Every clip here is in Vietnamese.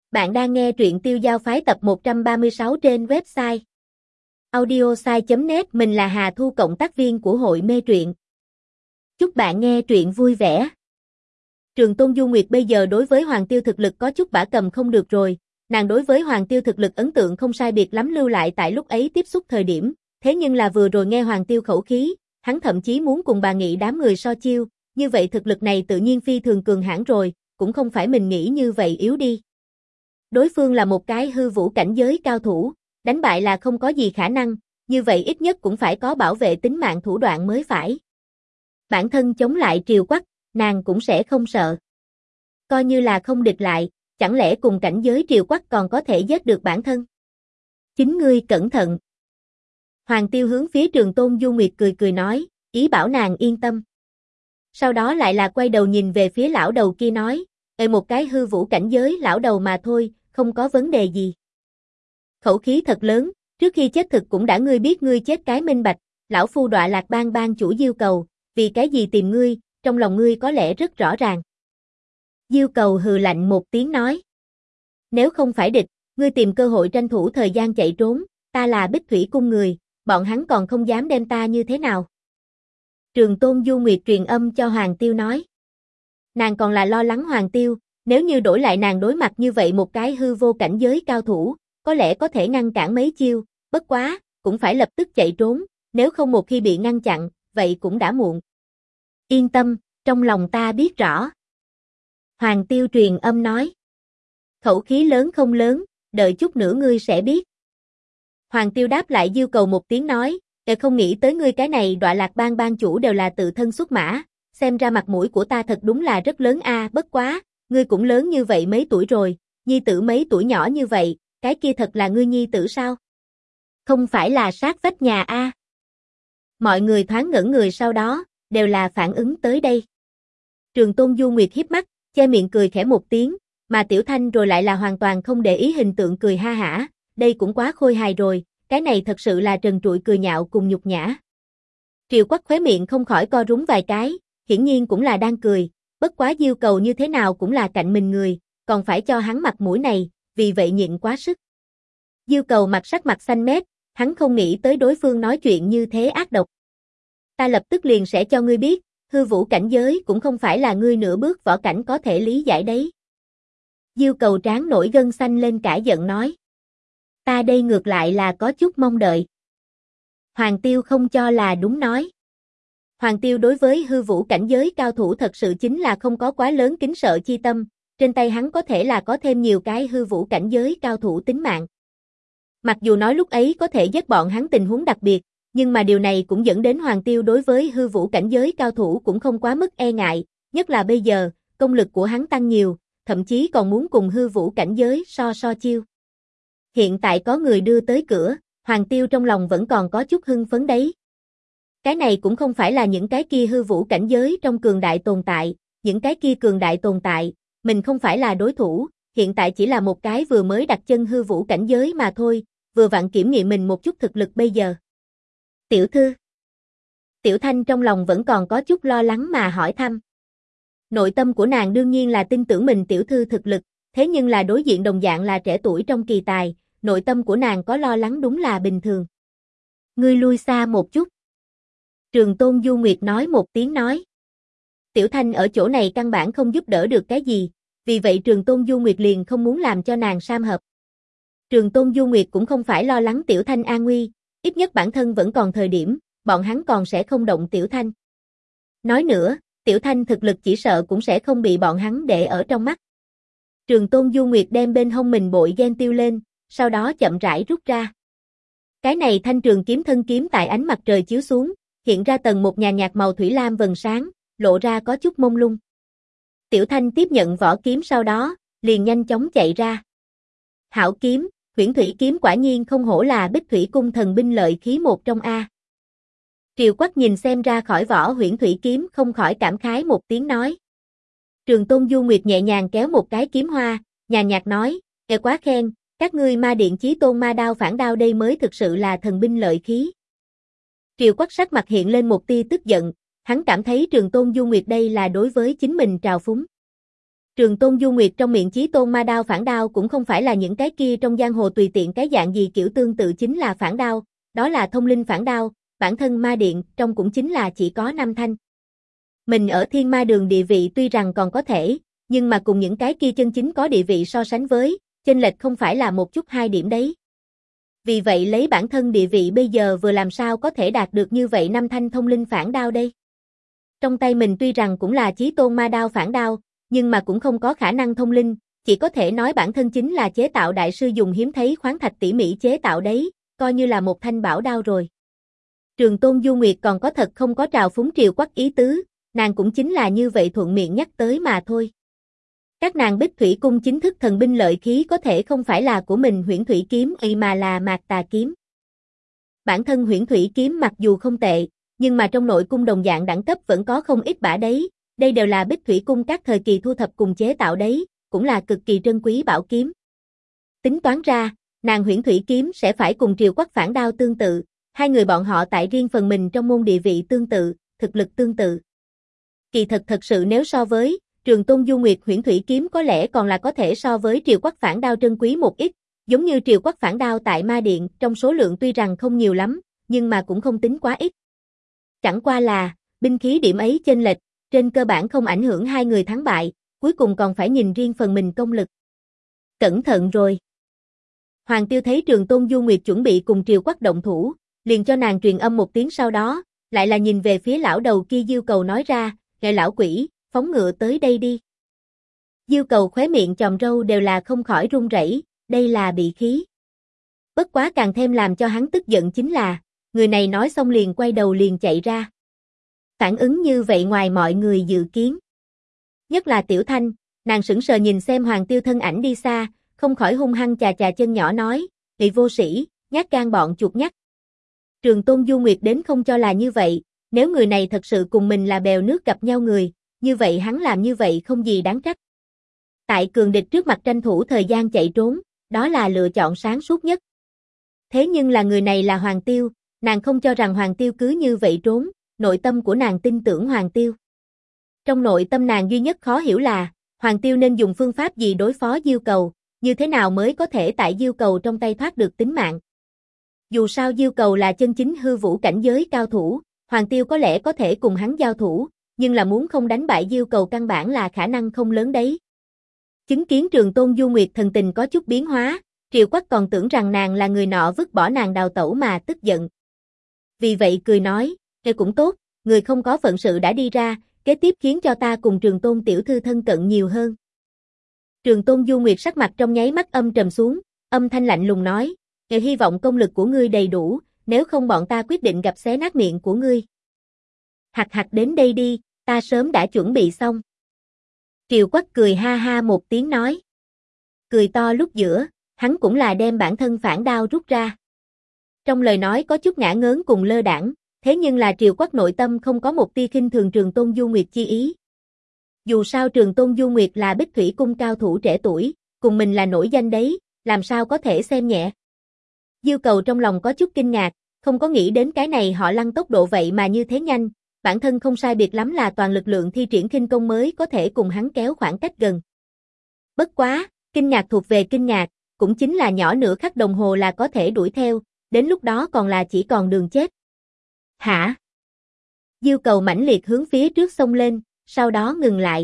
Bạn đang nghe truyện Tiêu Giao Phái tập 136 trên website audiosai.net. Mình là Hà Thu, cộng tác viên của hội mê truyện. Chúc bạn nghe truyện vui vẻ. Trường Tôn Du Nguyệt bây giờ đối với Hoàng Tiêu thực lực có chút bả cầm không được rồi. Nàng đối với Hoàng Tiêu thực lực ấn tượng không sai biệt lắm lưu lại tại lúc ấy tiếp xúc thời điểm. Thế nhưng là vừa rồi nghe Hoàng Tiêu khẩu khí, hắn thậm chí muốn cùng bà nghị đám người so chiêu. Như vậy thực lực này tự nhiên phi thường cường hãn rồi, cũng không phải mình nghĩ như vậy yếu đi. Đối phương là một cái hư vũ cảnh giới cao thủ, đánh bại là không có gì khả năng, như vậy ít nhất cũng phải có bảo vệ tính mạng thủ đoạn mới phải. Bản thân chống lại Triều Quắc, nàng cũng sẽ không sợ. Coi như là không địch lại, chẳng lẽ cùng cảnh giới Triều Quắc còn có thể giết được bản thân? Chính ngươi cẩn thận. Hoàng Tiêu hướng phía Trường Tôn Du Nguyệt cười cười nói, ý bảo nàng yên tâm. Sau đó lại là quay đầu nhìn về phía lão đầu kia nói, một cái hư vũ cảnh giới lão đầu mà thôi, không có vấn đề gì. Khẩu khí thật lớn, trước khi chết thực cũng đã ngươi biết ngươi chết cái minh bạch, lão phu Đọa Lạc Bang bang chủ Diêu Cầu, vì cái gì tìm ngươi, trong lòng ngươi có lẽ rất rõ ràng. Diêu Cầu hừ lạnh một tiếng nói, nếu không phải địch, ngươi tìm cơ hội tranh thủ thời gian chạy trốn, ta là Bích Thủy cung người, bọn hắn còn không dám đem ta như thế nào. Trường Tôn Du Nguyệt truyền âm cho Hoàng Tiêu nói, nàng còn là lo lắng Hoàng Tiêu, nếu như đổi lại nàng đối mặt như vậy một cái hư vô cảnh giới cao thủ, có lẽ có thể ngăn cản mấy chiêu, bất quá, cũng phải lập tức chạy trốn, nếu không một khi bị ngăn chặn, vậy cũng đã muộn. Yên tâm, trong lòng ta biết rõ. Hoàng Tiêu truyền âm nói, khẩu khí lớn không lớn, đợi chút nữa ngươi sẽ biết. Hoàng Tiêu đáp lại Diêu Cầu một tiếng nói, không nghĩ tới ngươi cái này Đọa Lạc Bang bang chủ đều là tự thân xuất mã, xem ra mặt mũi của ta thật đúng là rất lớn a, bất quá, ngươi cũng lớn như vậy mấy tuổi rồi, nhi tử mấy tuổi nhỏ như vậy, cái kia thật là ngươi nhi tử sao? Không phải là sát vách nhà a. Mọi người thoáng ngẩn người, sau đó, đều là phản ứng tới đây. Trường Tôn Du Nguyệt híp mắt, che miệng cười khẽ một tiếng, mà Tiểu Thanh rồi lại là hoàn toàn không để ý hình tượng cười ha hả, đây cũng quá khôi hài rồi, cái này thật sự là trần trụi cười nhạo cùng nhục nhã. Triều Quắc khóe miệng không khỏi co rúm vài cái, hiển nhiên cũng là đang cười, bất quá Diêu Cầu như thế nào cũng là cạnh mình người, còn phải cho hắn mặt mũi này, vì vậy nhịn quá sức. Diêu Cầu sắc mặt xanh mét, hắn không nghĩ tới đối phương nói chuyện như thế ác độc. Ta lập tức liền sẽ cho ngươi biết, hư vũ cảnh giới cũng không phải là ngươi nửa bước võ cảnh có thể lý giải đấy. Diêu Cầu trán nổi gân xanh lên cả giận nói. Ta đây ngược lại là có chút mong đợi. Hoàng Tiêu không cho là đúng nói. Hoàng Tiêu đối với hư vũ cảnh giới cao thủ thật sự chính là không có quá lớn kính sợ chi tâm, trên tay hắn có thể là có thêm nhiều cái hư vũ cảnh giới cao thủ tính mạng. Mặc dù nói lúc ấy có thể giết bọn hắn tình huống đặc biệt, nhưng mà điều này cũng dẫn đến Hoàng Tiêu đối với hư vũ cảnh giới cao thủ cũng không quá mức e ngại, nhất là bây giờ, công lực của hắn tăng nhiều, thậm chí còn muốn cùng hư vũ cảnh giới so chiêu. Hiện tại có người đưa tới cửa, Hoàng Tiêu trong lòng vẫn còn có chút hưng phấn đấy. Cái này cũng không phải là những cái kia hư vũ cảnh giới trong cường đại tồn tại, những cái kia cường đại tồn tại, mình không phải là đối thủ, hiện tại chỉ là một cái vừa mới đặt chân hư vũ cảnh giới mà thôi, vừa vặn kiểm nghiệm mình một chút thực lực bây giờ. Tiểu thư. Tiểu Thanh trong lòng vẫn còn có chút lo lắng mà hỏi thăm. Nội tâm của nàng đương nhiên là tin tưởng mình tiểu thư thực lực, thế nhưng là đối diện đồng dạng là trẻ tuổi trong kỳ tài, nội tâm của nàng có lo lắng đúng là bình thường. Ngươi lui xa một chút. Trường Tôn Du Nguyệt nói một tiếng nói. Tiểu Thanh ở chỗ này căn bản không giúp đỡ được cái gì, vì vậy Trường Tôn Du Nguyệt liền không muốn làm cho nàng sam hợp. Trường Tôn Du Nguyệt cũng không phải lo lắng Tiểu Thanh an nguy, ít nhất bản thân vẫn còn thời điểm, bọn hắn còn sẽ không động Tiểu Thanh. Nói nữa, Tiểu Thanh thực lực chỉ sợ cũng sẽ không bị bọn hắn để ở trong mắt. Trường Tôn Du Nguyệt đem bên hông mình bội gen tiêu lên, sau đó chậm rãi rút ra. Cái này thanh trường kiếm thân kiếm tại ánh mặt trời chiếu xuống, hiện ra tầng một nhàn nhạt màu thủy lam vầng sáng, lộ ra có chút mông lung. Tiểu Thanh tiếp nhận vỏ kiếm sau đó, liền nhanh chóng chạy ra. Hảo kiếm, Huyễn Thủy kiếm quả nhiên không hổ là Bích Thủy cung thần binh lợi khí một trong a. Triều Quắc nhìn xem ra khỏi vỏ Huyễn Thủy kiếm không khỏi cảm khái một tiếng nói. Trường Tôn Du Nguyệt nhẹ nhàng kéo một cái kiếm hoa, nhàn nhạt nói, quá khen, các ngươi Ma Điện Chí Tôn ma đao phản đao đây mới thực sự là thần binh lợi khí. Triều Quắc sắc mặt hiện lên một tia tức giận, hắn cảm thấy Trường Tôn Du Nguyệt đây là đối với chính mình trào phúng. Trường Tôn Du Nguyệt trong miệng Chí Tôn ma đao phản đao cũng không phải là những cái kia trong giang hồ tùy tiện cái dạng gì kiểu tương tự chính là phản đao, đó là thông linh phản đao, bản thân ma điện trong cũng chính là chỉ có 5 thanh. Mình ở Thiên Ma Đường địa vị tuy rằng còn có thể, nhưng mà cùng những cái kia chân chính có địa vị so sánh với, chênh lệch không phải là một chút hai điểm đấy. Vì vậy lấy bản thân địa vị bây giờ vừa làm sao có thể đạt được như vậy 5 thanh thông linh phản đao đây. Trong tay mình tuy rằng cũng là Chí Tôn ma đao phản đao, nhưng mà cũng không có khả năng thông linh, chỉ có thể nói bản thân chính là chế tạo đại sư dùng hiếm thấy khoáng thạch tỉ mỉ chế tạo đấy, coi như là một thanh bảo đao rồi. Trường Tôn Du Nguyệt còn có thật không có trào phúng Triều Quắc ý tứ, nàng cũng chính là như vậy thuận miệng nhắc tới mà thôi. Các nàng Bích Thủy Cung chính thức thần binh lợi khí có thể không phải là của mình Huyễn Thủy Kiếm mà là Mạc Tà Kiếm. Bản thân Huyễn Thủy Kiếm mặc dù không tệ, nhưng mà trong nội cung đồng dạng đẳng cấp vẫn có không ít bả đấy, đây đều là Bích Thủy Cung các thời kỳ thu thập cùng chế tạo đấy, cũng là cực kỳ trân quý bảo kiếm. Tính toán ra, nàng Huyễn Thủy Kiếm sẽ phải cùng Triều Quắc phản đao tương tự, hai người bọn họ tại riêng phần mình trong môn địa vị tương tự, thực lực tương tự. Kỳ thật sự nếu so với, Trường Tôn Du Nguyệt Huyễn Thủy Kiếm có lẽ còn là có thể so với Triều Quắc phản đao trân quý một ít, giống như Triều Quắc phản đao tại Ma Điện trong số lượng tuy rằng không nhiều lắm, nhưng mà cũng không tính quá ít. Chẳng qua là, binh khí điểm ấy chênh lệch, trên cơ bản không ảnh hưởng hai người thắng bại, cuối cùng còn phải nhìn riêng phần mình công lực. Cẩn thận rồi. Hoàng Tiêu thấy Trường Tôn Du Nguyệt chuẩn bị cùng Triều Quắc động thủ, liền cho nàng truyền âm một tiếng sau đó, lại là nhìn về phía lão đầu kia Diêu Cầu nói ra, "Ngài lão quỷ, phóng ngựa tới đây đi." Diêu Cầu khóe miệng chòm râu đều là không khỏi run rẩy, đây là bị khí. Bất quá càng thêm làm cho hắn tức giận chính là, người này nói xong liền quay đầu liền chạy ra. Phản ứng như vậy ngoài mọi người dự kiến. Nhất là Tiểu Thanh, nàng sững sờ nhìn xem Hoàng Tiêu thân ảnh đi xa, không khỏi hung hăng chà chà chân nhỏ nói, "Vị vô sĩ, nhát gan bọn chuột nhắt." Trường Tôn Du Nguyệt đến không cho là như vậy, nếu người này thật sự cùng mình là bèo nước gặp nhau người, như vậy hắn làm như vậy không gì đáng trách. Tại cường địch trước mặt tranh thủ thời gian chạy trốn, đó là lựa chọn sáng suốt nhất. Thế nhưng là người này là Hoàng Tiêu, nàng không cho rằng Hoàng Tiêu cứ như vậy trốn, nội tâm của nàng tin tưởng Hoàng Tiêu. Trong nội tâm nàng duy nhất khó hiểu là, Hoàng Tiêu nên dùng phương pháp gì đối phó Diêu Cầu, như thế nào mới có thể tại Diêu Cầu trong tay thoát được tính mạng. Dù sao Diêu Cầu là chân chính hư vũ cảnh giới cao thủ, Hoàng Tiêu có lẽ có thể cùng hắn giao thủ, nhưng là muốn không đánh bại Diêu Cầu căn bản là khả năng không lớn đấy. Chứng kiến Trường Tôn Du Nguyệt thần tình có chút biến hóa, Triều Quắc còn tưởng rằng nàng là người nọ vứt bỏ nàng đào tẩu mà tức giận. Vì vậy cười nói, "Nghe cũng tốt, người không có phận sự đã đi ra, kế tiếp khiến cho ta cùng Trường Tôn tiểu thư thân cận nhiều hơn." Trường Tôn Du Nguyệt sắc mặt trong nháy mắt âm trầm xuống, âm thanh lạnh lùng nói, "Nghe hy vọng công lực của ngươi đầy đủ, nếu không bọn ta quyết định gặp xé nát miệng của ngươi." "Hặc hặc đến đây đi, ta sớm đã chuẩn bị xong." Triều Quắc cười ha ha một tiếng nói. Cười to lúc giữa, hắn cũng là đem bản thân phản đao rút ra. Trong lời nói có chút ngả ngớn cùng lơ đãng, thế nhưng là Triều Quắc nội tâm không có một tia khinh thường Trường Tôn Du Nguyệt chi ý. Dù sao Trường Tôn Du Nguyệt là Bích Thủy Cung cao thủ trẻ tuổi, cùng mình là nổi danh đấy, làm sao có thể xem nhẹ. Diêu Cầu trong lòng có chút kinh ngạc, không có nghĩ đến cái này họ Lăng tốc độ vậy mà như thế nhanh, bản thân không sai biệt lắm là toàn lực lượng thi triển khinh công mới có thể cùng hắn kéo khoảng cách gần. Bất quá, kinh ngạc thuộc về kinh ngạc, cũng chính là nhỏ nửa khắc đồng hồ là có thể đuổi theo, đến lúc đó còn là chỉ còn đường chết. Hả? Diêu Cầu mãnh liệt hướng phía trước xông lên, sau đó ngừng lại.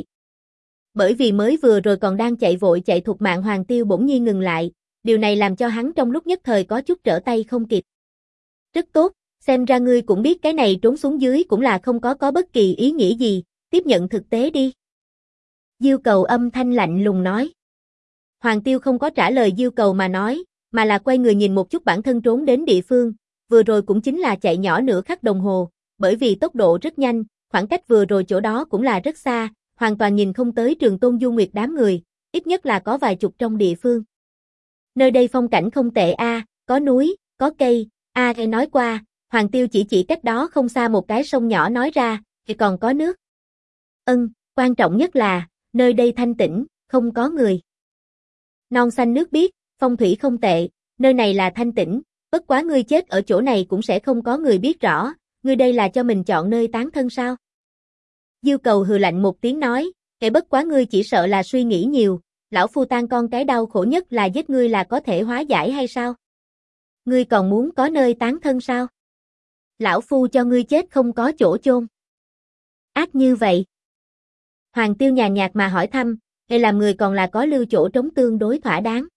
Bởi vì mới vừa rồi còn đang chạy vội chạy thục mạng Hoàng Tiêu bỗng nhiên ngừng lại, điều này làm cho hắn trong lúc nhất thời có chút trở tay không kịp. Rất tốt, xem ra ngươi cũng biết cái này trốn xuống dưới cũng là không có bất kỳ ý nghĩa gì, tiếp nhận thực tế đi. Diêu Cầu âm thanh lạnh lùng nói. Hoàng Tiêu không có trả lời Diêu Cầu mà nói, mà là quay người nhìn một chút bản thân trốn đến địa phương, vừa rồi cũng chính là chạy nhỏ nửa khắc đồng hồ, bởi vì tốc độ rất nhanh, khoảng cách vừa rồi chỗ đó cũng là rất xa, hoàn toàn nhìn không tới Trường Tôn Du Nguyệt đám người, ít nhất là có vài chục trong địa phương. Nơi đây phong cảnh không tệ a, có núi, có cây, nghe nói qua, Hoàng Tiêu chỉ cách đó không xa một cái sông nhỏ nói ra, thì còn có nước. Quan trọng nhất là, nơi đây thanh tĩnh, không có người. Non xanh nước biếc, phong thủy không tệ, nơi này là thanh tĩnh, bất quá ngươi chết ở chỗ này cũng sẽ không có người biết rõ, ngươi đây là cho mình chọn nơi tán thân sao? Diêu Cầu hừ lạnh một tiếng nói, Bất quá ngươi chỉ sợ là suy nghĩ nhiều, lão phu tan con cái đau khổ nhất là giết ngươi là có thể hóa giải hay sao? Ngươi còn muốn có nơi tán thân sao? Lão phu cho ngươi chết không có chỗ chôn. Ác như vậy. Hoàng Tiêu nhàn nhạt mà hỏi thăm, làm người còn là có lưu chỗ trống tương đối thỏa đáng.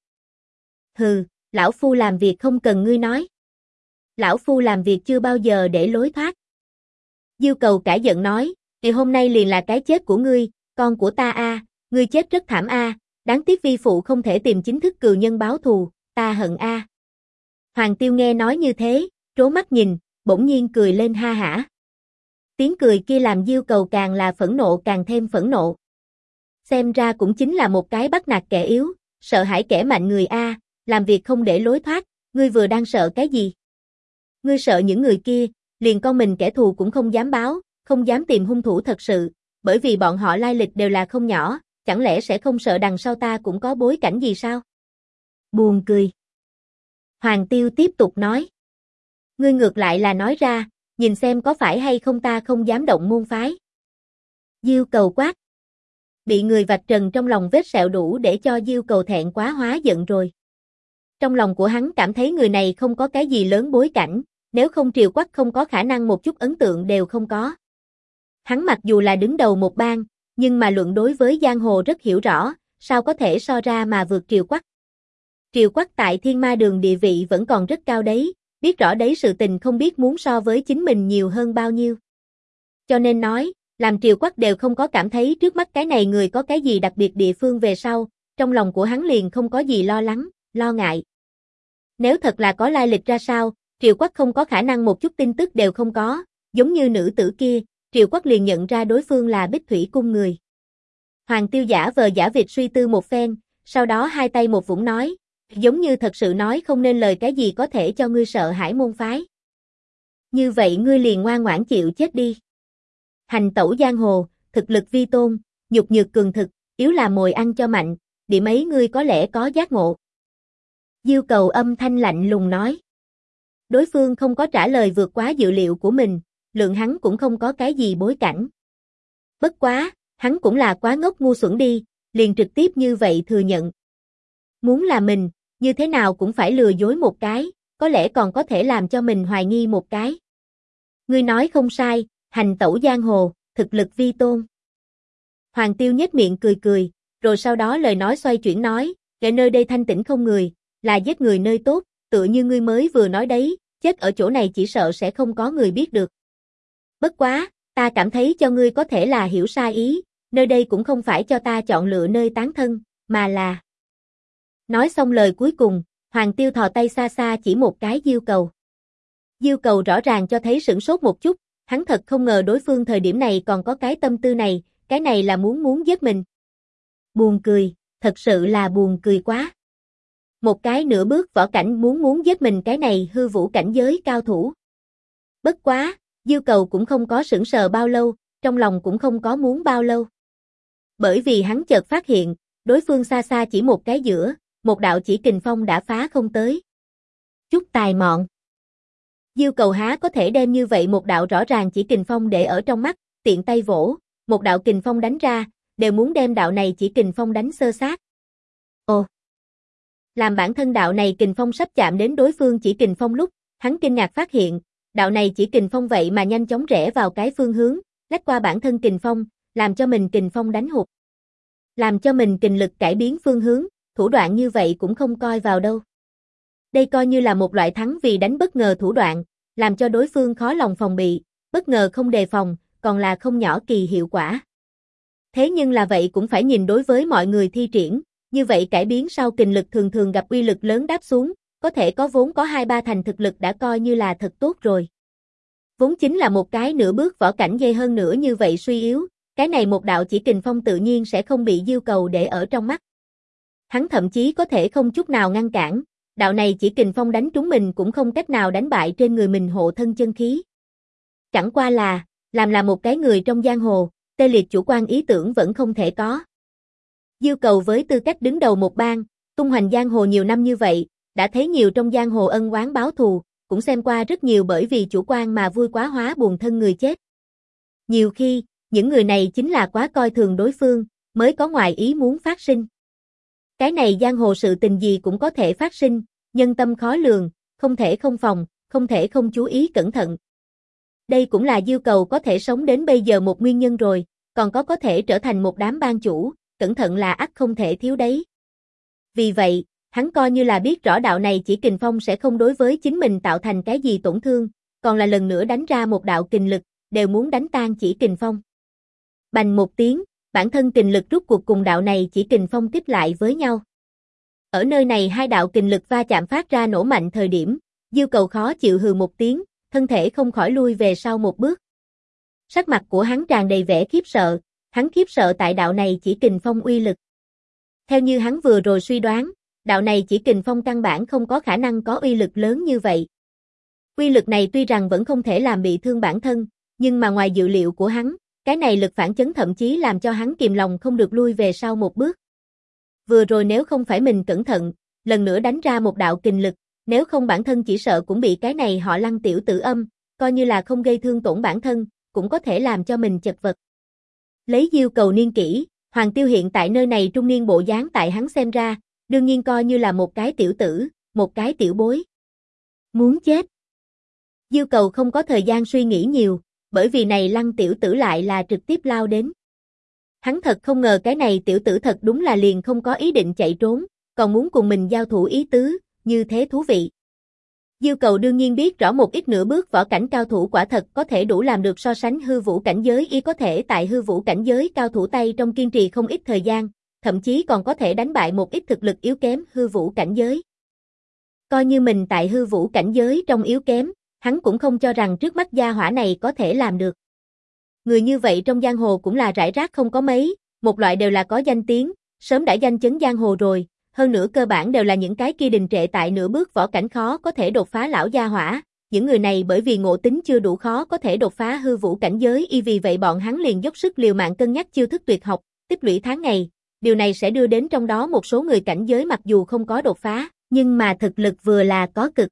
Hừ, lão phu làm việc không cần ngươi nói. Lão phu làm việc chưa bao giờ để lối thoát. Diêu Cầu cả giận nói, hôm nay liền là cái chết của ngươi, con của ta a, ngươi chết rất thảm a, đáng tiếc vi phụ không thể tìm chính thức cừu nhân báo thù, ta hận a. Hoàng Tiêu nghe nói như thế, trố mắt nhìn, bỗng nhiên cười lên ha hả. Tiếng cười kia làm Diêu Cầu càng là phẫn nộ càng thêm phẫn nộ. Xem ra cũng chính là một cái bắt nạt kẻ yếu, sợ hãi kẻ mạnh người a, làm việc không để lối thoát, ngươi vừa đang sợ cái gì? Ngươi sợ những người kia, liền con mình kẻ thù cũng không dám báo, không dám tìm hung thủ thật sự, bởi vì bọn họ lai lịch đều là không nhỏ, chẳng lẽ sẽ không sợ đằng sau ta cũng có bối cảnh gì sao? Buồn cười. Hoàng Tiêu tiếp tục nói. Ngươi ngược lại là nói ra, nhìn xem có phải hay không ta không dám động môn phái. Diêu Cầu quát. Bị người vạch trần trong lòng vết sẹo đủ để cho Diêu Cầu thẹn quá hóa giận rồi. Trong lòng của hắn cảm thấy người này không có cái gì lớn bối cảnh, nếu không Triều Quắc không có khả năng một chút ấn tượng đều không có. Hắn mặc dù là đứng đầu một bang, nhưng mà luận đối với giang hồ rất hiểu rõ, sao có thể so ra mà vượt Triều Quắc. Triều Quắc tại Thiên Ma Đường địa vị vẫn còn rất cao đấy, biết rõ đấy sự tình không biết muốn so với chính mình nhiều hơn bao nhiêu. Cho nên nói, làm Triều Quắc đều không có cảm thấy trước mắt cái này người có cái gì đặc biệt địa phương về sau, trong lòng của hắn liền không có gì lo lắng, lo ngại. Nếu thật là có lai lịch ra sao, Triều Quắc không có khả năng một chút tin tức đều không có, giống như nữ tử kia, Triều Quắc liền nhận ra đối phương là Bích Thủy cung người. Hoàng Tiêu giả vờ giả vịt suy tư một phen, sau đó hai tay một vũng nói, giống như thật sự nói không nên lời cái gì có thể cho ngươi sợ hãi môn phái. Như vậy ngươi liền ngoan ngoãn chịu chết đi. Hành tẩu giang hồ, thực lực vi tôn, nhục nhược cường thực, yếu là mồi ăn cho mạnh, điểm ấy ngươi có lẽ có giác ngộ. Diêu Cầu âm thanh lạnh lùng nói. Đối phương không có trả lời vượt quá dự liệu của mình, lượng hắn cũng không có cái gì bối cảnh. Bất quá, hắn cũng là quá ngốc ngu xuẩn đi, liền trực tiếp như vậy thừa nhận. Muốn là mình, như thế nào cũng phải lừa dối một cái, có lẽ còn có thể làm cho mình hoài nghi một cái. Ngươi nói không sai, hành tẩu giang hồ, thực lực vi tôn. Hoàng Tiêu nhếch miệng cười cười, rồi sau đó lời nói xoay chuyển nói, kẻ nơi đây thanh tĩnh không người, là giết người nơi tốt, tựa như ngươi mới vừa nói đấy, chết ở chỗ này chỉ sợ sẽ không có người biết được. Bất quá, ta cảm thấy cho ngươi có thể là hiểu sai ý, nơi đây cũng không phải cho ta chọn lựa nơi tán thân, mà là... Nói xong lời cuối cùng, Hoàng Tiêu thò tay xa xa chỉ một cái Diêu Cầu. Diêu Cầu rõ ràng cho thấy sửng sốt một chút, hắn thật không ngờ đối phương thời điểm này còn có cái tâm tư này, cái này là muốn giết mình. Buồn cười, thật sự là buồn cười quá. Một cái nửa bước võ cảnh muốn giết mình cái này hư vũ cảnh giới cao thủ. Bất quá, Diêu Cầu cũng không có sững sờ bao lâu, trong lòng cũng không có muốn bao lâu. Bởi vì hắn chợt phát hiện, đối phương xa xa chỉ một cái giữa, một đạo chỉ kình phong đã phá không tới. Chút tài mọn. Diêu Cầu há có thể đem như vậy một đạo rõ ràng chỉ kình phong để ở trong mắt, tiện tay vỗ, một đạo kình phong đánh ra, đều muốn đem đạo này chỉ kình phong đánh xơ xác. Ồ! Làm bản thân đạo này kình phong sắp chạm đến đối phương chỉ kình phong lúc, hắn kinh ngạc phát hiện, đạo này chỉ kình phong vậy mà nhanh chóng rẽ vào cái phương hướng, lách qua bản thân kình phong, làm cho mình kình phong đánh hụt. Làm cho mình kình lực cải biến phương hướng, thủ đoạn như vậy cũng không coi vào đâu. Đây coi như là một loại thắng vì đánh bất ngờ thủ đoạn, làm cho đối phương khó lòng phòng bị, bất ngờ không đề phòng, còn là không nhỏ kỳ hiệu quả. Thế nhưng là vậy cũng phải nhìn đối với mọi người thi triển, như vậy cải biến sau kình lực thường thường gặp uy lực lớn đáp xuống, có thể có vốn có 2-3 thành thực lực đã coi như là thật tốt rồi. Vốn chính là một cái nửa bước võ cảnh dây hơn nữa như vậy suy yếu, cái này một đạo chỉ kình phong tự nhiên sẽ không bị Diêu Cầu để ở trong mắt. Hắn thậm chí có thể không chút nào ngăn cản, đạo này chỉ kình phong đánh trúng mình cũng không cách nào đánh bại trên người mình hộ thân chân khí. Chẳng qua là, làm là một cái người trong giang hồ, tê liệt chủ quan ý tưởng vẫn không thể có. Diêu Cầu với tư cách đứng đầu một bang, tung hoành giang hồ nhiều năm như vậy, đã thấy nhiều trong giang hồ ân oán báo thù, cũng xem qua rất nhiều bởi vì chủ quan mà vui quá hóa buồn thân người chết. Nhiều khi, những người này chính là quá coi thường đối phương, mới có ngoài ý muốn phát sinh. Cái này giang hồ sự tình gì cũng có thể phát sinh, nhân tâm khó lường, không thể không phòng, không thể không chú ý cẩn thận. Đây cũng là Diêu Cầu có thể sống đến bây giờ một nguyên nhân rồi, còn có thể trở thành một đám ban chủ, cẩn thận là ắt không thể thiếu đấy. Vì vậy, hắn coi như là biết rõ đạo này chỉ kình phong sẽ không đối với chính mình tạo thành cái gì tổn thương, còn là lần nữa đánh ra một đạo kình lực, đều muốn đánh tan chỉ kình phong. Bành một tiếng, bản thân kình lực rút cuộc cùng đạo này chỉ kình phong tiếp lại với nhau. Ở nơi này hai đạo kình lực va chạm phát ra nổ mạnh thời điểm, Diêu Cầu khó chịu hừ một tiếng, thân thể không khỏi lui về sau một bước. Sắc mặt của hắn tràn đầy vẻ khiếp sợ, hắn khiếp sợ tại đạo này chỉ kình phong uy lực. Theo như hắn vừa rồi suy đoán, đạo này chỉ kình phong căn bản không có khả năng có uy lực lớn như vậy. Uy lực này tuy rằng vẫn không thể làm bị thương bản thân, nhưng mà ngoài dự liệu của hắn, cái này lực phản chấn thậm chí làm cho hắn kìm lòng không được lui về sau một bước. Vừa rồi nếu không phải mình cẩn thận, lần nữa đánh ra một đạo kình lực, nếu không bản thân chỉ sợ cũng bị cái này họ Lăng tiểu tử âm, coi như là không gây thương tổn bản thân, cũng có thể làm cho mình chật vật. Lấy Diêu Cầu niên kỷ, Hoàng Tiêu hiện tại nơi này trung niên bộ dáng tại hắn xem ra, đương nhiên coi như là một cái tiểu tử, một cái tiểu bối. Muốn chết. Diêu Cầu không có thời gian suy nghĩ nhiều, bởi vì này Lăng tiểu tử lại là trực tiếp lao đến. Hắn thật không ngờ cái này tiểu tử thật đúng là liền không có ý định chạy trốn, còn muốn cùng mình giao thủ ý tứ, như thế thú vị. Diêu Cầu đương nhiên biết rõ một ít nửa bước võ cảnh cao thủ quả thật có thể đủ làm được so sánh hư vũ cảnh giới y có thể tại hư vũ cảnh giới cao thủ tay trong kiên trì không ít thời gian, thậm chí còn có thể đánh bại một ít thực lực yếu kém hư vũ cảnh giới. Coi như mình tại hư vũ cảnh giới trong yếu kém, hắn cũng không cho rằng trước mắt gia hỏa này có thể làm được. Người như vậy trong giang hồ cũng là rải rác không có mấy, một loại đều là có danh tiếng, sớm đã danh chấn giang hồ rồi, hơn nữa cơ bản đều là những cái kia đình trệ tại nửa bước võ cảnh khó có thể đột phá lão gia hỏa, những người này bởi vì ngộ tính chưa đủ khó có thể đột phá hư vũ cảnh giới y vì vậy bọn hắn liền dốc sức liều mạng cân nhắc chiêu thức tuyệt học, tích lũy tháng ngày, điều này sẽ đưa đến trong đó một số người cảnh giới mặc dù không có đột phá, nhưng mà thực lực vừa là có cực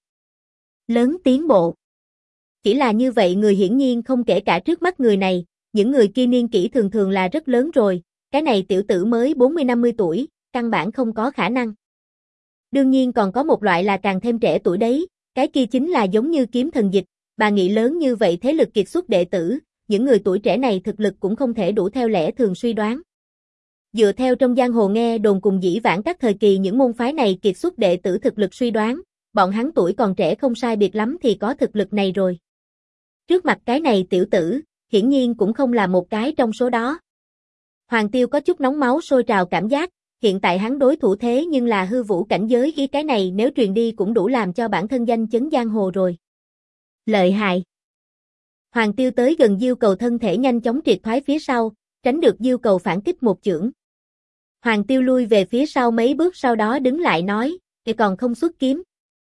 lớn tiến bộ. Chỉ là như vậy người hiển nhiên không kể cả trước mắt người này, những người kia niên kỷ thường thường là rất lớn rồi, cái này tiểu tử mới 40-50 tuổi, căn bản không có khả năng. Đương nhiên còn có một loại là càng thêm trẻ tuổi đấy, cái kia chính là giống như Kiếm Thần Dịch, bà nghị lớn như vậy thế lực kiệt xuất đệ tử, những người tuổi trẻ này thực lực cũng không thể đủ theo lẽ thường suy đoán. Dựa theo trong giang hồ nghe đồn cùng dĩ vãng các thời kỳ những môn phái này kiệt xuất đệ tử thực lực suy đoán, bọn hắn tuổi còn trẻ không sai biệt lắm thì có thực lực này rồi. Trước mặt cái này tiểu tử, hiển nhiên cũng không là một cái trong số đó. Hoàng Tiêu có chút nóng máu sôi trào cảm giác, hiện tại hắn đối thủ thế nhưng là hư vũ cảnh giới ý cái này nếu truyền đi cũng đủ làm cho bản thân danh chấn giang hồ rồi. Lợi hại. Hoàng Tiêu tới gần Diêu Cầu thân thể nhanh chóng triệt thoái phía sau, tránh được Diêu Cầu phản kích một chưởng. Hoàng Tiêu lui về phía sau mấy bước sau đó đứng lại nói, "Kìa còn không xuất kiếm.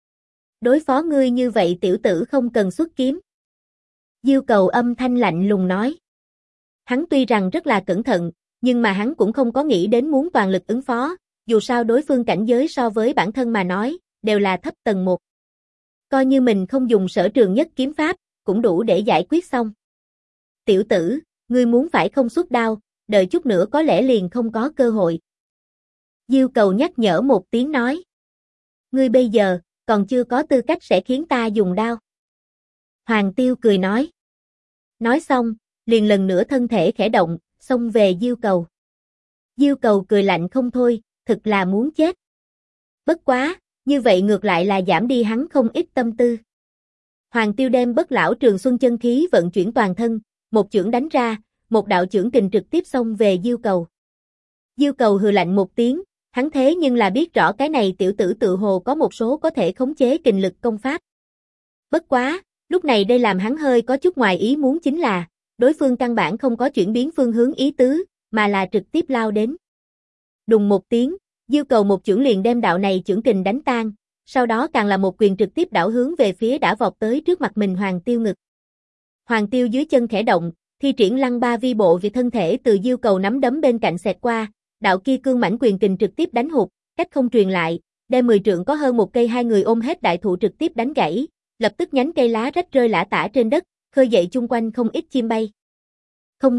Đối phó ngươi như vậy tiểu tử không cần xuất kiếm." Diêu Cầu âm thanh lạnh lùng nói. Hắn tuy rằng rất là cẩn thận, nhưng mà hắn cũng không có nghĩ đến muốn toàn lực ứng phó, dù sao đối phương cảnh giới so với bản thân mà nói, đều là thấp tầng 1. Coi như mình không dùng sở trường nhất kiếm pháp, cũng đủ để giải quyết xong. Tiểu tử, ngươi muốn phải không xuất đao, đợi chút nữa có lẽ liền không có cơ hội. Diêu Cầu nhắc nhở một tiếng nói. Ngươi bây giờ, còn chưa có tư cách sẽ khiến ta dùng đao. Hoàng Tiêu cười nói. Nói xong, liền lần nữa thân thể khẽ động, xông về Diêu Cầu. Diêu Cầu cười lạnh không thôi, thực là muốn chết. Bất quá, như vậy ngược lại là giảm đi hắn không ít tâm tư. Hoàng Tiêu đem Bất Lão Trường Xuân chân khí vận chuyển toàn thân, một chưởng đánh ra, một đạo chưởng kình trực tiếp xông về Diêu Cầu. Diêu Cầu hừ lạnh một tiếng, hắn thế nhưng là biết rõ cái này tiểu tử tự hồ có một số có thể khống chế kình lực công pháp. Bất quá, lúc này đây làm hắn hơi có chút ngoài ý muốn chính là, đối phương căn bản không có chuyển biến phương hướng ý tứ, mà là trực tiếp lao đến. Đùng một tiếng, Diêu Cầu một chưởng liền đem đạo này chưởng kình đánh tan, sau đó càng là một quyền trực tiếp đảo hướng về phía đã vọt tới trước mặt mình Hoàng Tiêu ngực. Hoàng Tiêu dưới chân khẽ động, thi triển Lăng Ba Vi Bộ vì thân thể từ Diêu Cầu nắm đấm bên cạnh xẹt qua, đạo kia cương mãnh quyền kình trực tiếp đánh hụt, cách không truyền lại, đem 10 trượng có hơn một cây hai người ôm hết đại thụ trực tiếp đánh gãy, lập tức nhánh cây lá rách rơi lả tả trên đất, khơi dậy chung quanh không ít chim bay. Không tốt,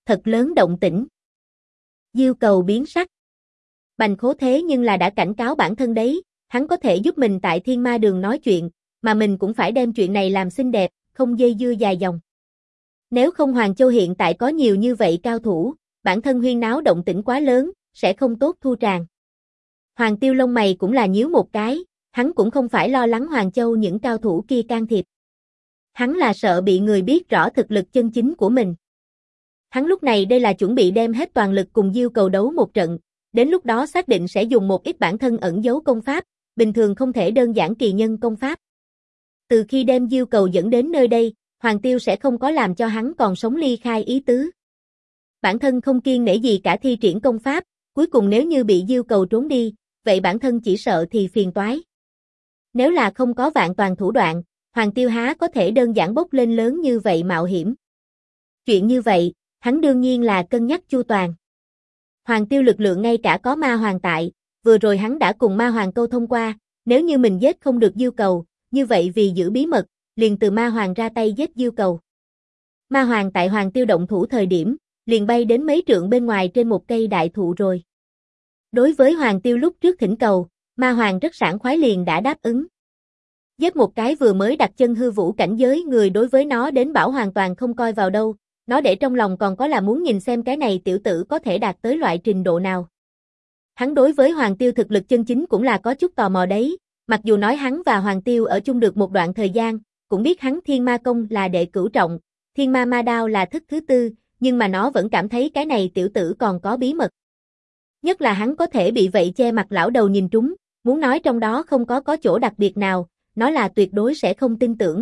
thật lớn động tĩnh. Diêu Cầu biến sắc. Bành Khố thế nhưng là đã cảnh cáo bản thân đấy, hắn có thể giúp mình tại Thiên Ma Đường nói chuyện, mà mình cũng phải đem chuyện này làm xinh đẹp, không dây dưa dài dòng. Nếu không Hoàng Châu hiện tại có nhiều như vậy cao thủ, bản thân huyên náo động tĩnh quá lớn, sẽ không tốt thu tràng. Hoàng Tiêu lông mày cũng là nhíu một cái, hắn cũng không phải lo lắng Hoàng Châu những cao thủ kia can thiệp. Hắn là sợ bị người biết rõ thực lực chân chính của mình. Hắn lúc này đây là chuẩn bị đem hết toàn lực cùng Diêu Cầu đấu một trận, đến lúc đó xác định sẽ dùng một ít bản thân ẩn giấu công pháp, bình thường không thể đơn giản kỳ nhân công pháp. Từ khi đem Diêu Cầu dẫn đến nơi đây, Hoàng Tiêu sẽ không có làm cho hắn còn sống ly khai ý tứ. Bản thân không kiêng nể gì cả thi triển công pháp, cuối cùng nếu như bị Diêu Cầu trốn đi, vậy bản thân chỉ sợ thì phiền toái. Nếu là không có vạn toàn thủ đoạn, Hoàng Tiêu há có thể đơn giản bốc lên lớn như vậy mạo hiểm. Chuyện như vậy, hắn đương nhiên là cân nhắc chu toàn. Hoàng Tiêu lực lượng ngay cả có ma hoàng tại, vừa rồi hắn đã cùng ma hoàng câu thông qua, nếu như mình giết không được Diêu Cầu, như vậy vì giữ bí mật, liền từ ma hoàng ra tay giết Diêu Cầu. Ma hoàng tại Hoàng Tiêu động thủ thời điểm, liền bay đến mấy trượng bên ngoài trên một cây đại thụ rồi. Đối với Hoàng Tiêu lúc trước thỉnh cầu, ma hoàng rất sảng khoái liền đã đáp ứng. Giết một cái vừa mới đặt chân hư vũ cảnh giới người đối với nó đến bảo hoàn toàn không coi vào đâu, nó để trong lòng còn có là muốn nhìn xem cái này tiểu tử có thể đạt tới loại trình độ nào. Hắn đối với Hoàng Tiêu thực lực chân chính cũng là có chút tò mò đấy, mặc dù nói hắn và Hoàng Tiêu ở chung được một đoạn thời gian, cũng biết hắn Thiên Ma Công là đệ cửu trọng, Thiên Ma Ma Đao là thức thứ tư, nhưng mà nó vẫn cảm thấy cái này tiểu tử còn có bí mật. Nhất là hắn có thể bị vậy che mặt lão đầu nhìn trúng, muốn nói trong đó không có chỗ đặc biệt nào, nó là tuyệt đối sẽ không tin tưởng.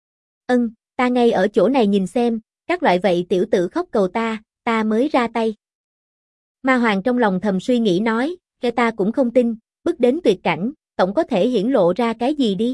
Ta ngay ở chỗ này nhìn xem, các loại vậy tiểu tử khóc cầu ta mới ra tay. Ma Hoàng trong lòng thầm suy nghĩ nói, cái ta cũng không tin, bước đến tuyệt cảnh, tổng có thể hiển lộ ra cái gì đi.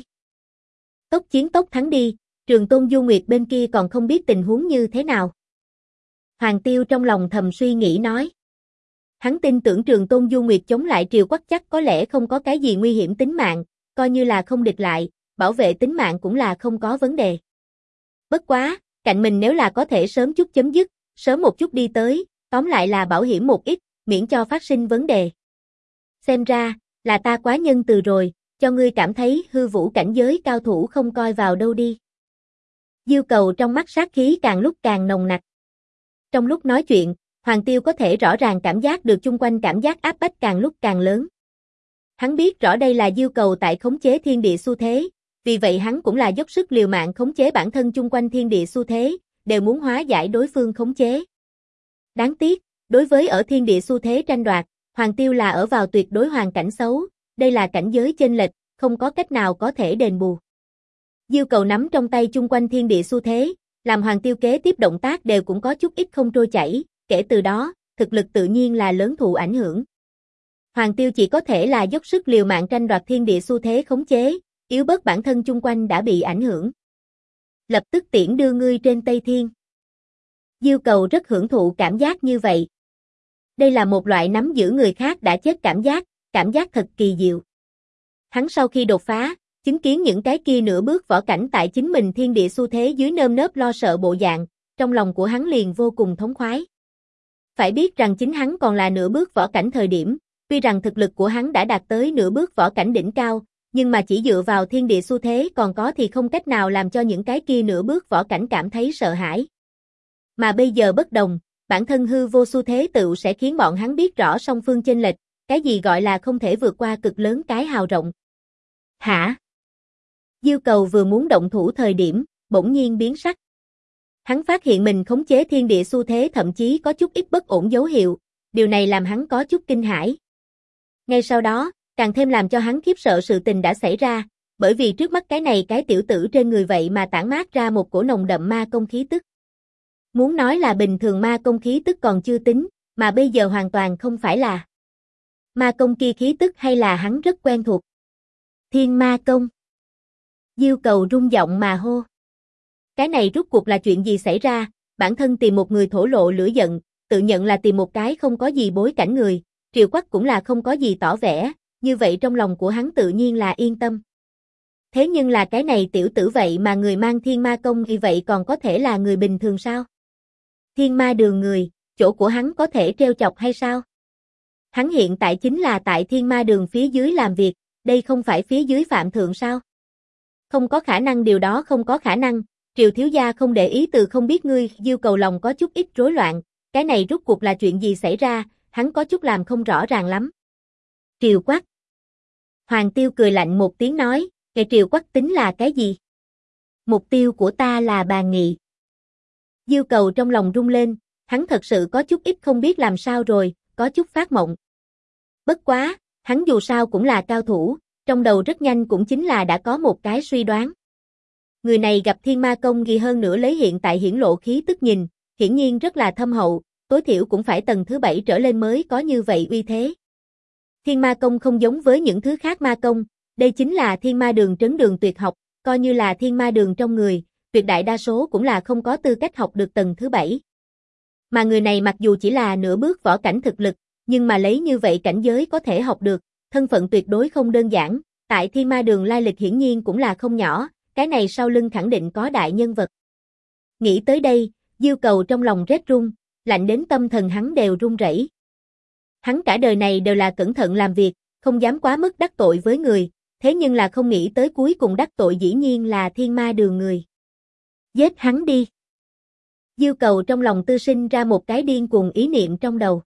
Tốc chiến tốc thắng đi, Trường Tôn Du Nguyệt bên kia còn không biết tình huống như thế nào. Hoàng Tiêu trong lòng thầm suy nghĩ nói. Hắn tin tưởng Trường Tôn Du Nguyệt chống lại Triều Quắc chắc có lẽ không có cái gì nguy hiểm tính mạng, coi như là không địch lại, bảo vệ tính mạng cũng là không có vấn đề. Bất quá, cạnh mình nếu là có thể sớm chút chấm dứt, sớm một chút đi tới, tóm lại là bảo hiểm một ít, miễn cho phát sinh vấn đề. Xem ra, là ta quá nhân từ rồi, cho ngươi cảm thấy hư vũ cảnh giới cao thủ không coi vào đâu đi. Diêu Cầu trong mắt sát khí càng lúc càng nồng nặc. Trong lúc nói chuyện, Hoàng Tiêu có thể rõ ràng cảm giác được chung quanh cảm giác áp bách càng lúc càng lớn. Hắn biết rõ đây là Diêu Cầu tại khống chế thiên địa xu thế, vì vậy hắn cũng là dốc sức liều mạng khống chế bản thân chung quanh thiên địa xu thế, đều muốn hóa giải đối phương khống chế. Đáng tiếc, đối với ở thiên địa xu thế tranh đoạt, Hoàng Tiêu là ở vào tuyệt đối hoàn cảnh xấu, đây là cảnh giới chênh lệch, không có cách nào có thể đền bù. Diêu Cầu nắm trong tay chung quanh thiên địa xu thế, làm Hoàng Tiêu kế tiếp động tác đều cũng có chút ít không trôi chảy, kể từ đó, thực lực tự nhiên là lớn thụ ảnh hưởng. Hoàng Tiêu chỉ có thể là dốc sức liều mạng tranh đoạt thiên địa xu thế khống chế, yếu bớt bản thân chung quanh đã bị ảnh hưởng. Lập tức tiễn đưa ngươi trên Tây Thiên. Diêu Cầu rất hưởng thụ cảm giác như vậy. Đây là một loại nắm giữ người khác đã chết cảm giác thật kỳ diệu. Hắn sau khi đột phá, chứng kiến những cái kia nửa bước võ cảnh tại chính mình thiên địa xu thế dưới nơm nớp lo sợ bộ dạng, trong lòng của hắn liền vô cùng thống khoái. Phải biết rằng chính hắn còn là nửa bước võ cảnh thời điểm, tuy rằng thực lực của hắn đã đạt tới nửa bước võ cảnh đỉnh cao, nhưng mà chỉ dựa vào thiên địa xu thế còn có thì không cách nào làm cho những cái kia nửa bước võ cảnh cảm thấy sợ hãi. Mà bây giờ bất đồng, bản thân hư vô xu thế tựu sẽ khiến bọn hắn biết rõ song phương chênh lệch, cái gì gọi là không thể vượt qua cực lớn cái hào rộng. Hả? Diêu Cầu vừa muốn động thủ thời điểm, bỗng nhiên biến sắc. Hắn phát hiện mình khống chế thiên địa xu thế thậm chí có chút ít bất ổn dấu hiệu, điều này làm hắn có chút kinh hãi. Ngay sau đó, càng thêm làm cho hắn khiếp sợ sự tình đã xảy ra, bởi vì trước mắt cái tiểu tử trên người vậy mà tản mát ra một cổ nồng đậm ma công khí tức. Muốn nói là bình thường ma công khí tức còn chưa tính, mà bây giờ hoàn toàn không phải là ma công kia khí tức hay là hắn rất quen thuộc. Thiên Ma Công. Diêu Cầu rung giọng mà hô. Cái này rút cuộc là chuyện gì xảy ra, bản thân tìm một người thổ lộ lửa giận, tự nhận là tìm một cái không có gì bối cảnh người, Triều Quắc cũng là không có gì tỏ vẻ, như vậy trong lòng của hắn tự nhiên là yên tâm. Thế nhưng là cái này tiểu tử vậy mà người mang Thiên Ma Công như vậy còn có thể là người bình thường sao? Thiên Ma Đường người, chỗ của hắn có thể trêu chọc hay sao? Hắn hiện tại chính là tại Thiên Ma Đường phía dưới làm việc, đây không phải phía dưới Phạm Thượng sao? Không có khả năng, điều đó không có khả năng, Triều thiếu gia không để ý từ không biết ngươi. Diêu Cầu lòng có chút ít rối loạn, cái này rốt cuộc là chuyện gì xảy ra, hắn có chút làm không rõ ràng lắm. Triều Quắc. Hoàng Tiêu cười lạnh một tiếng nói, cái Triều Quắc tính là cái gì? Mục tiêu của ta là Bàn Nghị. Diêu Cầu trong lòng rung lên, hắn thật sự có chút ít không biết làm sao rồi, có chút phát mộng. Bất quá, hắn dù sao cũng là cao thủ, trong đầu rất nhanh cũng chính là đã có một cái suy đoán. Người này gặp Thiên Ma Công ghi hơn nữa lấy hiện tại hiển lộ khí tức nhìn, hiển nhiên rất là thâm hậu, tối thiểu cũng phải tầng thứ 7 trở lên mới có như vậy uy thế. Thiên Ma Công không giống với những thứ khác ma công, đây chính là Thiên Ma Đường trấn đường tuyệt học, coi như là Thiên Ma Đường trong người, tuyệt đại đa số cũng là không có tư cách học được tầng thứ 7. Mà người này mặc dù chỉ là nửa bước võ cảnh thực lực, nhưng mà lấy như vậy cảnh giới có thể học được, thân phận tuyệt đối không đơn giản, tại Thiên Ma Đường lai lịch hiển nhiên cũng là không nhỏ, cái này sau lưng khẳng định có đại nhân vật. Nghĩ tới đây, Diêu Cầu trong lòng rét run, lạnh đến tâm thần hắn đều run rẩy. Hắn cả đời này đều là cẩn thận làm việc, không dám quá mức đắc tội với người, thế nhưng là không nghĩ tới cuối cùng đắc tội dĩ nhiên là Thiên Ma Đường người. Giết hắn đi. Diêu Cầu trong lòng tư sinh ra một cái điên cuồng ý niệm trong đầu.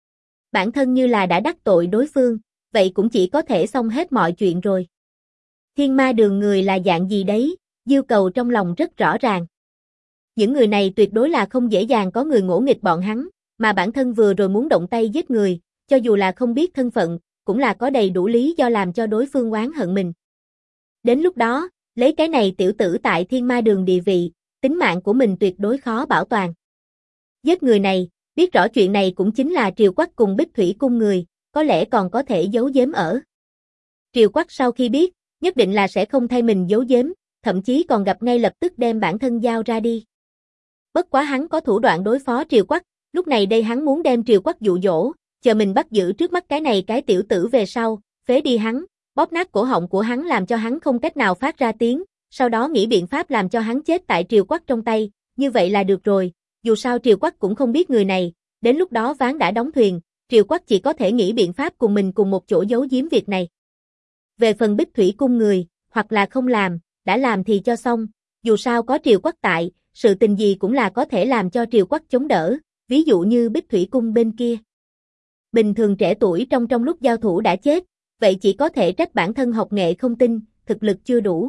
Bản thân như là đã đắc tội đối phương, vậy cũng chỉ có thể xong hết mọi chuyện rồi. Thiên Ma Đường người là dạng gì đấy, Diêu Cầu trong lòng rất rõ ràng. Những người này tuyệt đối là không dễ dàng có người ngỗ nghịch bọn hắn, mà bản thân vừa rồi muốn động tay giết người, cho dù là không biết thân phận, cũng là có đầy đủ lý do làm cho đối phương oán hận mình. Đến lúc đó, lấy cái này tiểu tử tại Thiên Ma Đường địa vị, tính mạng của mình tuyệt đối khó bảo toàn. Giết người này, biết rõ chuyện này cũng chính là Triều Quắc cùng Bích Thủy cung người, có lẽ còn có thể giấu giếm ở. Triều Quắc sau khi biết, nhất định là sẽ không thay mình giấu giếm, thậm chí còn gặp ngay lập tức đem bản thân giao ra đi. Bất quá hắn có thủ đoạn đối phó Triều Quắc, lúc này đây hắn muốn đem Triều Quắc dụ dỗ, chờ mình bắt giữ trước mắt cái này cái tiểu tử về sau, phế đi hắn, bóp nát cổ họng của hắn làm cho hắn không cách nào phát ra tiếng, sau đó nghĩ biện pháp làm cho hắn chết tại Triều Quắc trong tay, như vậy là được rồi, dù sao Triều Quắc cũng không biết người này, đến lúc đó ván đã đóng thuyền, Triều Quắc chỉ có thể nghĩ biện pháp cùng mình cùng một chỗ giấu giếm việc này. Về phần Bích Thủy cung người, hoặc là không làm, đã làm thì cho xong, dù sao có Triều Quắc tại, sự tình gì cũng là có thể làm cho Triều Quắc chống đỡ, ví dụ như Bích Thủy cung bên kia. Bình thường trẻ tuổi trong lúc giao thủ đã chết, vậy chỉ có thể trách bản thân học nghệ không tinh, thực lực chưa đủ.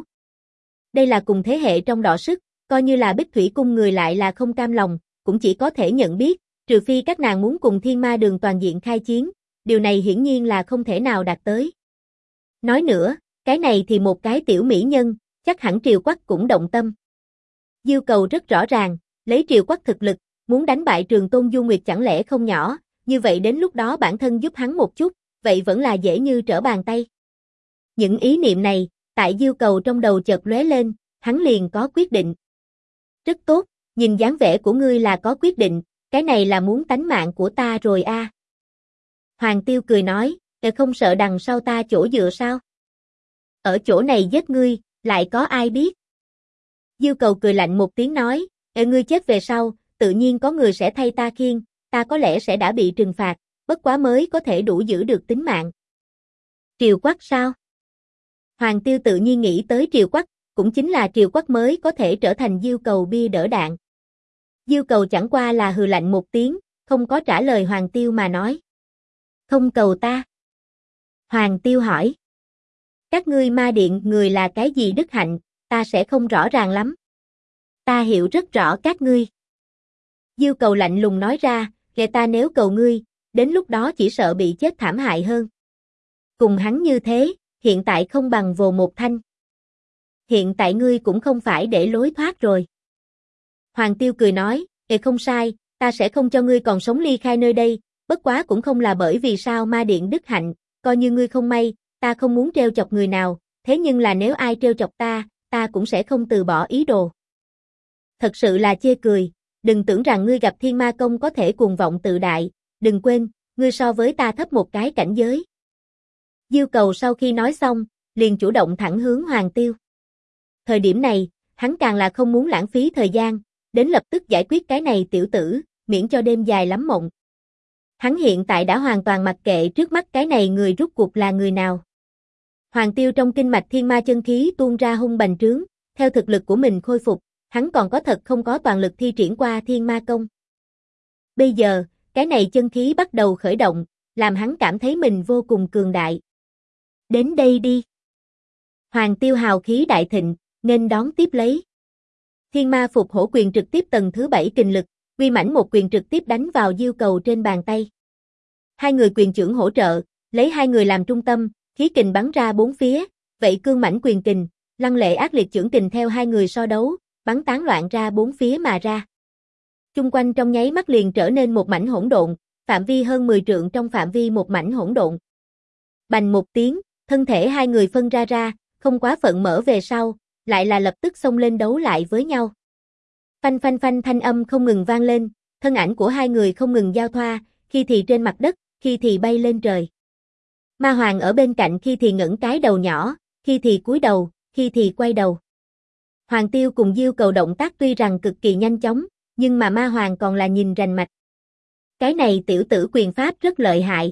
Đây là cùng thế hệ trong đọ sức, coi như là Bích Thủy cung người lại là không cam lòng, cũng chỉ có thể nhận biết, trừ phi các nàng muốn cùng Thiên Ma Đường toàn diện khai chiến, điều này hiển nhiên là không thể nào đạt tới. Nói nữa, cái này thì một cái tiểu mỹ nhân, chắc hẳn Triều Quắc cũng động tâm. Diêu Cầu rất rõ ràng, lấy Triều Quắc thực lực, muốn đánh bại Trường Tôn Du Nguyệt chẳng lẽ không nhỏ, như vậy đến lúc đó bản thân giúp hắn một chút, vậy vẫn là dễ như trở bàn tay. Những ý niệm này, tại Diêu Cầu trong đầu chợt lóe lên, hắn liền có quyết định. Rất tốt, nhìn dáng vẻ của ngươi là có quyết định, cái này là muốn tánh mạng của ta rồi a. Hoàng Tiêu cười nói, không sợ đằng sau ta chỗ dựa sao? Ở chỗ này giết ngươi, lại có ai biết? Diêu Cầu cười lạnh một tiếng nói, ngươi chết về sau, tự nhiên có người sẽ thay ta khiêng, ta có lẽ sẽ đã bị trừng phạt, bất quá mới có thể đủ giữ được tính mạng. Triều Quắc sao? Hoàng Tiêu tự nhiên nghĩ tới Triều Quắc, cũng chính là Triều Quắc mới có thể trở thành Diêu Cầu bia đỡ đạn. Diêu Cầu chẳng qua là hừ lạnh một tiếng, không có trả lời Hoàng Tiêu mà nói. Không cầu ta. Hoàng Tiêu hỏi. Các ngươi ma điện người là cái gì đức hạnh, ta sẽ không rõ ràng lắm. Ta hiểu rất rõ các ngươi. Diêu Cầu lạnh lùng nói ra, kể ta nếu cầu ngươi, đến lúc đó chỉ sợ bị chết thảm hại hơn. Cùng hắn như thế, hiện tại không bằng vồ một thanh. Hiện tại ngươi cũng không phải để lối thoát rồi. Hoàng Tiêu cười nói, không sai, ta sẽ không cho ngươi còn sống ly khai nơi đây, bất quá cũng không là bởi vì sao ma điện đức hạnh, coi như ngươi không may, ta không muốn trêu chọc người nào, thế nhưng là nếu ai trêu chọc ta cũng sẽ không từ bỏ ý đồ. Thật sự là chê cười, đừng tưởng rằng ngươi gặp Thiên Ma Công có thể cuồng vọng tự đại, đừng quên, ngươi so với ta thấp một cái cảnh giới. Diêu Cầu sau khi nói xong, liền chủ động thẳng hướng Hoàng Tiêu. Thời điểm này, hắn càng là không muốn lãng phí thời gian, đến lập tức giải quyết cái này tiểu tử, miễn cho đêm dài lắm mộng. Hắn hiện tại đã hoàn toàn mặc kệ trước mắt cái này người rút cuộc là người nào. Hoàng Tiêu trong kinh mạch thiên ma chân khí tuôn ra hung bành trướng, theo thực lực của mình khôi phục, hắn còn có thật không có toàn lực thi triển qua thiên ma công. Bây giờ, cái này chân khí bắt đầu khởi động, làm hắn cảm thấy mình vô cùng cường đại. Đến đây đi. Hoàng Tiêu hào khí đại thịnh, nên đón tiếp lấy. Thiên ma phục hổ quyền trực tiếp tầng thứ 7 kình lực, uy mãnh một quyền trực tiếp đánh vào diêu cầu trên bàn tay. Hai người quyền trưởng hỗ trợ, lấy hai người làm trung tâm, khí kình bắn ra bốn phía, vậy cương mãnh quyền kình, lăng lệ ác liệt chưởng kình theo hai người so đấu, bắn tán loạn ra bốn phía mà ra. Chung quanh trong nháy mắt liền trở nên một mảnh hỗn độn, phạm vi hơn 10 trượng trong phạm vi một mảnh hỗn độn. Bành một tiếng, thân thể hai người phân ra, không quá phận mở về sau, lại là lập tức xông lên đấu lại với nhau. Phanh phanh phanh thanh âm không ngừng vang lên, thân ảnh của hai người không ngừng giao thoa, khi thì trên mặt đất, khi thì bay lên trời. Ma Hoàng ở bên cạnh khi thì ngẩng cái đầu nhỏ, khi thì cúi đầu, khi thì quay đầu. Hoàng Tiêu cùng diêu cầu động tác tuy rằng cực kỳ nhanh chóng, nhưng mà Ma Hoàng còn là nhìn rành mạch. Cái này tiểu tử quyền pháp rất lợi hại.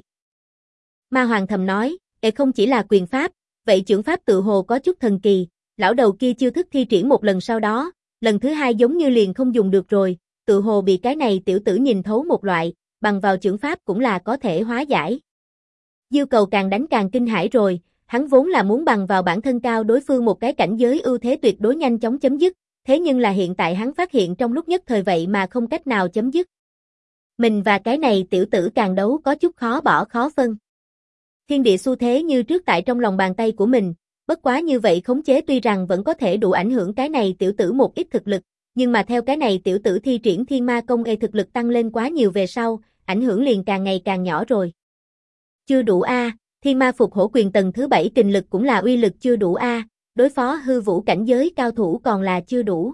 Ma Hoàng thầm nói, không chỉ là quyền pháp, vậy chưởng pháp tự hồ có chút thần kỳ, lão đầu kia chiêu thức thi triển một lần sau đó, lần thứ hai giống như liền không dùng được rồi, tự hồ bị cái này tiểu tử nhìn thấu một loại, bằng vào chưởng pháp cũng là có thể hóa giải. Diêu cầu càng đánh càng kinh hãi rồi, hắn vốn là muốn bằng vào bản thân cao đối phương một cái cảnh giới ưu thế tuyệt đối nhanh chóng chấm dứt, thế nhưng là hiện tại hắn phát hiện trong lúc nhất thời vậy mà không cách nào chấm dứt. Mình và cái này tiểu tử càng đấu có chút khó bỏ khó phân. Thiên địa xu thế như trước tại trong lòng bàn tay của mình, bất quá như vậy khống chế tuy rằng vẫn có thể đủ ảnh hưởng cái này tiểu tử một ít thực lực, nhưng mà theo cái này tiểu tử thi triển thiên ma công thực lực tăng lên quá nhiều về sau, ảnh hưởng liền càng ngày càng nhỏ rồi. Chưa đủ a, thiên ma phục hổ quyền tầng thứ 7 kình lực cũng là uy lực chưa đủ a, đối phó hư vũ cảnh giới cao thủ còn là chưa đủ.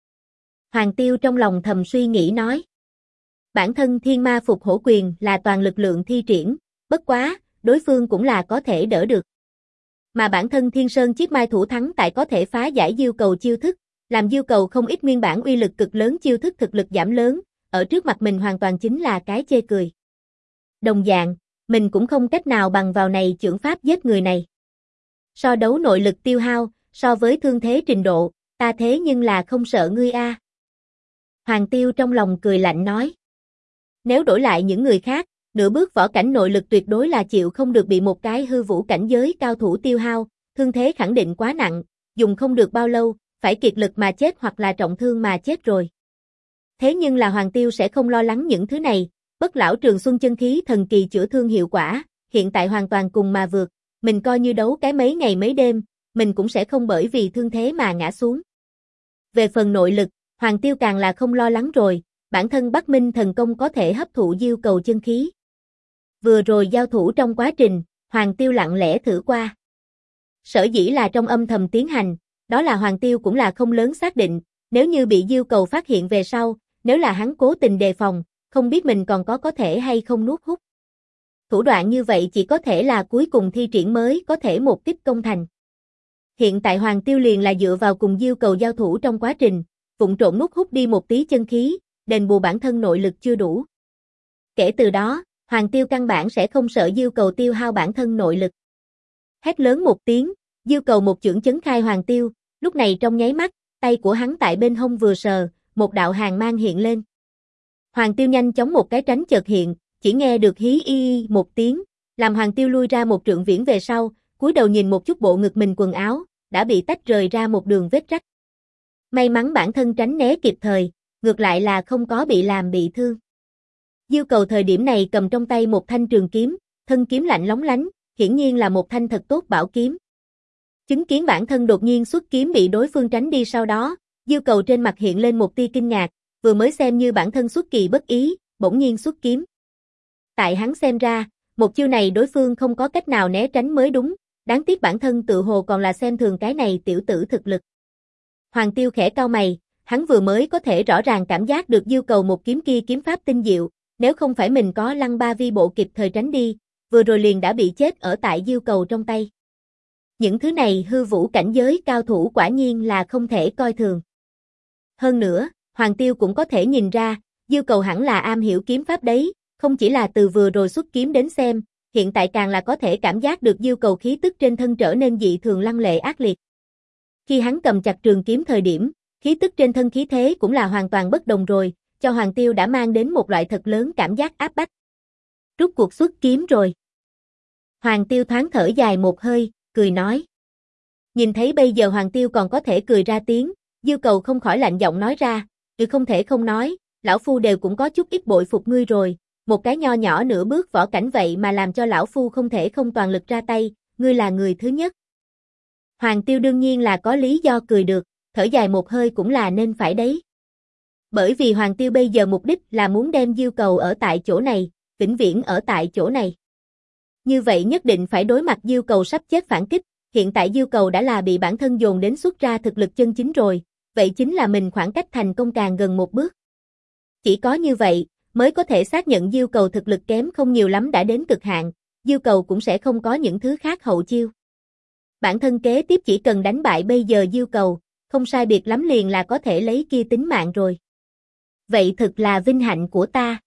Hoàng Tiêu trong lòng thầm suy nghĩ nói. Bản thân thiên ma phục hổ quyền là toàn lực lượng thi triển, bất quá, đối phương cũng là có thể đỡ được. Mà bản thân Thiên Sơn chiếc mai thủ thắng tại có thể phá giải diêu cầu chiêu thức, làm diêu cầu không ít nguyên bản uy lực cực lớn chiêu thức thực lực giảm lớn, ở trước mặt mình hoàn toàn chính là cái chê cười. Đồng dạng, mình cũng không cách nào bằng vào này chưởng pháp giết người này. So đấu nội lực tiêu hao, so với thương thế trình độ, ta thế nhưng là không sợ ngươi a. Hoàng Tiêu trong lòng cười lạnh nói. Nếu đổi lại những người khác, nửa bước võ cảnh nội lực tuyệt đối là chịu không được bị một cái hư vũ cảnh giới cao thủ tiêu hao, thương thế khẳng định quá nặng, dùng không được bao lâu, phải kiệt lực mà chết hoặc là trọng thương mà chết rồi. Thế nhưng là Hoàng Tiêu sẽ không lo lắng những thứ này, bất lão trường xuân chân khí thần kỳ chữa thương hiệu quả, hiện tại hoàn toàn cùng mà vượt, mình coi như đấu cái mấy ngày mấy đêm, mình cũng sẽ không bởi vì thương thế mà ngã xuống. Về phần nội lực, Hoàng Tiêu càng là không lo lắng rồi, bản thân Bắc Minh thần công có thể hấp thụ diêu cầu chân khí. Vừa rồi giao thủ trong quá trình, Hoàng Tiêu lặng lẽ thử qua. Sở dĩ là trong âm thầm tiến hành, đó là Hoàng Tiêu cũng là không lớn xác định, nếu như bị diêu cầu phát hiện về sau, nếu là hắn cố tình đề phòng, không biết mình còn có thể hay không nuốt hút. Thủ đoạn như vậy chỉ có thể là cuối cùng thi triển mới có thể một kích công thành. Hiện tại Hoàng Tiêu liền là dựa vào cùng diêu cầu giao thủ trong quá trình, vụng trộn nuốt hút đi một tí chân khí, đền bù bản thân nội lực chưa đủ. Kể từ đó, Hoàng Tiêu căn bản sẽ không sợ diêu cầu tiêu hao bản thân nội lực. Hét lớn một tiếng, diêu cầu một chưởng chấn khai Hoàng Tiêu, lúc này trong nháy mắt, tay của hắn tại bên hông vừa sờ, một đạo hàn mang hiện lên. Hoàng Tiêu nhanh chóng một cái tránh chợt hiện, chỉ nghe được hí y một tiếng, làm Hoàng Tiêu lui ra một trượng viễn về sau, cúi đầu nhìn một chút bộ ngực mình quần áo, đã bị tách rời ra một đường vết rách. May mắn bản thân tránh né kịp thời, ngược lại là không có bị làm bị thương. Diêu cầu thời điểm này cầm trong tay một thanh trường kiếm, thân kiếm lạnh lóng lánh, hiển nhiên là một thanh thật tốt bảo kiếm. Chứng kiến bản thân đột nhiên xuất kiếm bị đối phương tránh đi sau đó, Diêu cầu trên mặt hiện lên một tia kinh ngạc, vừa mới xem như bản thân xuất kỳ bất ý, bỗng nhiên xuất kiếm. Tại hắn xem ra, một chiêu này đối phương không có cách nào né tránh mới đúng, đáng tiếc bản thân tự hồ còn là xem thường cái này tiểu tử thực lực. Hoàng Tiêu khẽ cau mày, hắn vừa mới có thể rõ ràng cảm giác được Diêu cầu một kiếm kia kiếm pháp tinh diệu, nếu không phải mình có lăng ba vi bộ kịp thời tránh đi, vừa rồi liền đã bị chết ở tại Diêu cầu trong tay. Những thứ này hư vũ cảnh giới cao thủ quả nhiên là không thể coi thường. Hơn nữa, Hoàng Tiêu cũng có thể nhìn ra, Diêu Cầu hẳn là am hiểu kiếm pháp đấy, không chỉ là từ vừa rồi xuất kiếm đến xem, hiện tại càng là có thể cảm giác được Diêu Cầu khí tức trên thân trở nên dị thường lăng lệ ác liệt. Khi hắn cầm chặt trường kiếm thời điểm, khí tức trên thân khí thế cũng là hoàn toàn bất đồng rồi, cho Hoàng Tiêu đã mang đến một loại thật lớn cảm giác áp bách. Rút cuộc xuất kiếm rồi. Hoàng Tiêu thoáng thở dài một hơi, cười nói. Nhìn thấy bây giờ Hoàng Tiêu còn có thể cười ra tiếng, Diêu Cầu không khỏi lạnh giọng nói ra, không thể không nói, lão phu đều cũng có chút ít bội phục ngươi rồi, một cái nho nhỏ nửa bước võ cảnh vậy mà làm cho lão phu không thể không toàn lực ra tay, ngươi là người thứ nhất. Hoàng Tiêu đương nhiên là có lý do cười được, thở dài một hơi cũng là nên phải đấy. Bởi vì Hoàng Tiêu bây giờ mục đích là muốn đem Diêu Cầu ở tại chỗ này, vĩnh viễn ở tại chỗ này. Như vậy nhất định phải đối mặt Diêu Cầu sắp chết phản kích, hiện tại Diêu Cầu đã là bị bản thân dồn đến xuất ra thực lực chân chính rồi, vậy chính là mình khoảng cách thành công càng gần một bước. Chỉ có như vậy, mới có thể xác nhận Diêu Cầu thực lực kém không nhiều lắm đã đến cực hạn, Diêu Cầu cũng sẽ không có những thứ khác hậu chiêu. Bản thân kế tiếp chỉ cần đánh bại bây giờ Diêu Cầu, không sai biệt lắm liền là có thể lấy kia tính mạng rồi. Vậy thực là vinh hạnh của ta.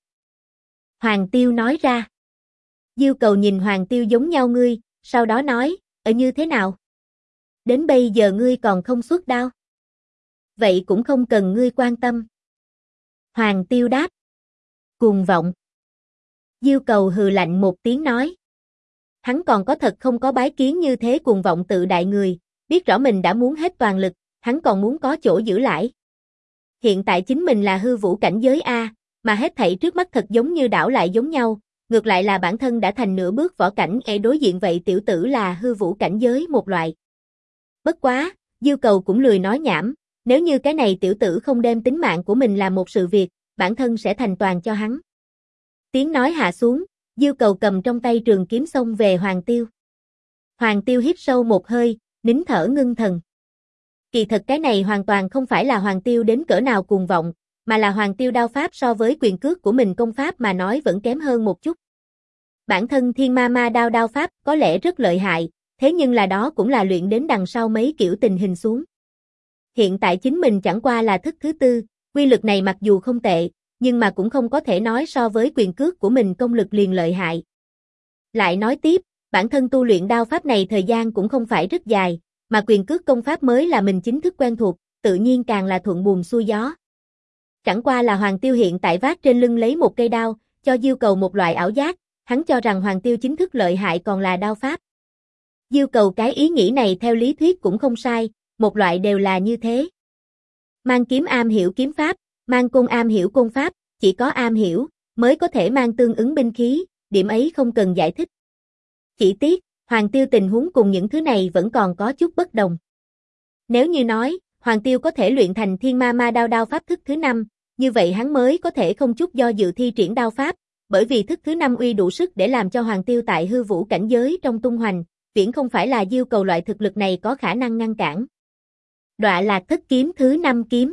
Hoàng Tiêu nói ra. Diêu Cầu nhìn Hoàng Tiêu giống nhau ngươi, sau đó nói, như thế nào? Đến bây giờ ngươi còn không xuất đao. Vậy cũng không cần ngươi quan tâm. Hoàng Tiêu đáp. Cuồng vọng. Diêu Cầu hừ lạnh một tiếng nói. Hắn còn có thật không có bái kiến như thế cuồng vọng tự đại người, biết rõ mình đã muốn hết toàn lực, hắn còn muốn có chỗ giữ lại. Hiện tại chính mình là hư vũ cảnh giới A, mà hết thảy trước mắt thật giống như đảo lại giống nhau, ngược lại là bản thân đã thành nửa bước võ cảnh đối diện vậy tiểu tử là hư vũ cảnh giới một loại. Bất quá, Diêu Cầu cũng lười nói nhảm, nếu như cái này tiểu tử không đem tính mạng của mình làm một sự việc, bản thân sẽ thành toàn cho hắn. Tiếng nói hạ xuống, Diêu Cầu cầm trong tay trường kiếm xông về Hoàng Tiêu. Hoàng Tiêu hít sâu một hơi, nín thở ngưng thần. Kỳ thật cái này hoàn toàn không phải là Hoàng Tiêu đến cỡ nào cuồng vọng, mà là Hoàng Tiêu đao pháp so với quyền cước của mình công pháp mà nói vẫn kém hơn một chút. Bản thân Thiên Ma Ma đao pháp có lẽ rất lợi hại, thế nhưng là đó cũng là luyện đến đằng sau mấy kiểu tình hình xuống. Hiện tại chính mình chẳng qua là thức thứ tư, quy lực này mặc dù không tệ, nhưng mà cũng không có thể nói so với quyền cước của mình công lực liền lợi hại. Lại nói tiếp, bản thân tu luyện đao pháp này thời gian cũng không phải rất dài, mà quyền cước công pháp mới là mình chính thức quen thuộc, tự nhiên càng là thuận buồm xuôi gió. Chẳng qua là Hoàng Tiêu hiện tại vác trên lưng lấy một cây đao, cho Diêu Cầu một loại ảo giác, hắn cho rằng Hoàng Tiêu chính thức lợi hại còn là đao pháp. Diêu Cầu cái ý nghĩ này theo lý thuyết cũng không sai, một loại đều là như thế. Mang kiếm am hiểu kiếm pháp, mang côn am hiểu côn pháp, chỉ có am hiểu, mới có thể mang tương ứng binh khí, điểm ấy không cần giải thích. Chỉ tiếc, Hoàng Tiêu tình huống cùng những thứ này vẫn còn có chút bất đồng. Nếu như nói, Hoàng Tiêu có thể luyện thành Thiên Ma Ma đao pháp thức thứ 5, như vậy hắn mới có thể không chút do dự thi triển đao pháp, bởi vì thức thứ 5 uy đủ sức để làm cho Hoàng Tiêu tại hư vũ cảnh giới trong tung hoành, viễn không phải là Diêu Cầu loại thực lực này có khả năng ngăn cản. Đọa Lạc Thất kiếm thứ 5 kiếm.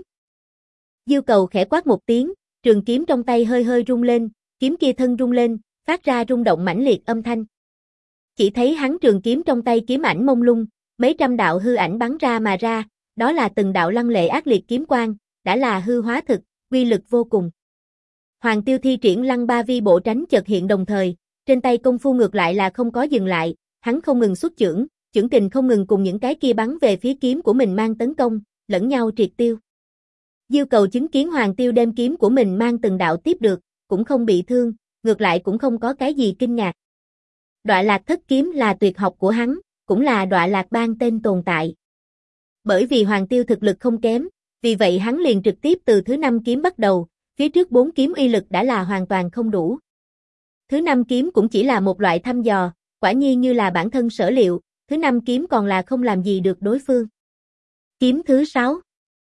Diêu Cầu khẽ quát một tiếng, trường kiếm trong tay hơi hơi rung lên, kiếm kia thân rung lên, phát ra rung động mãnh liệt âm thanh. Chỉ thấy hắn trường kiếm trong tay kiếm ảnh mông lung, mấy trăm đạo hư ảnh bắn ra mà ra, đó là từng đạo lăng lệ ác liệt kiếm quang, đã là hư hóa thực, uy lực vô cùng. Hoàng Tiêu thi triển Lăng Ba Vi bộ tránh chợt hiện đồng thời, trên tay công phu ngược lại là không có dừng lại, hắn không ngừng xuất chưởng, chưởng kình không ngừng cùng những cái kia bắn về phía kiếm của mình mang tấn công, lẫn nhau triệt tiêu. Diêu Cầu chứng kiến Hoàng Tiêu đem kiếm của mình mang từng đạo tiếp được, cũng không bị thương, ngược lại cũng không có cái gì kinh ngạc. Đọa Lạc Thất kiếm là tuyệt học của hắn, cũng là Đọa Lạc Bang tên tồn tại. Bởi vì Hoàng Tiêu thực lực không kém, vì vậy hắn liền trực tiếp từ thứ 5 kiếm bắt đầu, phía trước 4 kiếm uy lực đã là hoàn toàn không đủ. Thứ 5 kiếm cũng chỉ là một loại thăm dò, quả nhiên như là bản thân sở liệu, thứ 5 kiếm còn là không làm gì được đối phương. Kiếm thứ 6.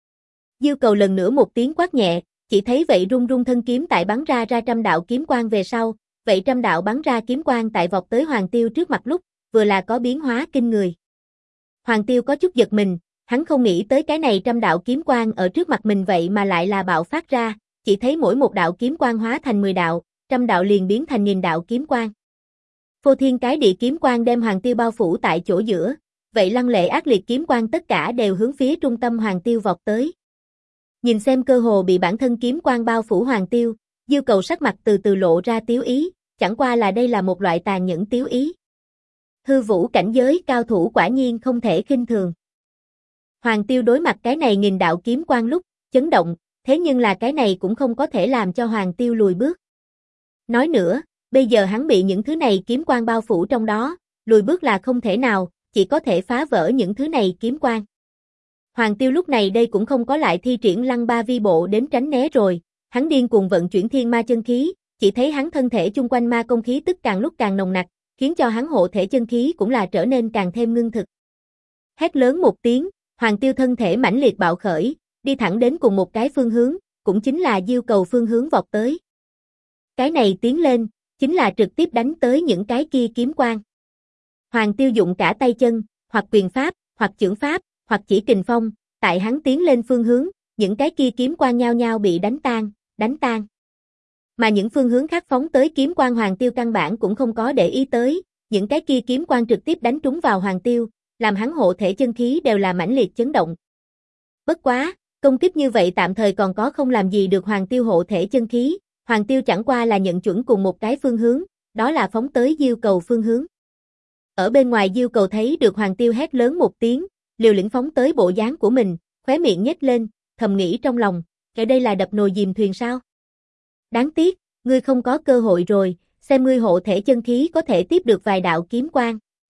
Diêu Cầu lần nữa một tiếng quát nhẹ, chỉ thấy vậy rung rung thân kiếm tại bắn ra trăm đạo kiếm quang về sau, vậy trăm đạo bắn ra kiếm quang tại vọt tới Hoàng Tiêu trước mặt lúc, vừa là có biến hóa kinh người. Hoàng Tiêu có chút giật mình, hắn không nghĩ tới cái này trăm đạo kiếm quang ở trước mặt mình vậy mà lại là bạo phát ra, chỉ thấy mỗi một đạo kiếm quang hóa thành 10 đạo, trăm đạo liền biến thành nghìn đạo kiếm quang. Phô thiên cái địa kiếm quang đem Hoàng Tiêu bao phủ tại chỗ giữa, vậy lăng lệ ác liệt kiếm quang tất cả đều hướng phía trung tâm Hoàng Tiêu vọt tới. Nhìn xem cơ hồ bị bản thân kiếm quang bao phủ Hoàng Tiêu, Diêu Cầu sắc mặt từ từ lộ ra tiếu ý, chẳng qua là đây là một loại tàn nhẫn tiếu ý. Hư vũ cảnh giới cao thủ quả nhiên không thể khinh thường. Hoàng Tiêu đối mặt cái này nghìn đạo kiếm quang lúc, chấn động, thế nhưng là cái này cũng không có thể làm cho Hoàng Tiêu lùi bước. Nói nữa, bây giờ hắn bị những thứ này kiếm quang bao phủ trong đó, lùi bước là không thể nào, chỉ có thể phá vỡ những thứ này kiếm quang. Hoàng Tiêu lúc này đây cũng không có lại thi triển lăng ba vi bộ đến tránh né rồi, hắn điên cuồng vận chuyển thiên ma chân khí, chỉ thấy hắn thân thể chung quanh ma công khí tức càng lúc càng nồng nặc, khiến cho hắn hộ thể chân khí cũng là trở nên càng thêm ngưng thực. Hét lớn một tiếng, Hoàng Tiêu thân thể mãnh liệt bạo khởi, đi thẳng đến cùng một cái phương hướng, cũng chính là Diêu Cầu phương hướng vọt tới. Cái này tiến lên, chính là trực tiếp đánh tới những cái kia kiếm quang. Hoàng Tiêu dụng cả tay chân, hoặc quyền pháp, hoặc chưởng pháp, hoặc chỉ kình phong, tại hắn tiến lên phương hướng, những cái kia kiếm quang nhao nhao bị đánh tan. Mà những phương hướng khác phóng tới kiếm quang Hoàng Tiêu căn bản cũng không có để ý tới, những cái kia kiếm quang trực tiếp đánh trúng vào Hoàng Tiêu, làm hắn hộ thể chân khí đều là mãnh liệt chấn động. Bất quá, công kích như vậy tạm thời còn có không làm gì được Hoàng Tiêu hộ thể chân khí, Hoàng Tiêu chẳng qua là nhận chuẩn cùng một cái phương hướng, đó là phóng tới Diêu Cầu phương hướng. Ở bên ngoài Diêu Cầu thấy được Hoàng Tiêu hét lớn một tiếng, liều lĩnh phóng tới bộ dáng của mình, khóe miệng nhếch lên, thầm nghĩ trong lòng, cái đây là đập nồi dìm thuyền sao? Đáng tiếc, ngươi không có cơ hội rồi, xem ngươi hộ thể chân khí có thể tiếp được vài đạo kiếm quang.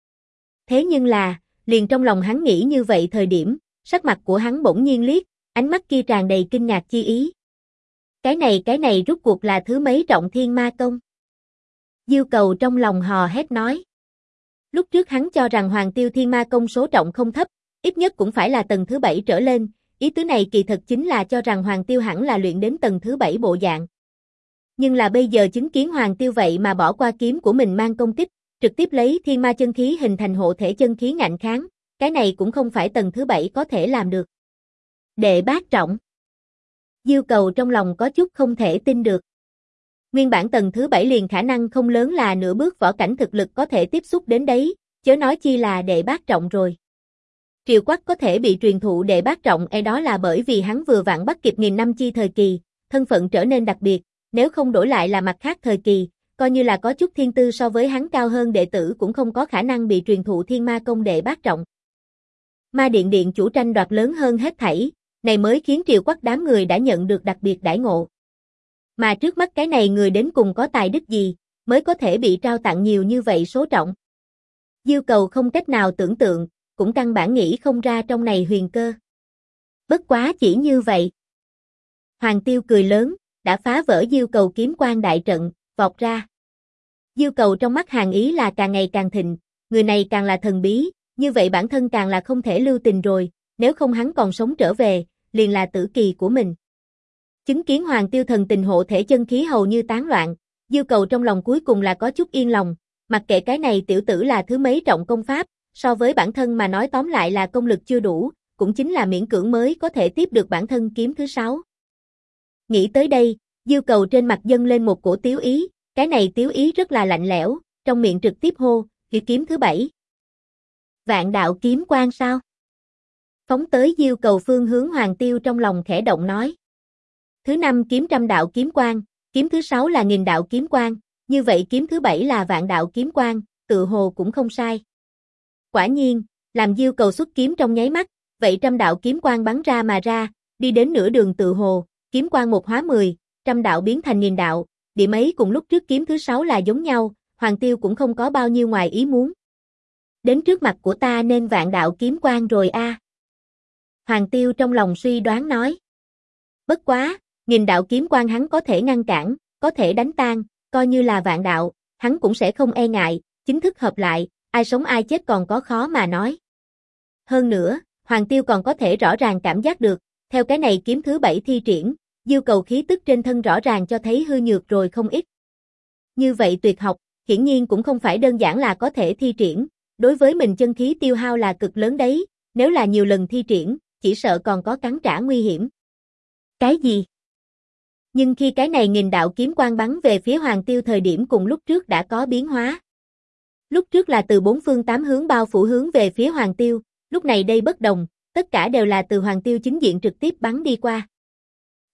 Thế nhưng là, liền trong lòng hắn nghĩ như vậy thời điểm, sắc mặt của hắn bỗng nhiên liếc, ánh mắt kia tràn đầy kinh ngạc chi ý. Cái này rút cuộc là thứ mấy trọng thiên ma công? Diêu Cầu trong lòng hò hét nói. Lúc trước hắn cho rằng Hoàng Tiêu thiên ma công số trọng không thấp, ít nhất cũng phải là tầng thứ 7 trở lên, ý tứ này kỳ thực chính là cho rằng Hoàng Tiêu hẳn là luyện đến tầng thứ 7 bộ dạng. Nhưng là bây giờ chứng kiến Hoàng Tiêu vậy mà bỏ qua kiếm của mình mang công kích, trực tiếp lấy thiên ma chân khí hình thành hộ thể chân khí ngạnh kháng, cái này cũng không phải tầng thứ 7 có thể làm được. Đệ bát trọng. Diêu Cầu trong lòng có chút không thể tin được. Nguyên bản tầng thứ 7 liền khả năng không lớn là nửa bước võ cảnh thực lực có thể tiếp xúc đến đấy, chớ nói chi là đệ bát trọng rồi. Triều Quắc có thể bị truyền thụ đệ bát trọng đó là bởi vì hắn vừa vặn bắt kịp nghìn năm chi thời kỳ, thân phận trở nên đặc biệt, nếu không đổi lại là mặt khác thời kỳ, coi như là có chút thiên tư so với hắn cao hơn đệ tử cũng không có khả năng bị truyền thụ thiên ma công đệ bát trọng. Ma Điện điện chủ tranh đoạt lớn hơn hết thảy, này mới khiến Triều Quắc đám người đã nhận được đặc biệt đãi ngộ. Mà trước mắt cái này người đến cùng có tài đức gì, mới có thể bị trao tặng nhiều như vậy số trọng. Diêu Cầu không cách nào tưởng tượng, cũng căn bản nghĩ không ra trong này huyền cơ. Bất quá chỉ như vậy. Hoàng Tiêu cười lớn, đã phá vỡ Diêu Cầu kiếm quang đại trận, vọt ra. Diêu Cầu trong mắt hàn ý là càng ngày càng thịnh, người này càng là thần bí, như vậy bản thân càng là không thể lưu tình rồi, nếu không hắn còn sống trở về, liền là tử kỳ của mình. Chứng kiến Hoàng Tiêu thần tình hộ thể chân khí hầu như tán loạn, Diêu Cầu trong lòng cuối cùng là có chút yên lòng, mặc kệ cái này tiểu tử là thứ mấy trọng công pháp, so với bản thân mà nói tóm lại là công lực chưa đủ, cũng chính là miễn cưỡng mới có thể tiếp được bản thân kiếm thứ 6. Nghĩ tới đây, Diêu Cầu trên mặt dâng lên một cổ tiếu ý, cái này tiếu ý rất là lạnh lẽo, trong miệng trực tiếp hô, kiếm thứ 7. Vạn đạo kiếm quang sao? Phóng tới Diêu Cầu phương hướng Hoàng Tiêu trong lòng khẽ động nói. Thứ 5 kiếm trăm đạo kiếm quang, kiếm thứ 6 là nghìn đạo kiếm quang, như vậy kiếm thứ 7 là vạn đạo kiếm quang, tự hồ cũng không sai. Quả nhiên, làm Diêu Cầu xuất kiếm trong nháy mắt, vậy trăm đạo kiếm quang bắn ra mà ra, đi đến nửa đường tự hồ, kiếm quang một hóa 10, trăm đạo biến thành nghìn đạo, điểm ấy cùng lúc trước kiếm thứ 6 là giống nhau, Hoàng Tiêu cũng không có bao nhiêu ngoài ý muốn. Đến trước mặt của ta nên vạn đạo kiếm quang rồi a. Hoàng Tiêu trong lòng suy đoán nói. Bất quá, nghìn đạo kiếm quang hắn có thể ngăn cản, có thể đánh tan, coi như là vạn đạo, hắn cũng sẽ không e ngại, chính thức hợp lại, ai sống ai chết còn có khó mà nói. Hơn nữa, Hoàng Tiêu còn có thể rõ ràng cảm giác được, theo cái này kiếm thứ 7 thi triển, Diêu Cầu khí tức trên thân rõ ràng cho thấy hư nhược rồi không ít. Như vậy tuyệt học, hiển nhiên cũng không phải đơn giản là có thể thi triển, đối với mình chân khí tiêu hao là cực lớn đấy, nếu là nhiều lần thi triển, chỉ sợ còn có cắn trả nguy hiểm. Cái gì? Nhưng khi cái này nghìn đạo kiếm quang bắn về phía Hoàng Tiêu thời điểm cùng lúc trước đã có biến hóa. Lúc trước là từ 4 phương 8 hướng bao phủ hướng về phía Hoàng Tiêu, lúc này đây bất đồng, tất cả đều là từ Hoàng Tiêu chính diện trực tiếp bắn đi qua.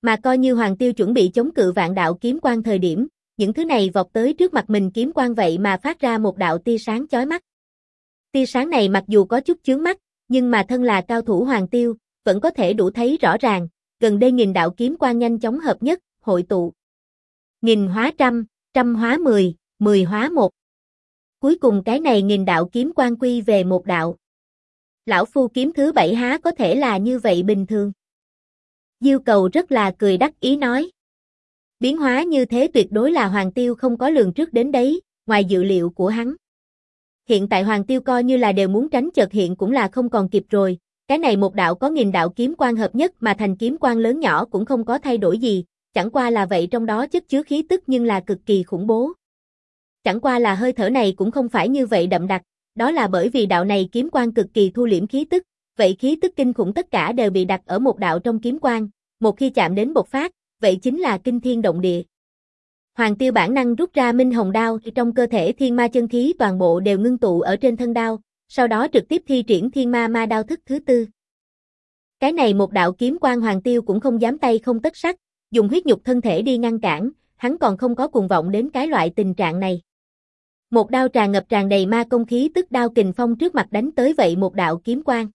Mà coi như Hoàng Tiêu chuẩn bị chống cự vạn đạo kiếm quang thời điểm, những thứ này vọt tới trước mặt mình kiếm quang vậy mà phát ra một đạo tia sáng chói mắt. Tia sáng này mặc dù có chút chướng mắt, nhưng mà thân là cao thủ Hoàng Tiêu, vẫn có thể đủ thấy rõ ràng, gần đây nghìn đạo kiếm quang nhanh chóng hợp nhất, hội tụ. Nghìn hóa trăm, trăm hóa 10, 10 hóa 1. Cuối cùng cái này nghìn đạo kiếm quang quy về một đạo. Lão phu kiếm thứ 7 há có thể là như vậy bình thường. Diêu Cầu rất là cười đắc ý nói. Biến hóa như thế tuyệt đối là Hoàng Tiêu không có lường trước đến đấy, ngoài dự liệu của hắn. Hiện tại Hoàng Tiêu coi như là đều muốn tránh chợt hiện cũng là không còn kịp rồi, cái này một đạo có nghìn đạo kiếm quang hợp nhất mà thành kiếm quang lớn nhỏ cũng không có thay đổi gì, chẳng qua là vậy trong đó chất chứa khí tức nhưng là cực kỳ khủng bố. Chẳng qua là hơi thở này cũng không phải như vậy đậm đặc, đó là bởi vì đạo này kiếm quang cực kỳ thu liễm khí tức, vậy khí tức kinh khủng tất cả đều bị đặt ở một đạo trong kiếm quang, một khi chạm đến bộc phát, vậy chính là kinh thiên động địa. Hoàng Tiêu bản năng rút ra Minh Hồng đao, trong cơ thể thiên ma chân khí toàn bộ đều ngưng tụ ở trên thân đao, sau đó trực tiếp thi triển thiên ma ma đao thức thứ tư. Cái này một đạo kiếm quang Hoàng Tiêu cũng không dám tay không tất sắt, dùng huyết nhục thân thể đi ngăn cản, hắn còn không có cuồng vọng đến cái loại tình trạng này. Một đao tràn ngập tràn đầy ma công khí tức đao kình phong trước mặt đánh tới vậy một đạo kiếm quang.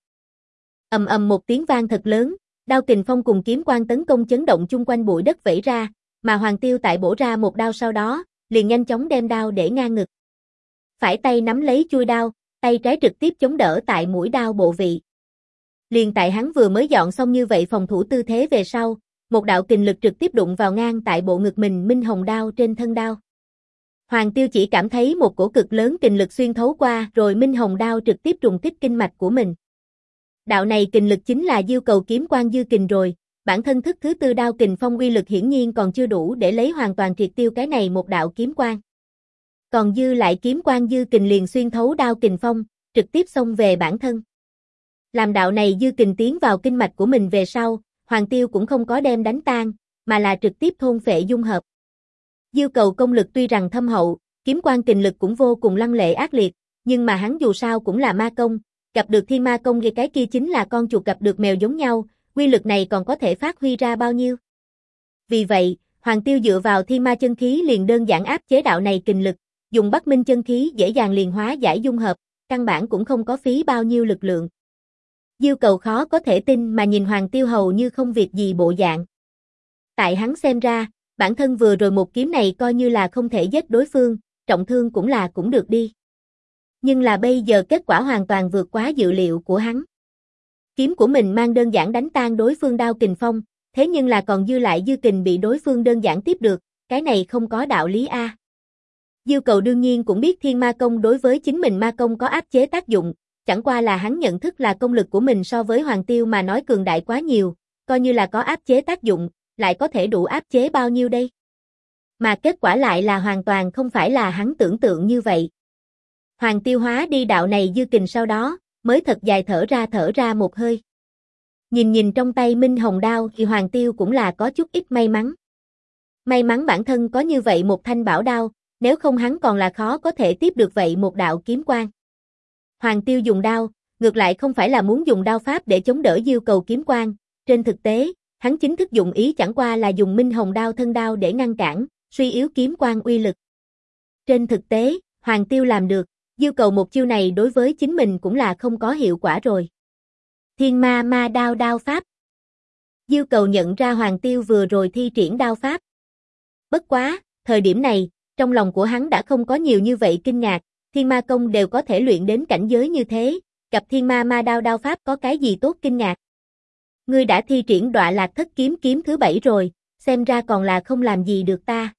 Ầm ầm một tiếng vang thật lớn, đao kình phong cùng kiếm quang tấn công chấn động chung quanh bụi đất vẩy ra, mà Hoàng Tiêu tại bổ ra một đao sau đó, liền nhanh chóng đem đao để ngang ngực. Phải tay nắm lấy chuôi đao, tay trái trực tiếp chống đỡ tại mũi đao bộ vị. Liền tại hắn vừa mới dọn xong như vậy phòng thủ tư thế về sau, một đạo kình lực trực tiếp đụng vào ngang tại bộ ngực mình Minh Hồng đao trên thân đao. Hoàng Tiêu chỉ cảm thấy một cổ cực lớn kình lực xuyên thấu qua rồi Minh Hồng đao trực tiếp trùng kích kinh mạch của mình. Đạo này kình lực chính là Diêu Cầu kiếm quang dư kình rồi, bản thân thức thứ tư đao kình phong uy lực hiển nhiên còn chưa đủ để lấy hoàn toàn triệt tiêu cái này một đạo kiếm quang. Còn dư lại kiếm quang dư kình liền xuyên thấu đao kình phong, trực tiếp xông về bản thân. Làm đạo này dư kình tiến vào kinh mạch của mình về sau, Hoàng Tiêu cũng không có đem đánh tan, mà là trực tiếp thôn phệ dung hợp. Diêu Cầu công lực tuy rằng thâm hậu, kiếm quang kình lực cũng vô cùng lăng lệ ác liệt, nhưng mà hắn dù sao cũng là ma công, gặp được thiên ma công cái kia chính là con chuột gặp được mèo giống nhau, quy lực này còn có thể phát huy ra bao nhiêu. Vì vậy, Hoàng Tiêu dựa vào thiên ma chân khí liền đơn giản áp chế đạo này kình lực, dùng Bắc Minh chân khí dễ dàng liền hóa giải dung hợp, căn bản cũng không có phí bao nhiêu lực lượng. Diêu Cầu khó có thể tin mà nhìn Hoàng Tiêu hầu như không việc gì bộ dạng. Tại hắn xem ra, bản thân vừa rồi một kiếm này coi như là không thể giết đối phương, trọng thương cũng được đi. Nhưng là bây giờ kết quả hoàn toàn vượt quá dự liệu của hắn. Kiếm của mình mang đơn giản đánh tan đối phương đao kình phong, thế nhưng là còn dư lại dư kình bị đối phương đơn giản tiếp được, cái này không có đạo lý a. Diêu Cầu đương nhiên cũng biết thiên ma công đối với chính mình ma công có áp chế tác dụng, chẳng qua là hắn nhận thức là công lực của mình so với Hoàng Tiêu mà nói cường đại quá nhiều, coi như là có áp chế tác dụng, lại có thể đủ áp chế bao nhiêu đây? Mà kết quả lại là hoàn toàn không phải là hắn tưởng tượng như vậy. Hoàng Tiêu hóa đi đạo này dư kình sau đó, mới thật dài thở ra một hơi. Nhìn trong tay Minh Hồng đao thì Hoàng Tiêu cũng là có chút ít may mắn. May mắn bản thân có như vậy một thanh bảo đao, nếu không hắn còn là khó có thể tiếp được vậy một đạo kiếm quang. Hoàng Tiêu dùng đao, ngược lại không phải là muốn dùng đao pháp để chống đỡ Diêu Cầu kiếm quang, trên thực tế, hắn chính thức dụng ý chẳng qua là dùng Minh Hồng đao thân đao để ngăn cản, suy yếu kiếm quang uy lực. Trên thực tế, Hoàng Tiêu làm được, Diêu Cầu một chiêu này đối với chính mình cũng là không có hiệu quả rồi. Thiên ma ma đao đao pháp. Diêu Cầu nhận ra Hoàng Tiêu vừa rồi thi triển đao pháp. Bất quá, thời điểm này, trong lòng của hắn đã không có nhiều như vậy kinh ngạc, thiên ma công đều có thể luyện đến cảnh giới như thế, gặp thiên ma ma đao đao pháp có cái gì tốt kinh ngạc. Ngươi đã thi triển Đọa Lạc Thất kiếm kiếm thứ 7 rồi, xem ra còn là không làm gì được ta.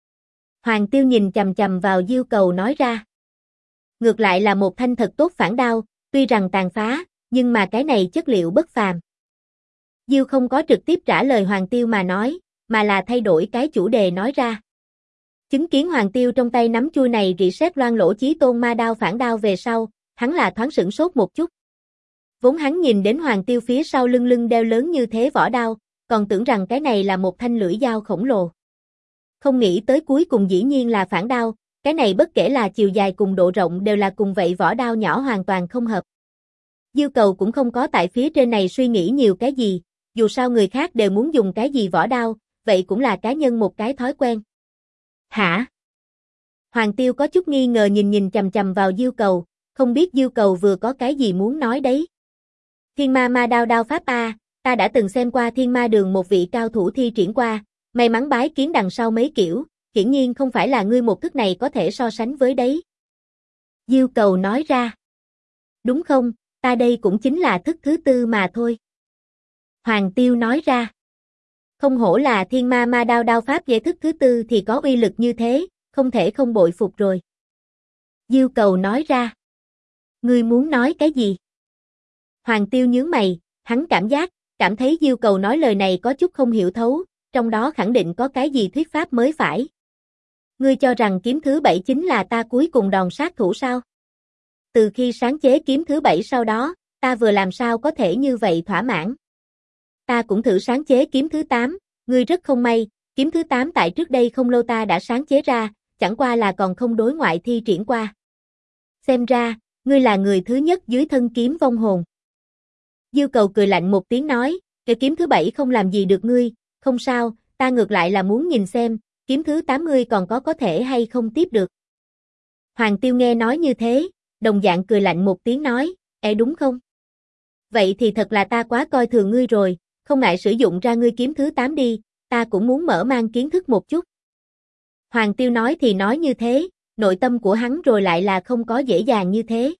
Hoàng Tiêu nhìn chằm chằm vào Diêu Cầu nói ra. Ngược lại là một thanh thật tốt phản đao, tuy rằng tàn phá, nhưng mà cái này chất liệu bất phàm. Diêu không có trực tiếp trả lời Hoàng Tiêu mà nói, mà là thay đổi cái chủ đề nói ra. Chứng kiến Hoàng Tiêu trong tay nắm chuôi này reset loan lỗ chí tôn ma đao phản đao về sau, hắn là thoáng sửng sốt một chút. Vốn hắn nhìn đến Hoàng Tiêu phía sau lưng đeo lớn như thế vỏ đao, còn tưởng rằng cái này là một thanh lưỡi dao khổng lồ. Không nghĩ tới cuối cùng dĩ nhiên là phản đao, cái này bất kể là chiều dài cùng độ rộng đều là cùng vậy vỏ đao nhỏ hoàn toàn không hợp. Diêu Cầu cũng không có tại phía trên này suy nghĩ nhiều cái gì, dù sao người khác đều muốn dùng cái gì võ đao, vậy cũng là cá nhân một cái thói quen. Hả? Hoàng Tiêu có chút nghi ngờ nhìn chằm chằm vào Diêu Cầu, không biết Diêu Cầu vừa có cái gì muốn nói đấy. Thiên ma ma đao đao pháp a, ta đã từng xem qua Thiên Ma Đường một vị cao thủ thi triển qua, may mắn bái kiến đằng sau mấy kiểu, hiển nhiên không phải là ngươi một thức này có thể so sánh với đấy. Diêu Cầu nói ra. Đúng không, ta đây cũng chính là thức thứ tư mà thôi. Hoàng Tiêu nói ra. Không hổ là Thiên Ma ma đao đao pháp về thức thứ tư thì có uy lực như thế, không thể không bội phục rồi. Diêu Cầu nói ra. Ngươi muốn nói cái gì? Hoàng Tiêu nhướng mày, hắn cảm thấy Diêu Cầu nói lời này có chút không hiểu thấu, trong đó khẳng định có cái gì thuyết pháp mới phải. Ngươi cho rằng kiếm thứ 7 chính là ta cuối cùng đòn sát thủ sao? Từ khi sáng chế kiếm thứ 7 sau đó, ta vừa làm sao có thể như vậy thỏa mãn. Ta cũng thử sáng chế kiếm thứ 8, ngươi rất không may, kiếm thứ 8 tại trước đây không lâu ta đã sáng chế ra, chẳng qua là còn không đối ngoại thi triển qua. Xem ra, ngươi là người thứ nhất dưới thân kiếm vong hồn. Diêu Cầu cười lạnh một tiếng nói, cái kiếm thứ 7 không làm gì được ngươi, không sao, ta ngược lại là muốn nhìn xem, kiếm thứ 8 ngươi còn có thể hay không tiếp được. Hoàng Tiêu nghe nói như thế, đồng dạng cười lạnh một tiếng nói, đúng không? Vậy thì thật là ta quá coi thường ngươi rồi, không ngại sử dụng ra ngươi kiếm thứ 8 đi, ta cũng muốn mở mang kiến thức một chút. Hoàng Tiêu nói thì nói như thế, nội tâm của hắn rồi lại là không có dễ dàng như thế.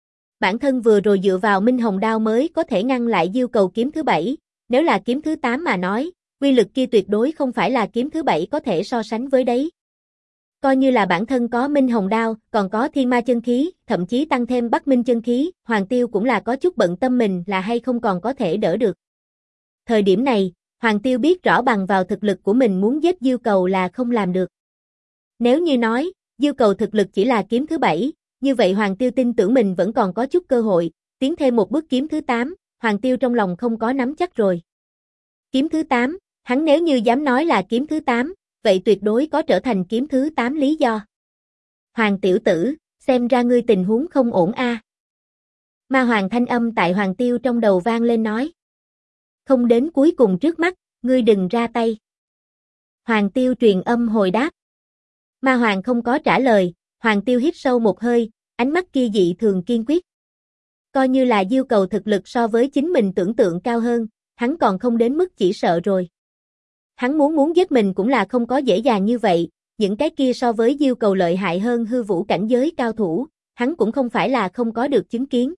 Bản thân vừa rồi dựa vào Minh Hồng Đao mới có thể ngăn lại Diêu Cầu kiếm thứ 7, nếu là kiếm thứ 8 mà nói, uy lực kia tuyệt đối không phải là kiếm thứ 7 có thể so sánh với đấy. Coi như là bản thân có Minh Hồng Đao, còn có Thiên Ma chân khí, thậm chí tăng thêm Bắc Minh chân khí, Hoàng Tiêu cũng là có chút bận tâm mình là hay không còn có thể đỡ được. Thời điểm này, Hoàng Tiêu biết rõ bằng vào thực lực của mình muốn giết Diêu Cầu là không làm được. Nếu như nói, Diêu Cầu thực lực chỉ là kiếm thứ 7, như vậy Hoàng Tiêu tin tưởng mình vẫn còn có chút cơ hội, tiến thêm một bước kiếm thứ 8, Hoàng Tiêu trong lòng không có nắm chắc rồi. Kiếm thứ 8, hắn nếu như dám nói là kiếm thứ 8, vậy tuyệt đối có trở thành kiếm thứ 8 lý do. Hoàng tiểu tử, xem ra ngươi tình huống không ổn a. Ma Hoàng thanh âm tại Hoàng Tiêu trong đầu vang lên nói. Không đến cuối cùng trước mắt, ngươi đừng ra tay. Hoàng Tiêu truyền âm hồi đáp. Ma Hoàng không có trả lời, Hoàng Tiêu hít sâu một hơi, ánh mắt kia dị thường kiên quyết. Coi như là Diêu Cầu thực lực so với chính mình tưởng tượng cao hơn, hắn còn không đến mức chỉ sợ rồi. Hắn muốn giết mình cũng là không có dễ dàng như vậy, những cái kia so với Diêu Cầu lợi hại hơn hư vũ cảnh giới cao thủ, hắn cũng không phải là không có được chứng kiến.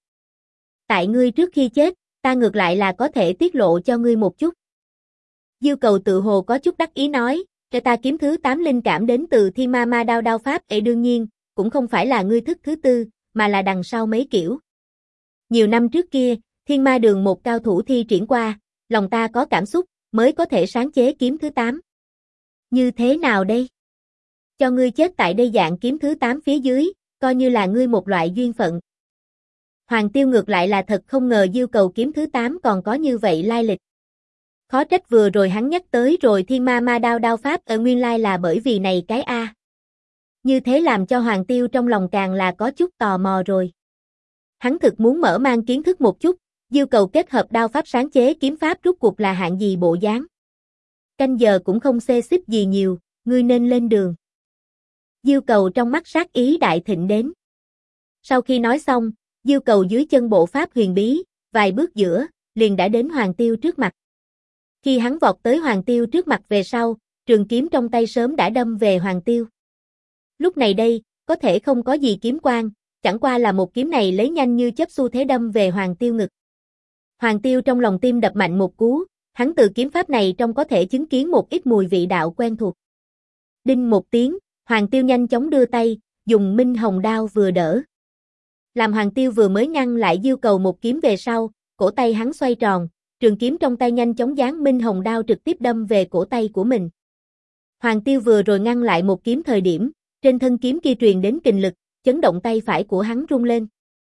Tại ngươi trước khi chết, ta ngược lại là có thể tiết lộ cho ngươi một chút. Diêu Cầu tự hồ có chút đắc ý nói, cho ta kiếm thứ 8 linh cảm đến từ Thiên Ma ma đao đao pháp, đương nhiên, cũng không phải là ngươi thức thứ tư, mà là đằng sau mấy kiểu. Nhiều năm trước kia, Thiên Ma Đường một cao thủ thi triển qua, lòng ta có cảm xúc, mới có thể sáng chế kiếm thứ 8. Như thế nào đây? Cho ngươi chết tại đây dạng kiếm thứ 8 phía dưới, coi như là ngươi một loại duyên phận. Hoàng Tiêu ngược lại là thật không ngờ Diêu Cầu kiếm thứ 8 còn có như vậy lai lịch. Khó trách vừa rồi hắn nhắc tới rồi Thiên Ma ma đao đao pháp ở nguyên lai là bởi vì này cái A. Như thế làm cho Hoàng Tiêu trong lòng càng là có chút tò mò rồi. Hắn thực muốn mở mang kiến thức một chút, Diêu Cầu kết hợp đao pháp sáng chế kiếm pháp rút cuộc là hạng gì bộ dáng. Canh giờ cũng không xê xích gì nhiều, ngươi nên lên đường. Diêu Cầu trong mắt sát ý đại thịnh đến. Sau khi nói xong, Diêu Cầu dưới chân bộ pháp huyền bí, vài bước giữa, liền đã đến Hoàng Tiêu trước mặt. Khi hắn vọt tới Hoàng Tiêu trước mặt về sau, trường kiếm trong tay sớm đã đâm về Hoàng Tiêu. Lúc này đây, có thể không có gì kiếm quang, chẳng qua là một kiếm này lấy nhanh như chớp xu thế đâm về Hoàng Tiêu ngực. Hoàng Tiêu trong lòng tim đập mạnh một cú, hắn từ kiếm pháp này trong có thể chứng kiến một ít mùi vị đạo quen thuộc. Đinh một tiếng, Hoàng Tiêu nhanh chóng đưa tay, dùng Minh Hồng Đao vừa đỡ. Làm Hoàng Tiêu vừa mới ngăn lại Diêu Cầu một kiếm về sau, cổ tay hắn xoay tròn, trường kiếm trong tay nhanh chóng giáng Minh Hồng Đao trực tiếp đâm về cổ tay của mình. Hoàng Tiêu vừa rồi ngăn lại một kiếm thời điểm, trên thân kiếm kia truyền đến kình lực, chấn động tay phải của hắn rung lên.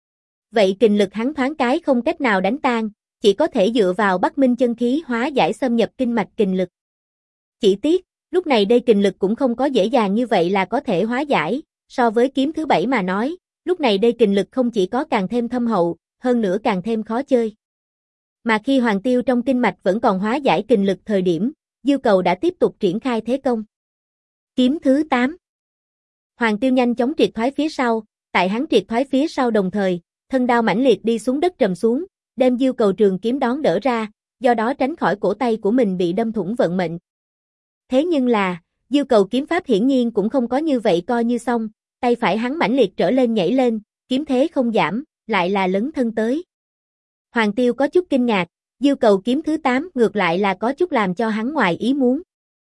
Vậy kình lực hắn thoáng cái không cách nào đánh tan, chỉ có thể dựa vào Bắc Minh chân khí hóa giải xâm nhập kinh mạch kình lực. Chỉ tiếc, lúc này đây kình lực cũng không có dễ dàng như vậy là có thể hóa giải, so với kiếm thứ 7 mà nói, lúc này đây kình lực không chỉ có càng thêm thâm hậu, hơn nữa càng thêm khó chơi. Mà khi Hoàng Tiêu trong kinh mạch vẫn còn hóa giải kình lực thời điểm, Diêu Cầu đã tiếp tục triển khai thế công. Kiếm thứ 8. Hoàng Tiêu nhanh chóng triệt thoái phía sau, tại hắn triệt thoái phía sau đồng thời, thân đao mãnh liệt đi xuống đất trầm xuống, đem Diêu Cầu trường kiếm đón đỡ ra, do đó tránh khỏi cổ tay của mình bị đâm thủng vận mệnh. Thế nhưng là, Diêu Cầu kiếm pháp hiển nhiên cũng không có như vậy coi như xong, tay phải hắn mãnh liệt trở lên nhảy lên, kiếm thế không giảm, lại là lấn thân tới. Hoàng Tiêu có chút kinh ngạc, Diêu Cầu kiếm thứ 8 ngược lại là có chút làm cho hắn ngoài ý muốn.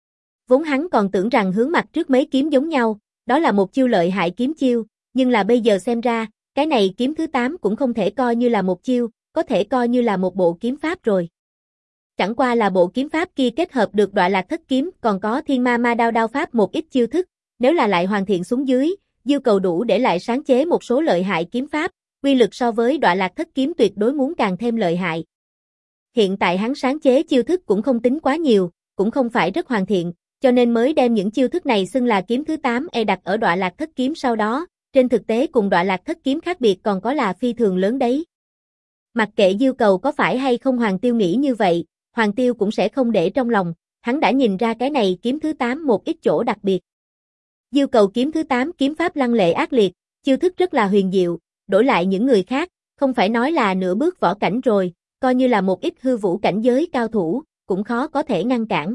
Vốn hắn còn tưởng rằng hướng mặt trước mấy kiếm giống nhau, đó là một chiêu lợi hại kiếm chiêu, nhưng là bây giờ xem ra, cái này kiếm thứ 8 cũng không thể coi như là một chiêu, có thể coi như là một bộ kiếm pháp rồi. Chẳng qua là bộ kiếm pháp kia kết hợp được Đọa Lạc Thất Kiếm, còn có Thiên Ma Ma Đao đao pháp một ít chiêu thức, nếu là lại hoàn thiện xuống dưới, Diêu Cầu đủ để lại sáng chế một số lợi hại kiếm pháp, uy lực so với Đọa Lạc Thất Kiếm tuyệt đối muốn càng thêm lợi hại. Hiện tại hắn sáng chế chiêu thức cũng không tính quá nhiều, cũng không phải rất hoàn thiện, cho nên mới đem những chiêu thức này xưng là kiếm thứ 8 đặt ở Đọa Lạc Thất Kiếm sau đó, trên thực tế cùng Đọa Lạc Thất Kiếm khác biệt còn có là phi thường lớn đấy. Mặc kệ Diêu Cầu có phải hay không Hoàng Tiêu nghĩ như vậy, Hoàng Tiêu cũng sẽ không để trong lòng, hắn đã nhìn ra cái này kiếm thứ 8 một ít chỗ đặc biệt. Diêu Cầu kiếm thứ 8 kiếm pháp lăng lệ ác liệt, chiêu thức rất là huyền diệu, đổi lại những người khác, không phải nói là nửa bước võ cảnh rồi, coi như là một ít hư vũ cảnh giới cao thủ, cũng khó có thể ngăn cản.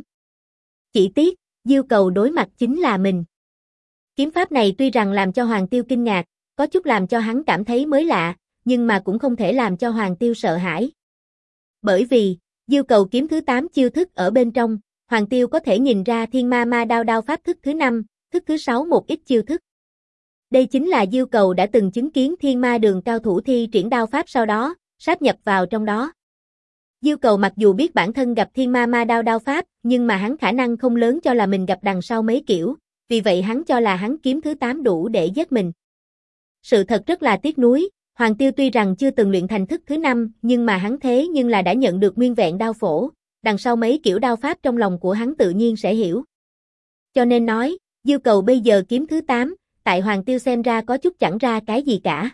Chỉ tiếc, Diêu Cầu đối mặt chính là mình. Kiếm pháp này tuy rằng làm cho Hoàng Tiêu kinh ngạc, có chút làm cho hắn cảm thấy mới lạ, nhưng mà cũng không thể làm cho Hoàng Tiêu sợ hãi. Bởi vì, Diêu Cầu kiếm thứ 8 chiêu thức ở bên trong, Hoàng Tiêu có thể nhìn ra Thiên Ma Ma Đao đao pháp thức thứ 5, thức thứ 6 một ít chiêu thức. Đây chính là Diêu Cầu đã từng chứng kiến Thiên Ma Đường cao thủ thi triển đao pháp sau đó, sáp nhập vào trong đó. Diêu Cầu mặc dù biết bản thân gặp Thiên Ma Ma Đao đao pháp, nhưng mà hắn khả năng không lớn cho là mình gặp đằng sau mấy kiểu, vì vậy hắn cho là hắn kiếm thứ 8 đủ để giết mình. Sự thật rất là tiếc nuối, Hoàng Tiêu tuy rằng chưa từng luyện thành thức thứ 5, nhưng mà hắn thế nhưng là đã nhận được nguyên vẹn đao phổ, đằng sau mấy kiểu đao pháp trong lòng của hắn tự nhiên sẽ hiểu. Cho nên nói, Diêu Cầu bây giờ kiếm thứ 8, tại Hoàng Tiêu xem ra có chút chẳng ra cái gì cả.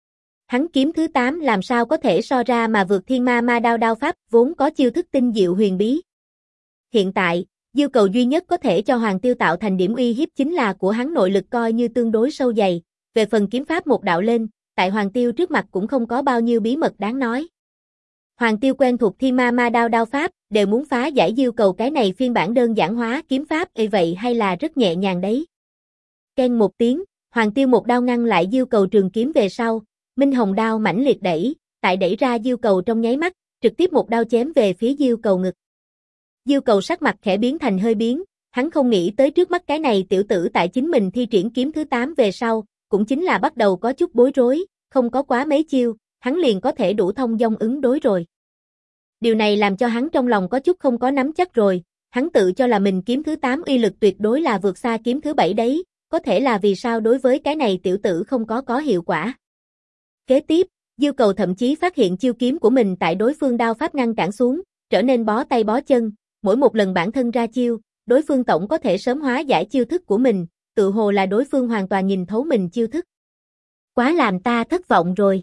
Hắn kiếm thứ 8 làm sao có thể so ra mà vượt Thiên Ma Ma Đao đao pháp vốn có chiêu thức tinh diệu huyền bí. Hiện tại, Diêu Cầu duy nhất có thể cho Hoàng Tiêu tạo thành điểm uy hiếp chính là của hắn nội lực coi như tương đối sâu dày, về phần kiếm pháp một đạo lên, tại Hoàng Tiêu trước mặt cũng không có bao nhiêu bí mật đáng nói. Hoàng Tiêu quen thuộc Thiên Ma Ma Đao đao pháp, đều muốn phá giải Diêu Cầu cái này phiên bản đơn giản hóa kiếm pháp, vậy hay là rất nhẹ nhàng đấy. Keng một tiếng, Hoàng Tiêu một đao ngăn lại Diêu Cầu trường kiếm về sau, Minh Hồng đao mãnh liệt đẩy, tại đẩy ra Diêu Cầu trong nháy mắt, trực tiếp một đao chém về phía Diêu Cầu ngực. Diêu Cầu sắc mặt khẽ biến thành hơi biến, hắn không nghĩ tới trước mắt cái này tiểu tử tại chính mình thi triển kiếm thứ 8 về sau, cũng chính là bắt đầu có chút bối rối, không có quá mấy chiêu, hắn liền có thể đủ thông dong ứng đối rồi. Điều này làm cho hắn trong lòng có chút không có nắm chắc rồi, hắn tự cho là mình kiếm thứ 8 uy lực tuyệt đối là vượt xa kiếm thứ 7 đấy, có thể là vì sao đối với cái này tiểu tử không có hiệu quả. Kế tiếp, Diêu Cầu thậm chí phát hiện chiêu kiếm của mình tại đối phương đao pháp ngăn cản xuống, trở nên bó tay bó chân, mỗi một lần bản thân ra chiêu, đối phương tổng có thể sớm hóa giải chiêu thức của mình, tự hồ là đối phương hoàn toàn nhìn thấu mình chiêu thức. Quá làm ta thất vọng rồi.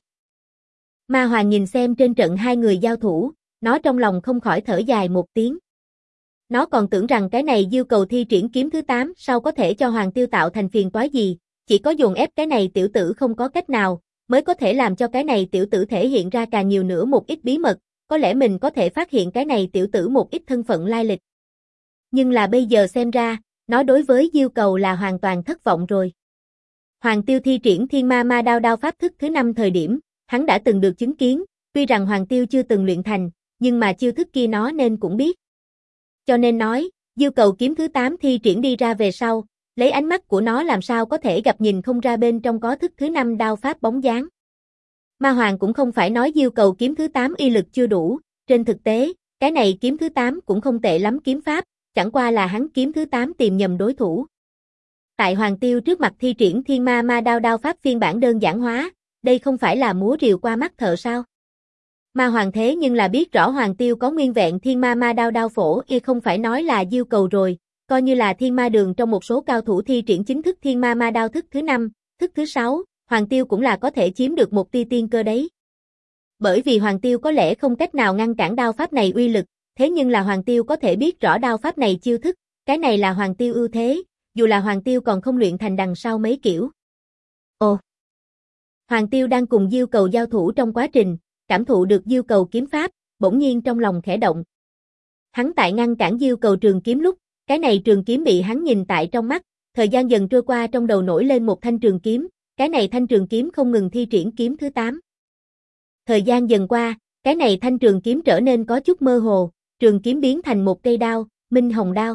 Ma Hoàng nhìn xem trên trận hai người giao thủ, nó trong lòng không khỏi thở dài một tiếng. Nó còn tưởng rằng cái này Diêu Cầu thi triển kiếm thứ 8 sao có thể cho Hoàng Tiêu tạo thành phiền toái gì, chỉ có dồn ép cái này tiểu tử không có cách nào, mới có thể làm cho cái này tiểu tử thể hiện ra càng nhiều nữa một ít bí mật, có lẽ mình có thể phát hiện cái này tiểu tử một ít thân phận lai lịch. Nhưng là bây giờ xem ra, nó đối với Diêu Cầu là hoàn toàn thất vọng rồi. Hoàng Tiêu thi triển Thiên Ma Ma Đao đao pháp thức thứ 5 thời điểm, hắn đã từng được chứng kiến, tuy rằng Hoàng Tiêu chưa từng luyện thành, nhưng mà chiêu thức kia nó nên cũng biết. Cho nên nói, Diêu Cầu kiếm thứ 8 thi triển đi ra về sau, lấy ánh mắt của nó làm sao có thể gặp nhìn không ra bên trong có thức thứ 5 đao pháp bóng dáng. Ma Hoàng cũng không phải nói Diêu Cầu kiếm thứ 8 y lực chưa đủ, trên thực tế, cái này kiếm thứ 8 cũng không tệ lắm kiếm pháp, chẳng qua là hắn kiếm thứ 8 tìm nhầm đối thủ. Tại Hoàng Tiêu trước mặt thi triển Thiên Ma Ma Đao đao pháp phiên bản đơn giản hóa, đây không phải là múa rìu qua mắt thợ sao? Ma Hoàng thế nhưng là biết rõ Hoàng Tiêu có nguyên vẹn Thiên Ma Ma Đao đao phổ, không phải nói là Diêu Cầu rồi, coi như là Thiên Ma Đường trong một số cao thủ thi triển chính thức Thiên Ma Ma Đao thức thứ 5, thức thứ 6, Hoàng Tiêu cũng là có thể chiếm được một tia tiên cơ đấy. Bởi vì Hoàng Tiêu có lẽ không cách nào ngăn cản đao pháp này uy lực, thế nhưng là Hoàng Tiêu có thể biết rõ đao pháp này chiêu thức, cái này là Hoàng Tiêu ưu thế, dù là Hoàng Tiêu còn không luyện thành đằng sau mấy kiểu. Ồ! Hoàng Tiêu đang cùng Diêu Cầu giao thủ trong quá trình, cảm thụ được Diêu Cầu kiếm pháp, bỗng nhiên trong lòng khẽ động. Hắn tại ngăn cản Diêu Cầu trường kiếm lúc, cái này trường kiếm bị hắn nhìn tại trong mắt, thời gian dần trôi qua trong đầu nổi lên một thanh trường kiếm, cái này thanh trường kiếm không ngừng thi triển kiếm thứ 8. Thời gian dần qua, cái này thanh trường kiếm trở nên có chút mơ hồ, trường kiếm biến thành một cây đao, Minh Hồng đao.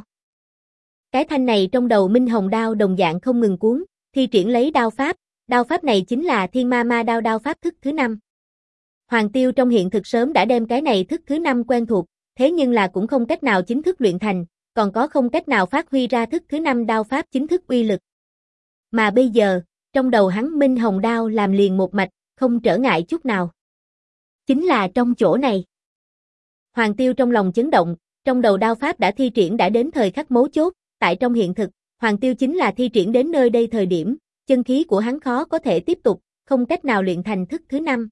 Cái thanh này trong đầu Minh Hồng đao đồng dạng không ngừng cuốn, thi triển lấy đao pháp này chính là Thiên Ma Ma đao đao pháp thức thứ 5. Hoàng Tiêu trong hiện thực sớm đã đem cái này thức thứ 5 quen thuộc, thế nhưng là cũng không cách nào chính thức luyện thành, còn có không cách nào phát huy ra thức thứ 5 đao pháp chính thức uy lực. Mà bây giờ, trong đầu hắn Minh Hồng đao làm liền một mạch, không trở ngại chút nào. Chính là trong chỗ này. Hoàng Tiêu trong lòng chấn động, trong đầu đao pháp đã thi triển đã đến thời khắc mấu chốt, tại trong hiện thực, Hoàng Tiêu chính là thi triển đến nơi đây thời điểm, chân khí của hắn khó có thể tiếp tục, không cách nào luyện thành thức thứ 5.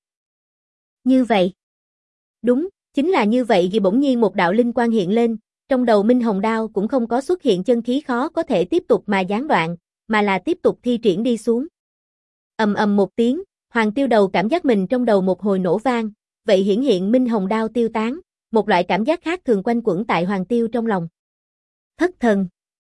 Như vậy. Đúng, chính là như vậy. Vì bỗng nhiên một đạo linh quang hiện lên, trong đầu Minh Hồng đao cũng không có xuất hiện chân khí khó có thể tiếp tục mà gián đoạn, mà là tiếp tục thi triển đi xuống. Ầm ầm một tiếng, Hoàng Tiêu đầu cảm giác mình trong đầu một hồi nổ vang, vậy hiển hiện Minh Hồng đao tiêu tán, một loại cảm giác khác thường quanh quẩn tại Hoàng Tiêu trong lòng. Thất thần.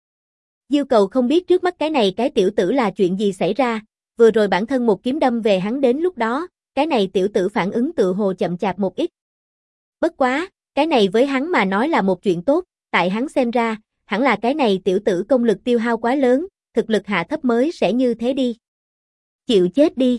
Diêu Cầu không biết trước mắt cái này cái tiểu tử là chuyện gì xảy ra, vừa rồi bản thân một kiếm đâm về hắn đến lúc đó, cái này tiểu tử phản ứng tự hồ chậm chạp một ít. Bất quá, cái này với hắn mà nói là một chuyện tốt, tại hắn xem ra, hẳn là cái này tiểu tử công lực tiêu hao quá lớn, thực lực hạ thấp mới sẽ như thế đi. Chịu chết đi.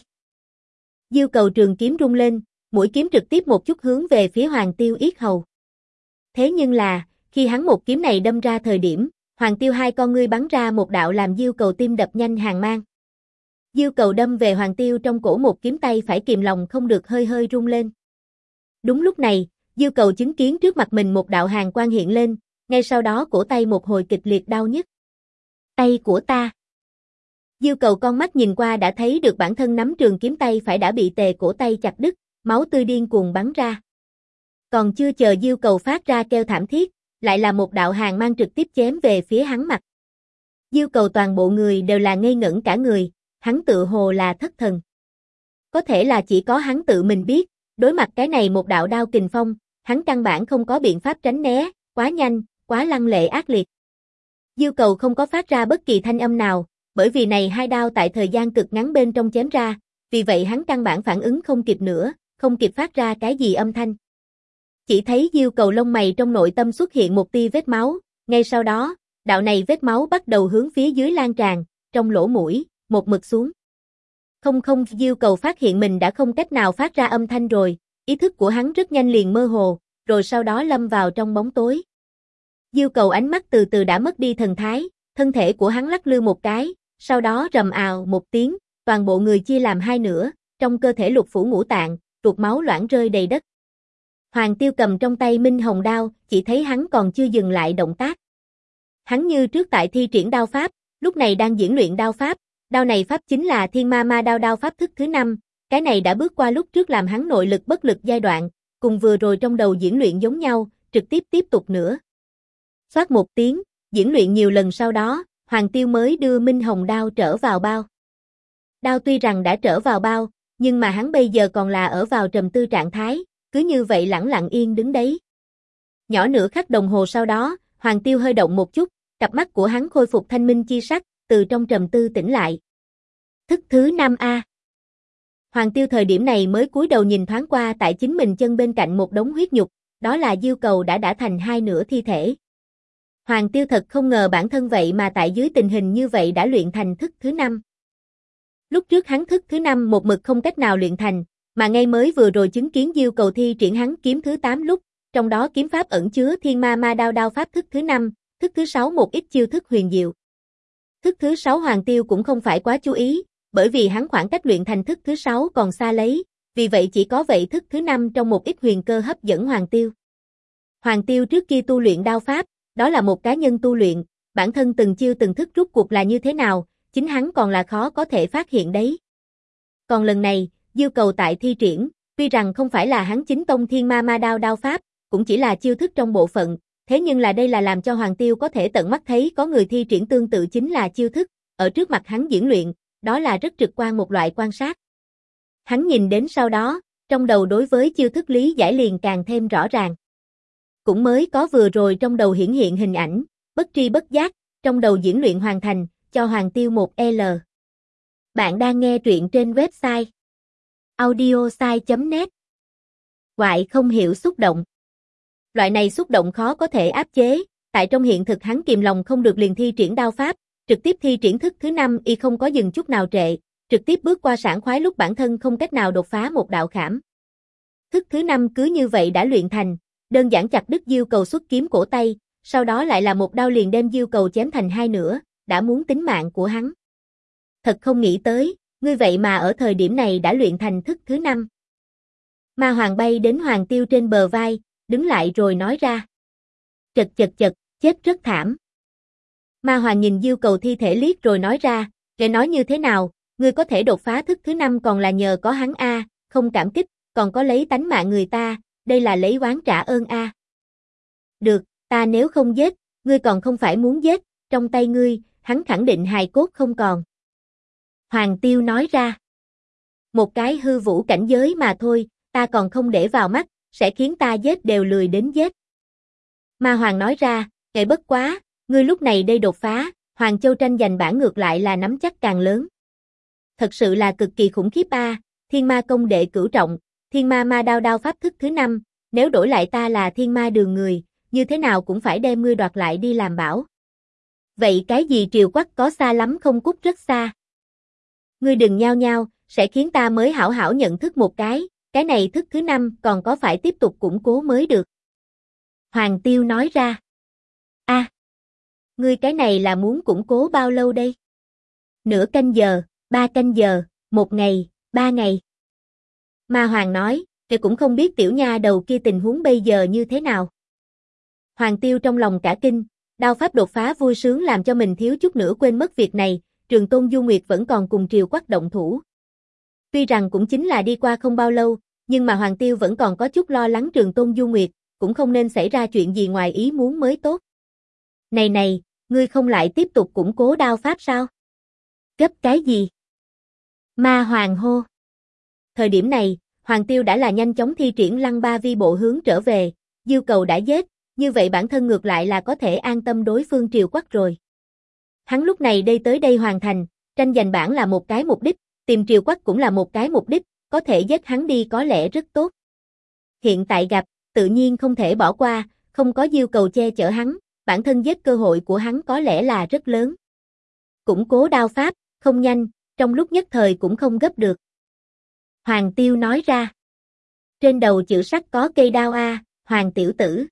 Diêu Cầu trường kiếm rung lên, mũi kiếm trực tiếp một chút hướng về phía Hoàng Tiêu yết hầu. Thế nhưng là, khi hắn một kiếm này đâm ra thời điểm, Hoàng Tiêu hai con ngươi bắn ra một đạo làm Diêu Cầu tim đập nhanh hàng mang. Diêu Cầu đâm về Hoàng Tiêu trong cổ một kiếm tay phải kìm lòng không được hơi hơi rung lên. Đúng lúc này, Diêu Cầu chứng kiến trước mặt mình một đạo hàn quang hiện lên, ngay sau đó cổ tay một hồi kịch liệt đau nhức. Tay của ta. Diêu Cầu con mắt nhìn qua đã thấy được bản thân nắm trường kiếm tay phải đã bị tề cổ tay chặt đứt, máu tươi điên cuồng bắn ra. Còn chưa chờ Diêu Cầu phát ra kêu thảm thiết, lại là một đạo hàn mang trực tiếp chém về phía hắn mặt. Diêu Cầu toàn bộ người đều là ngây ngẩn cả người, hắn tự hồ là thất thần. Có thể là chỉ có hắn tự mình biết, đối mặt cái này một đạo đao kình phong, hắn căn bản không có biện pháp tránh né, quá nhanh, quá lăng lệ ác liệt. Diêu Cầu không có phát ra bất kỳ thanh âm nào, bởi vì này hai đao tại thời gian cực ngắn bên trong chém ra, vì vậy hắn căn bản phản ứng không kịp nữa, không kịp phát ra cái gì âm thanh. Chỉ thấy Diêu Cầu lông mày trong nội tâm xuất hiện một tia vết máu, ngay sau đó, đạo này vết máu bắt đầu hướng phía dưới lan tràn, trong lỗ mũi, một mực xuống. Không, Diêu Cầu phát hiện mình đã không cách nào phát ra âm thanh rồi, ý thức của hắn rất nhanh liền mơ hồ, rồi sau đó lâm vào trong bóng tối. Diêu Cầu ánh mắt từ từ đã mất đi thần thái, thân thể của hắn lắc lư một cái, sau đó rầm ào một tiếng, toàn bộ người chia làm hai nửa, trong cơ thể lục phủ ngũ tạng, ruột máu loãng rơi đầy đất. Hoàng Tiêu cầm trong tay Minh Hồng đao, chỉ thấy hắn còn chưa dừng lại động tác. Hắn như trước tại thi triển đao pháp, lúc này đang diễn luyện đao pháp, đao này pháp chính là Thiên Ma Ma đao đao pháp thức thứ 5, cái này đã bước qua lúc trước làm hắn nội lực bất lực giai đoạn, cùng vừa rồi trong đầu diễn luyện giống nhau, trực tiếp tục nữa. Xoát một tiếng, diễn luyện nhiều lần sau đó, Hoàng Tiêu mới đưa Minh Hồng đao trở vào bao. Đao tuy rằng đã trở vào bao, nhưng mà hắn bây giờ còn là ở vào trầm tư trạng thái, cứ như vậy lẳng lặng yên đứng đấy. Nhỏ nửa khắc đồng hồ sau đó, Hoàng Tiêu hơi động một chút, cặp mắt của hắn khôi phục thanh minh chi sắc, từ trong trầm tư tỉnh lại. Thức thứ 5A. Hoàng Tiêu thời điểm này mới cúi đầu nhìn thoáng qua tại chính mình chân bên cạnh một đống huyết nhục, đó là Diêu Cầu đã thành hai nửa thi thể. Hoàng Tiêu thật không ngờ bản thân vậy mà tại dưới tình hình như vậy đã luyện thành thức thứ 5. Lúc trước hắn thức thứ 5 một mực không cách nào luyện thành, mà ngay mới vừa rồi chứng kiến Diêu Cầu thi triển hắn kiếm thứ 8 lúc, trong đó kiếm pháp ẩn chứa Thiên Ma Ma đao đao pháp thức thứ 5, thức thứ 6 một ít chiêu thức huyền diệu. Thức thứ 6 Hoàng Tiêu cũng không phải quá chú ý, bởi vì hắn khoảng cách luyện thành thức thứ 6 còn xa lấy, vì vậy chỉ có vậy thức thứ 5 trong một ít huyền cơ hấp dẫn Hoàng Tiêu. Hoàng Tiêu trước kia tu luyện đao pháp, đó là một cá nhân tu luyện, bản thân từng chiêu từng thức rút cuộc là như thế nào, chính hắn còn là khó có thể phát hiện đấy. Còn lần này, Diêu Cầu tại thi triển, Tuy rằng không phải là hắn chính tông thiên ma ma đao đao pháp, cũng chỉ là chiêu thức trong bộ phận, thế nhưng là đây là làm cho Hoàng Tiêu có thể tận mắt thấy có người thi triển tương tự chính là chiêu thức, ở trước mặt hắn diễn luyện, đó là rất trực quan một loại quan sát. Hắn nhìn đến sau đó, trong đầu đối với chiêu thức lý giải liền càng thêm rõ ràng. Cũng mới có vừa rồi trong đầu hiển hiện hình ảnh, bất tri bất giác, trong đầu diễn luyện hoàn thành, cho Hoàng Tiêu một L. Bạn đang nghe truyện trên website audiosai.net. Ngoại không hiểu xúc động. Loại này xúc động khó có thể áp chế, tại trong hiện thực hắn kìm lòng không được liền thi triển đao pháp, trực tiếp thi triển thức thứ 5 y không có dừng chút nào trệ, trực tiếp bước qua sảng khoái lúc bản thân không cách nào đột phá một đạo khảm. Thức thứ 5 cứ như vậy đã luyện thành, đơn giản chặt đứt Diêu Cầu xuất kiếm cổ tay, sau đó lại là một đao liền đem Diêu Cầu chém thành hai nửa, đã muốn tính mạng của hắn. Thật không nghĩ tới, ngươi vậy mà ở thời điểm này đã luyện thành thức thứ 5. Ma Hoàng bay đến Hoàng Tiêu trên bờ vai, đứng lại rồi nói ra. Chật, chết rất thảm. Ma Hoàng nhìn Diêu Cầu thi thể liếc rồi nói ra, để nói như thế nào, ngươi có thể đột phá thức thứ 5 còn là nhờ có hắn a, không cảm kích, còn có lấy tánh mạng người ta, đây là lấy oán trả ơn a. Được, ta nếu không giết, ngươi còn không phải muốn giết, trong tay ngươi, hắn khẳng định hài cốt không còn. Hoàng Tiêu nói ra. Một cái hư vũ cảnh giới mà thôi, ta còn không để vào mắt, sẽ khiến ta giết đều lười đến giết. Ma Hoàng nói ra, bất quá, ngươi lúc này đây đột phá, Hoàng Châu tranh giành bản ngược lại là nắm chắc càng lớn. Thật sự là cực kỳ khủng khiếp a, Thiên Ma công đệ cửu trọng, Thiên Ma ma đao đao pháp thức thứ 5, nếu đổi lại ta là Thiên Ma đường người, như thế nào cũng phải đem ngươi đoạt lại đi làm bảo. Vậy cái gì Triều Quắc có xa lắm không cút rất xa. Ngươi đừng nhao nhao, sẽ khiến ta mới hảo hảo nhận thức một cái này thức thứ 5 còn có phải tiếp tục củng cố mới được. Hoàng Tiêu nói ra. A, ngươi cái này là muốn củng cố bao lâu đây? Nửa canh giờ, 3 canh giờ, 1 ngày, 3 ngày. Ma Hoàng nói, thì cũng không biết tiểu nha đầu kia tình huống bây giờ như thế nào. Hoàng Tiêu trong lòng cả kinh, đao pháp đột phá vui sướng làm cho mình thiếu chút nữa quên mất việc này, Trường Tôn Du Nguyệt vẫn còn cùng Triều Quắc động thủ. Tuy rằng cũng chính là đi qua không bao lâu, nhưng mà Hoàng Tiêu vẫn còn có chút lo lắng Trường Tôn Du Nguyệt, cũng không nên xảy ra chuyện gì ngoài ý muốn mới tốt. Này, ngươi không lại tiếp tục củng cố đao pháp sao? Gấp cái gì? Ma Hoàng hô. Thời điểm này, Hoàng Tiêu đã là nhanh chóng thi triển Lăng Ba Vi bộ hướng trở về, Diêu Cầu đã giết, như vậy bản thân ngược lại là có thể an tâm đối phương Triều Quắc rồi. Hắn lúc này tới đây hoàn thành, tranh giành bản là một cái mục đích, tìm Triều Quắc cũng là một cái mục đích, có thể giết hắn đi có lẽ rất tốt. Hiện tại gặp, tự nhiên không thể bỏ qua, không có Diêu Cầu che chở hắn, bản thân giết cơ hội của hắn có lẽ là rất lớn. Củng cố đao pháp, không nhanh, trong lúc nhất thời cũng không gấp được. Hoàng Tiêu nói ra. Trên đầu chữ sắt có cây đao a, Hoàng tiểu tử.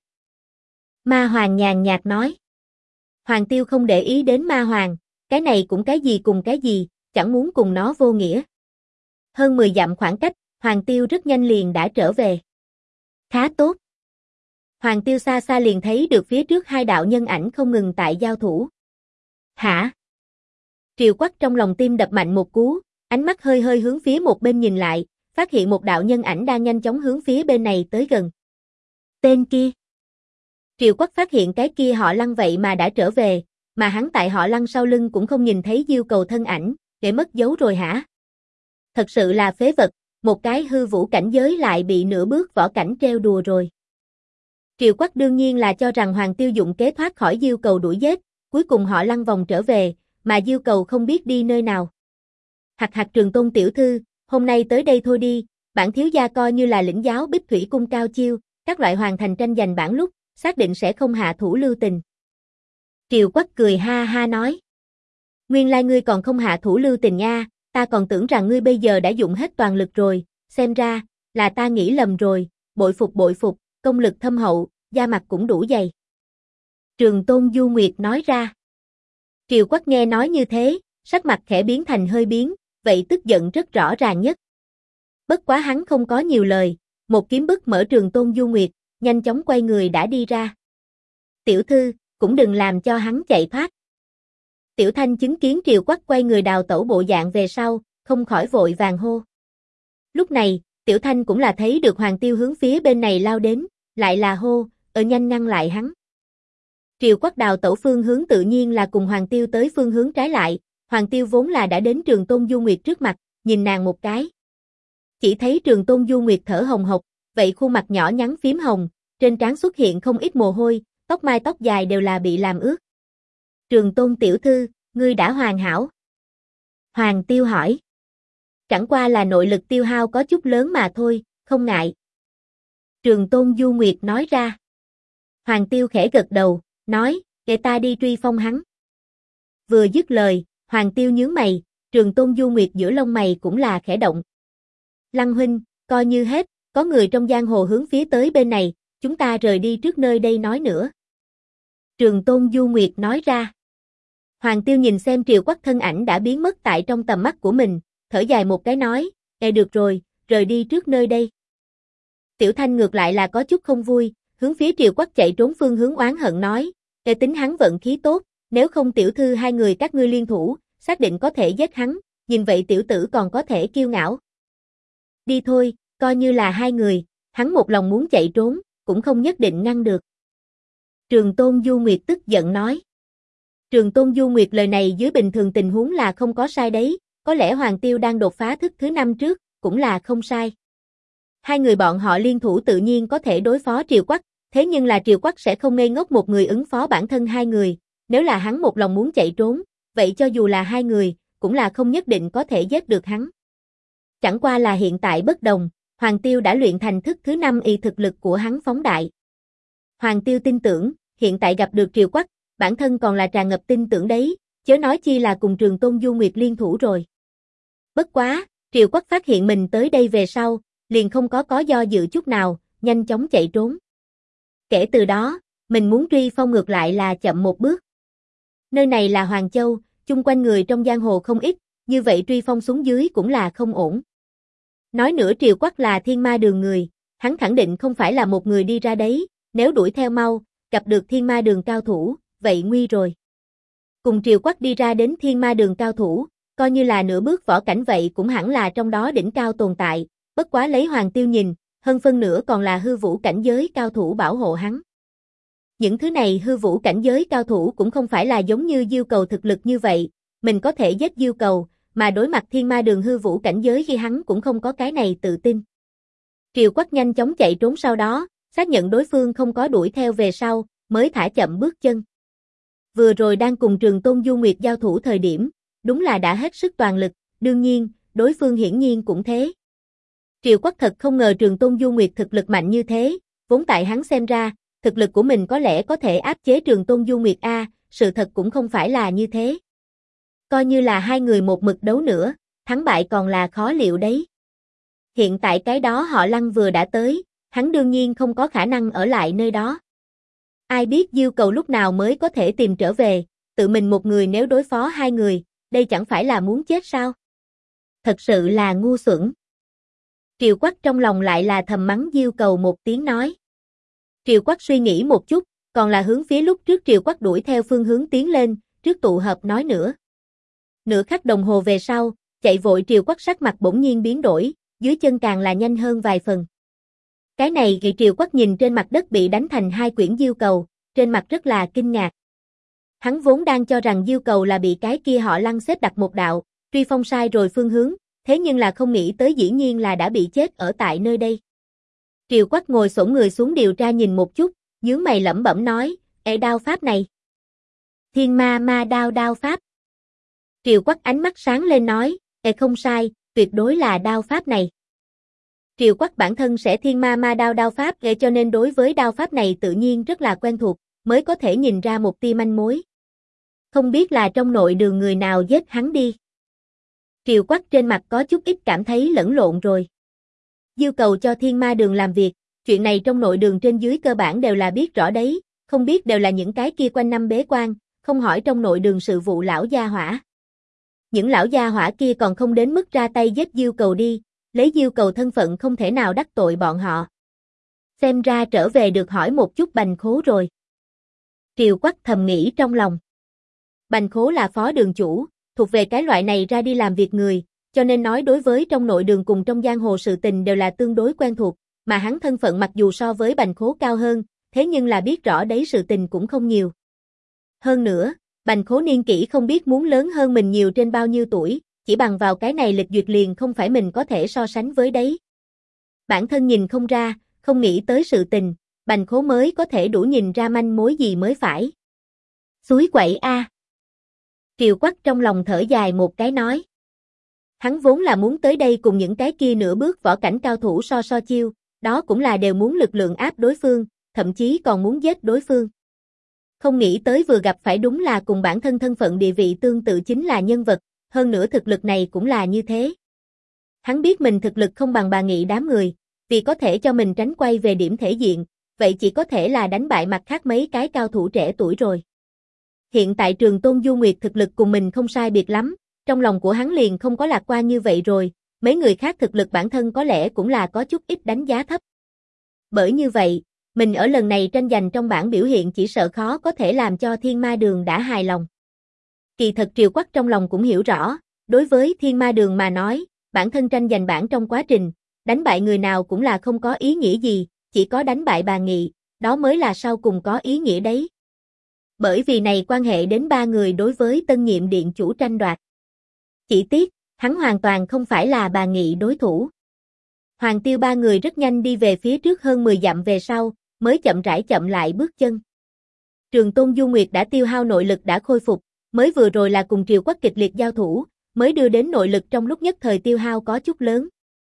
Ma Hoàng nhàn nhạt nói. Hoàng Tiêu không để ý đến Ma Hoàng, cái này cũng cái gì cùng cái gì, chẳng muốn cùng nó vô nghĩa. Hơn 10 dặm khoảng cách, Hoàng Tiêu rất nhanh liền đã trở về. Khá tốt. Hoàng Tiêu xa xa liền thấy được phía trước hai đạo nhân ảnh không ngừng tại giao thủ. Hả? Triều Quắc trong lòng tim đập mạnh một cú, ánh mắt hơi hơi hướng phía một bên nhìn lại, phát hiện một đạo nhân ảnh đang nhanh chóng hướng phía bên này tới gần. Tên kia. Triều Quắc phát hiện cái kia họ Lăng vậy mà đã trở về, mà hắn tại họ Lăng sau lưng cũng không nhìn thấy Diêu Cầu thân ảnh, để mất dấu rồi hả? Thật sự là phế vật, một cái hư vũ cảnh giới lại bị nửa bước võ cảnh trêu đùa rồi. Triều Quắc đương nhiên là cho rằng Hoàng Tiêu dụng kế thoát khỏi Diêu Cầu đuổi giết, cuối cùng họ Lăng vòng trở về, mà Diêu Cầu không biết đi nơi nào. Hạc Trường Tôn tiểu thư, hôm nay tới đây thôi đi, bản thiếu gia coi như là lĩnh giáo Bích Thủy cung cao chiêu, các loại hoàn thành tranh giành bản lúc, xác định sẽ không hạ thủ lưu tình. Triều Quắc cười ha ha nói. Nguyên lai ngươi còn không hạ thủ lưu tình nha, ta còn tưởng rằng ngươi bây giờ đã dụng hết toàn lực rồi, xem ra, là ta nghĩ lầm rồi, bội phục, công lực thâm hậu, da mặt cũng đủ dày. Trường Tôn Du Nguyệt nói ra. Triều Quắc nghe nói như thế, sắc mặt khẽ biến thành hơi biến, vậy tức giận rất rõ ràng nhất. Bất quá hắn không có nhiều lời, một kiếm bức mở Trường Tôn Du Nguyệt, nhanh chóng quay người đã đi ra. Tiểu thư, cũng đừng làm cho hắn chạy thoát. Tiểu Thanh chứng kiến Triều Quắc quay người đào tẩu bộ dạng về sau, không khỏi vội vàng hô. Lúc này, Tiểu Thanh cũng là thấy được Hoàng Tiêu hướng phía bên này lao đến, lại là hô, nhanh ngăn lại hắn. Triều Quắc đào tẩu phương hướng tự nhiên là cùng Hoàng Tiêu tới phương hướng trái lại, Hoàng Tiêu vốn là đã đến Trường Tôn Du Nguyệt trước mặt, nhìn nàng một cái. Chỉ thấy Trường Tôn Du Nguyệt thở hồng hộc, vậy khuôn mặt nhỏ nhắn phím hồng, trên trán xuất hiện không ít mồ hôi, tóc mai tóc dài đều là bị làm ướt. Trường Tôn tiểu thư, ngươi đã hoàn hảo. Hoàng Tiêu hỏi. Chẳng qua là nội lực tiêu hao có chút lớn mà thôi, không ngại. Trường Tôn Du Nguyệt nói ra. Hoàng Tiêu khẽ gật đầu, nói, để ta đi truy phong hắn. Vừa dứt lời, Hoàng Tiêu nhướng mày, Trường Tôn Du Nguyệt giữa lông mày cũng là khẽ động. Lăng huynh, coi như hết, có người trong giang hồ hướng phía tới bên này, chúng ta rời đi trước nơi đây nói nữa. Trường Tôn Du Nguyệt nói ra. Hoàng Tiêu nhìn xem Triều Quắc thân ảnh đã biến mất tại trong tầm mắt của mình, thở dài một cái nói, được rồi, rời đi trước nơi đây. Tiểu Thanh ngược lại là có chút không vui, hướng phía Triều Quắc chạy trốn phương hướng oán hận nói, tính hắn vận khí tốt, nếu không tiểu thư hai người các ngươi liên thủ, xác định có thể giết hắn, nhìn vậy tiểu tử còn có thể kiêu ngạo. Đi thôi, coi như là hai người, hắn một lòng muốn chạy trốn, cũng không nhất định ngăn được. Trường Tôn Du Nguyệt tức giận nói. Trường Tôn Du Nguyệt lời này dưới bình thường tình huống là không có sai đấy, có lẽ Hoàng Tiêu đang đột phá thức thứ 5 trước, cũng là không sai. Hai người bọn họ liên thủ tự nhiên có thể đối phó Triều Quắc, thế nhưng là Triều Quắc sẽ không ngây ngốc một người ứng phó bản thân hai người, nếu là hắn một lòng muốn chạy trốn, vậy cho dù là hai người, cũng là không nhất định có thể giết được hắn. Chẳng qua là hiện tại bất đồng, Hoàng Tiêu đã luyện thành thức thứ 5 y thực lực của hắn phóng đại. Hoàng Tiêu tin tưởng, hiện tại gặp được Triều Quắc, bản thân còn là tràn ngập tin tưởng đấy, chớ nói chi là cùng Trường Tôn Du Nguyệt liên thủ rồi. Bất quá, Triều Quắc phát hiện mình tới đây về sau, liền không có do dự chút nào, nhanh chóng chạy trốn. Kể từ đó, mình muốn truy phong ngược lại là chậm một bước. Nơi này là Hoàng Châu, chung quanh người trong giang hồ không ít, như vậy truy phong xuống dưới cũng là không ổn. Nói nữa Triều Quắc là Thiên Ma Đường người, hắn khẳng định không phải là một người đi ra đấy, nếu đuổi theo mau, gặp được Thiên Ma Đường cao thủ, vậy nguy rồi. Cùng Triều Quắc đi ra đến Thiên Ma Đường cao thủ, coi như là nửa bước võ cảnh vậy cũng hẳn là trong đó đỉnh cao tồn tại, bất quá lấy Hoàng Tiêu nhìn, hơn phân nửa còn là hư vũ cảnh giới cao thủ bảo hộ hắn. Những thứ này hư vũ cảnh giới cao thủ cũng không phải là giống như Diêu Cầu thực lực như vậy, mình có thể giết Diêu Cầu, mà đối mặt Thiên Ma Đường hư vũ cảnh giới khi hắn cũng không có cái này tự tin. Triều Quắc nhanh chóng chạy trốn sau đó, xác nhận đối phương không có đuổi theo về sau, mới thả chậm bước chân. Vừa rồi đang cùng Trường Tôn Du Nguyệt giao thủ thời điểm, đúng là đã hết sức toàn lực, đương nhiên, đối phương hiển nhiên cũng thế. Triều Quắc thật không ngờ Trường Tôn Du Nguyệt thực lực mạnh như thế, vốn tại hắn xem ra, thực lực của mình có lẽ có thể áp chế Trường Tôn Du Nguyệt sự thật cũng không phải là như thế. Coi như là hai người một mực đấu nữa, thắng bại còn là khó liệu đấy. Hiện tại cái đó họ Lăng vừa đã tới, hắn đương nhiên không có khả năng ở lại nơi đó. Ai biết Diêu Cầu lúc nào mới có thể tìm trở về, tự mình một người nếu đối phó hai người, đây chẳng phải là muốn chết sao? Thật sự là ngu xuẩn. Triều Quắc trong lòng lại là thầm mắng Diêu Cầu một tiếng nói. Triều Quắc suy nghĩ một chút, còn là hướng phía lúc trước Triều Quắc đuổi theo phương hướng tiến lên, trước tụ hợp nói nữa. Nửa khắc đồng hồ về sau, chạy vội Triều Quắc sắc mặt bỗng nhiên biến đổi, dưới chân càng là nhanh hơn vài phần. Cái này thì Triều Quắc nhìn trên mặt đất bị đánh thành hai quyển Diêu Cầu, trên mặt rất là kinh ngạc. Hắn vốn đang cho rằng Diêu Cầu là bị cái kia họ Lăng xếp đặt một đạo, truy phong sai rồi phương hướng, thế nhưng là không nghĩ tới dĩ nhiên là đã bị chết ở tại nơi đây. Triều Quắc ngồi xổm người xuống điều tra nhìn một chút, nhướng mày lẩm bẩm nói, đao pháp này. Thiên ma ma đao pháp. Triều Quắc ánh mắt sáng lên nói, không sai, tuyệt đối là đao pháp này. Triều Quắc bản thân sẽ thiên ma ma đao pháp cho nên đối với đao pháp này tự nhiên rất là quen thuộc, mới có thể nhìn ra một tia manh mối. Không biết là trong nội đường người nào giết hắn đi. Triều Quắc trên mặt có chút ít cảm thấy lẫn lộn rồi. Diêu Cầu cho Thiên Ma Đường làm việc, chuyện này trong nội đường trên dưới cơ bản đều là biết rõ đấy, không biết đều là những cái kia quanh năm bế quan, không hỏi trong nội đường sự vụ lão gia hỏa. Những lão gia hỏa kia còn không đến mức ra tay giết Diêu Cầu đi, lấy Diêu Cầu thân phận không thể nào đắc tội bọn họ. Xem ra trở về được hỏi một chút Bành Khố rồi. Triều Quắc thầm nghĩ trong lòng. Bành Khố là phó đường chủ, thuộc về cái loại này ra đi làm việc người, cho nên nói đối với trong nội đường cùng trong giang hồ sự tình đều là tương đối quen thuộc, mà hắn thân phận mặc dù so với Bành Khố cao hơn, thế nhưng là biết rõ đấy sự tình cũng không nhiều. Hơn nữa, Bành Khố niên kỷ không biết muốn lớn hơn mình nhiều trên bao nhiêu tuổi, chỉ bằng vào cái này lịch duyệt liền không phải mình có thể so sánh với đấy. Bản thân nhìn không ra, không nghĩ tới sự tình, Bành Khố mới có thể đủ nhìn ra manh mối gì mới phải. Suối quậy a. Triều Quắc trong lòng thở dài một cái nói. Hắn vốn là muốn tới đây cùng những cái kia nửa bước võ cảnh cao thủ so chiêu, đó cũng là đều muốn lực lượng áp đối phương, thậm chí còn muốn giết đối phương. Không nghĩ tới vừa gặp phải đúng là cùng bản thân thân phận địa vị tương tự chính là nhân vật, hơn nữa thực lực này cũng là như thế. Hắn biết mình thực lực không bằng bà Nghị đám người, vì có thể cho mình tránh quay về điểm thể diện, vậy chỉ có thể là đánh bại mặt khác mấy cái cao thủ trẻ tuổi rồi. Hiện tại Trường Tôn Du Nguyệt thực lực cùng mình không sai biệt lắm, trong lòng của hắn liền không có lạc quan như vậy rồi, mấy người khác thực lực bản thân có lẽ cũng là có chút ít đánh giá thấp. Bởi như vậy, mình ở lần này tranh giành trong bảng biểu hiện chỉ sợ khó có thể làm cho Thiên Ma Đường đã hài lòng. Kỳ thật Triều Quắc trong lòng cũng hiểu rõ, đối với Thiên Ma Đường mà nói, bản thân tranh giành bảng trong quá trình, đánh bại người nào cũng là không có ý nghĩa gì, chỉ có đánh bại bà Nghị, đó mới là sau cùng có ý nghĩa đấy. Bởi vì này quan hệ đến ba người đối với tân nhiệm điện chủ tranh đoạt. Chỉ tiếc, hắn hoàn toàn không phải là bà Nghị đối thủ. Hoàng Tiêu ba người rất nhanh đi về phía trước hơn 10 dặm về sau, mới chậm rãi chậm lại bước chân. Trường Tôn Du Nguyệt đã tiêu hao nội lực đã khôi phục, mới vừa rồi là cùng Triều Quắc kịch liệt giao thủ, mới đưa đến nội lực trong lúc nhất thời tiêu hao có chút lớn.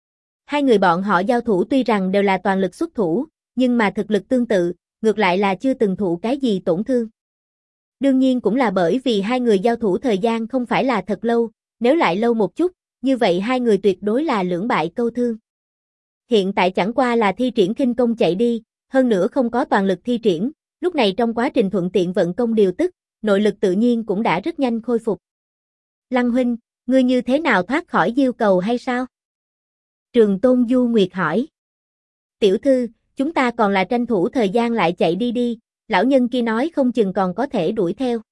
Hai người bọn họ giao thủ tuy rằng đều là toàn lực xuất thủ, nhưng mà thực lực tương tự, ngược lại là chưa từng thụ cái gì tổn thương. Đương nhiên cũng là bởi vì hai người giao thủ thời gian không phải là thật lâu, nếu lại lâu một chút, như vậy hai người tuyệt đối là lưỡng bại câu thương. Hiện tại chẳng qua là thi triển khinh công chạy đi, hơn nữa không có toàn lực thi triển, lúc này trong quá trình thuận tiện vận công điều tức, nội lực tự nhiên cũng đã rất nhanh khôi phục. Lăng huynh, ngươi như thế nào thoát khỏi diêu cầu hay sao? Trường Tôn Du Nguyệt hỏi. Tiểu thư, chúng ta còn là tranh thủ thời gian lại chạy đi đi, lão nhân kia nói không chừng còn có thể đuổi theo.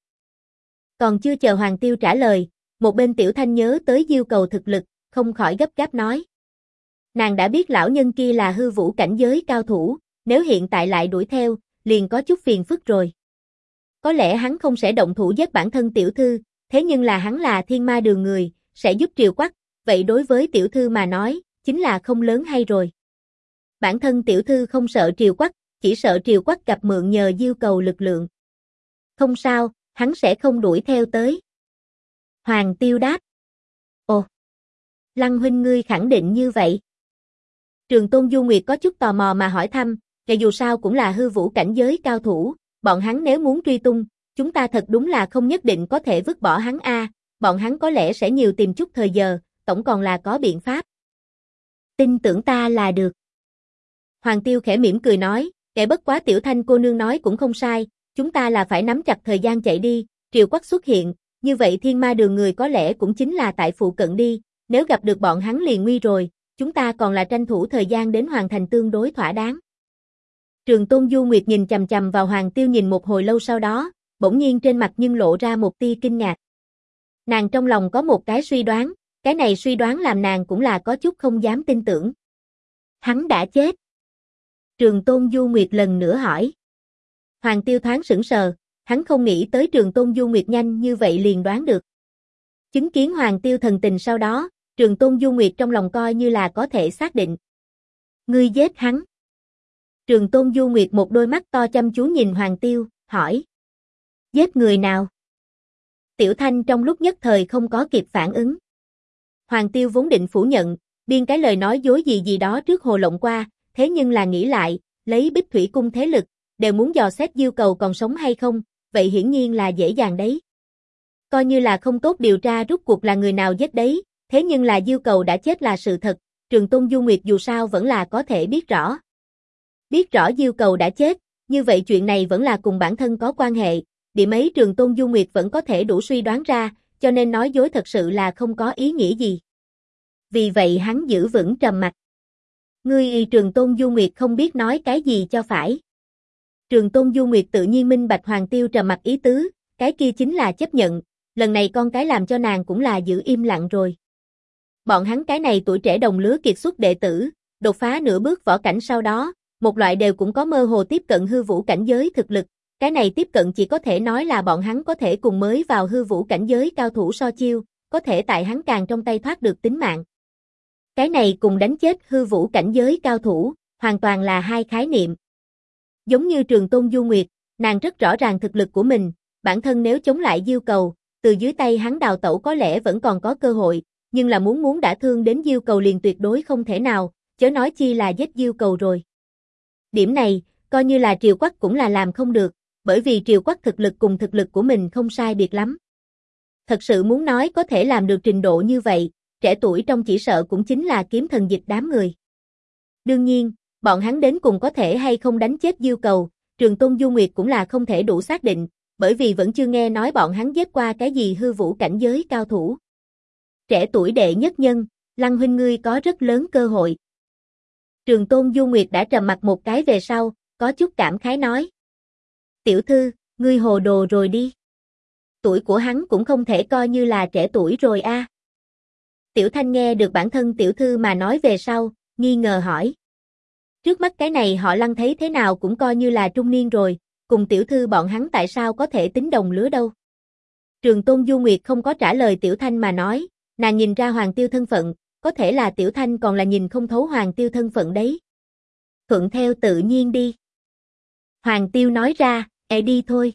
Còn chưa chờ Hoàng Tiêu trả lời, một bên Tiểu Thanh nhớ tới diêu cầu thực lực, không khỏi gấp gáp nói. Nàng đã biết lão nhân kia là hư vũ cảnh giới cao thủ, nếu hiện tại lại đuổi theo, liền có chút phiền phức rồi. Có lẽ hắn không sẽ động thủ giết bản thân tiểu thư, thế nhưng là hắn là Thiên Ma Đường người, sẽ giúp Triều Quắc, vậy đối với tiểu thư mà nói, chính là không lớn hay rồi. Bản thân tiểu thư không sợ Triều Quắc, chỉ sợ Triều Quắc gặp mượn nhờ diêu cầu lực lượng. Không sao, hắn sẽ không đuổi theo tới. Hoàng Tiêu đáp. Ồ, Lăng huynh ngươi khẳng định như vậy. Trường Tôn Du Nguyệt có chút tò mò mà hỏi thăm, kể dù sao cũng là hư vũ cảnh giới cao thủ, bọn hắn nếu muốn truy tung, chúng ta thật đúng là không nhất định có thể vứt bỏ hắn a, bọn hắn có lẽ sẽ nhiều tìm chút thời giờ, tổng còn là có biện pháp. Tin tưởng ta là được. Hoàng Tiêu khẽ mỉm cười nói, kẻ bất quá Tiểu Thanh cô nương nói cũng không sai, chúng ta là phải nắm chặt thời gian chạy đi, Triều Quắc xuất hiện, như vậy Thiên Ma Đường người có lẽ cũng chính là tại phụ cận đi, nếu gặp được bọn hắn liền nguy rồi, chúng ta còn là tranh thủ thời gian đến hoàn thành tương đối thỏa đáng. Trường Tôn Du Nguyệt nhìn chằm chằm vào Hoàng Tiêu nhìn một hồi lâu sau đó, bỗng nhiên trên mặt nhưng lộ ra một tia kinh ngạc. Nàng trong lòng có một cái suy đoán, cái này suy đoán làm nàng cũng là có chút không dám tin tưởng. Hắn đã chết. Trường Tôn Du Nguyệt lần nữa hỏi. Hoàng Tiêu thoáng sững sờ, hắn không nghĩ tới Trường Tôn Du Nguyệt nhanh như vậy liền đoán được. Chứng kiến Hoàng Tiêu thần tình sau đó, Trường Tôn Du Nguyệt trong lòng coi như là có thể xác định. Ngươi giết hắn. Trường Tôn Du Nguyệt một đôi mắt to chăm chú nhìn Hoàng Tiêu, hỏi. Giết người nào? Tiểu Thanh trong lúc nhất thời không có kịp phản ứng. Hoàng Tiêu vốn định phủ nhận, biên cái lời nói dối gì đó trước hồ lộng qua, thế nhưng là nghĩ lại, lấy Bích Thủy Cung thế lực, đều muốn dò xét diêu cầu còn sống hay không, vậy hiển nhiên là dễ dàng đấy. Coi như là không tốt điều tra rút cuộc là người nào giết đấy, thế nhưng là diêu cầu đã chết là sự thật, Trường Tôn Du Nguyệt dù sao vẫn là có thể biết rõ. Biết rõ diêu cầu đã chết, như vậy chuyện này vẫn là cùng bản thân có quan hệ, điểm ấy Trường Tôn Du Nguyệt vẫn có thể đủ suy đoán ra, cho nên nói dối thật sự là không có ý nghĩa gì. Vì vậy hắn giữ vững trầm mặc. Ngươi Trường Tôn Du Nguyệt không biết nói cái gì cho phải. Trường Tôn Du Nguyệt tự nhiên minh bạch Hoàng Tiêu trầm mặc ý tứ, cái kia chính là chấp nhận, lần này con cái làm cho nàng cũng là giữ im lặng rồi. Bọn hắn cái này tuổi trẻ đồng lứa kiệt xuất đệ tử, đột phá nửa bước võ cảnh sau đó, một loại đều cũng có mơ hồ tiếp cận hư vũ cảnh giới thực lực, cái này tiếp cận chỉ có thể nói là bọn hắn có thể cùng mới vào hư vũ cảnh giới cao thủ so chiêu, có thể tại hắn càng trong tay thoát được tính mạng. Cái này cùng đánh chết hư vũ cảnh giới cao thủ, hoàn toàn là hai khái niệm. Giống như Trường Tôn Du Nguyệt, nàng rất rõ ràng thực lực của mình, bản thân nếu chống lại Diêu Cầu, từ dưới tay hắn đào tẩu có lẽ vẫn còn có cơ hội, nhưng là muốn đả thương đến Diêu Cầu liền tuyệt đối không thể nào, chớ nói chi là giết Diêu Cầu rồi. Điểm này, coi như là Triều Quắc cũng là làm không được, bởi vì Triều Quắc thực lực cùng thực lực của mình không sai biệt lắm. Thật sự muốn nói có thể làm được trình độ như vậy, trẻ tuổi trong chỉ sợ cũng chính là Kiếm Thần Dịch đám người. Đương nhiên, bọn hắn đến cùng có thể hay không đánh chết Diêu Cầu, Trường Tôn Du Nguyệt cũng là không thể đủ xác định, bởi vì vẫn chưa nghe nói bọn hắn giết qua cái gì hư vũ cảnh giới cao thủ. Trẻ tuổi đệ nhất nhân, Lăng huynh ngươi có rất lớn cơ hội. Trường Tôn Du Nguyệt đã trầm mặt một cái về sau, có chút cảm khái nói. Tiểu thư, ngươi hồ đồ rồi đi. Tuổi của hắn cũng không thể coi như là trẻ tuổi rồi a. Tiểu Thanh nghe được bản thân tiểu thư mà nói về sau, nghi ngờ hỏi. Trước mắt cái này họ Lăng thấy thế nào cũng coi như là trung niên rồi, cùng tiểu thư bọn hắn tại sao có thể tính đồng lứa đâu. Trường Tôn Du Nguyệt không có trả lời Tiểu Thanh mà nói, nàng nhìn ra Hoàng Tiêu thân phận, có thể là Tiểu Thanh còn là nhìn không thấu Hoàng Tiêu thân phận đấy. Thuận theo tự nhiên đi. Hoàng Tiêu nói ra, đi thôi.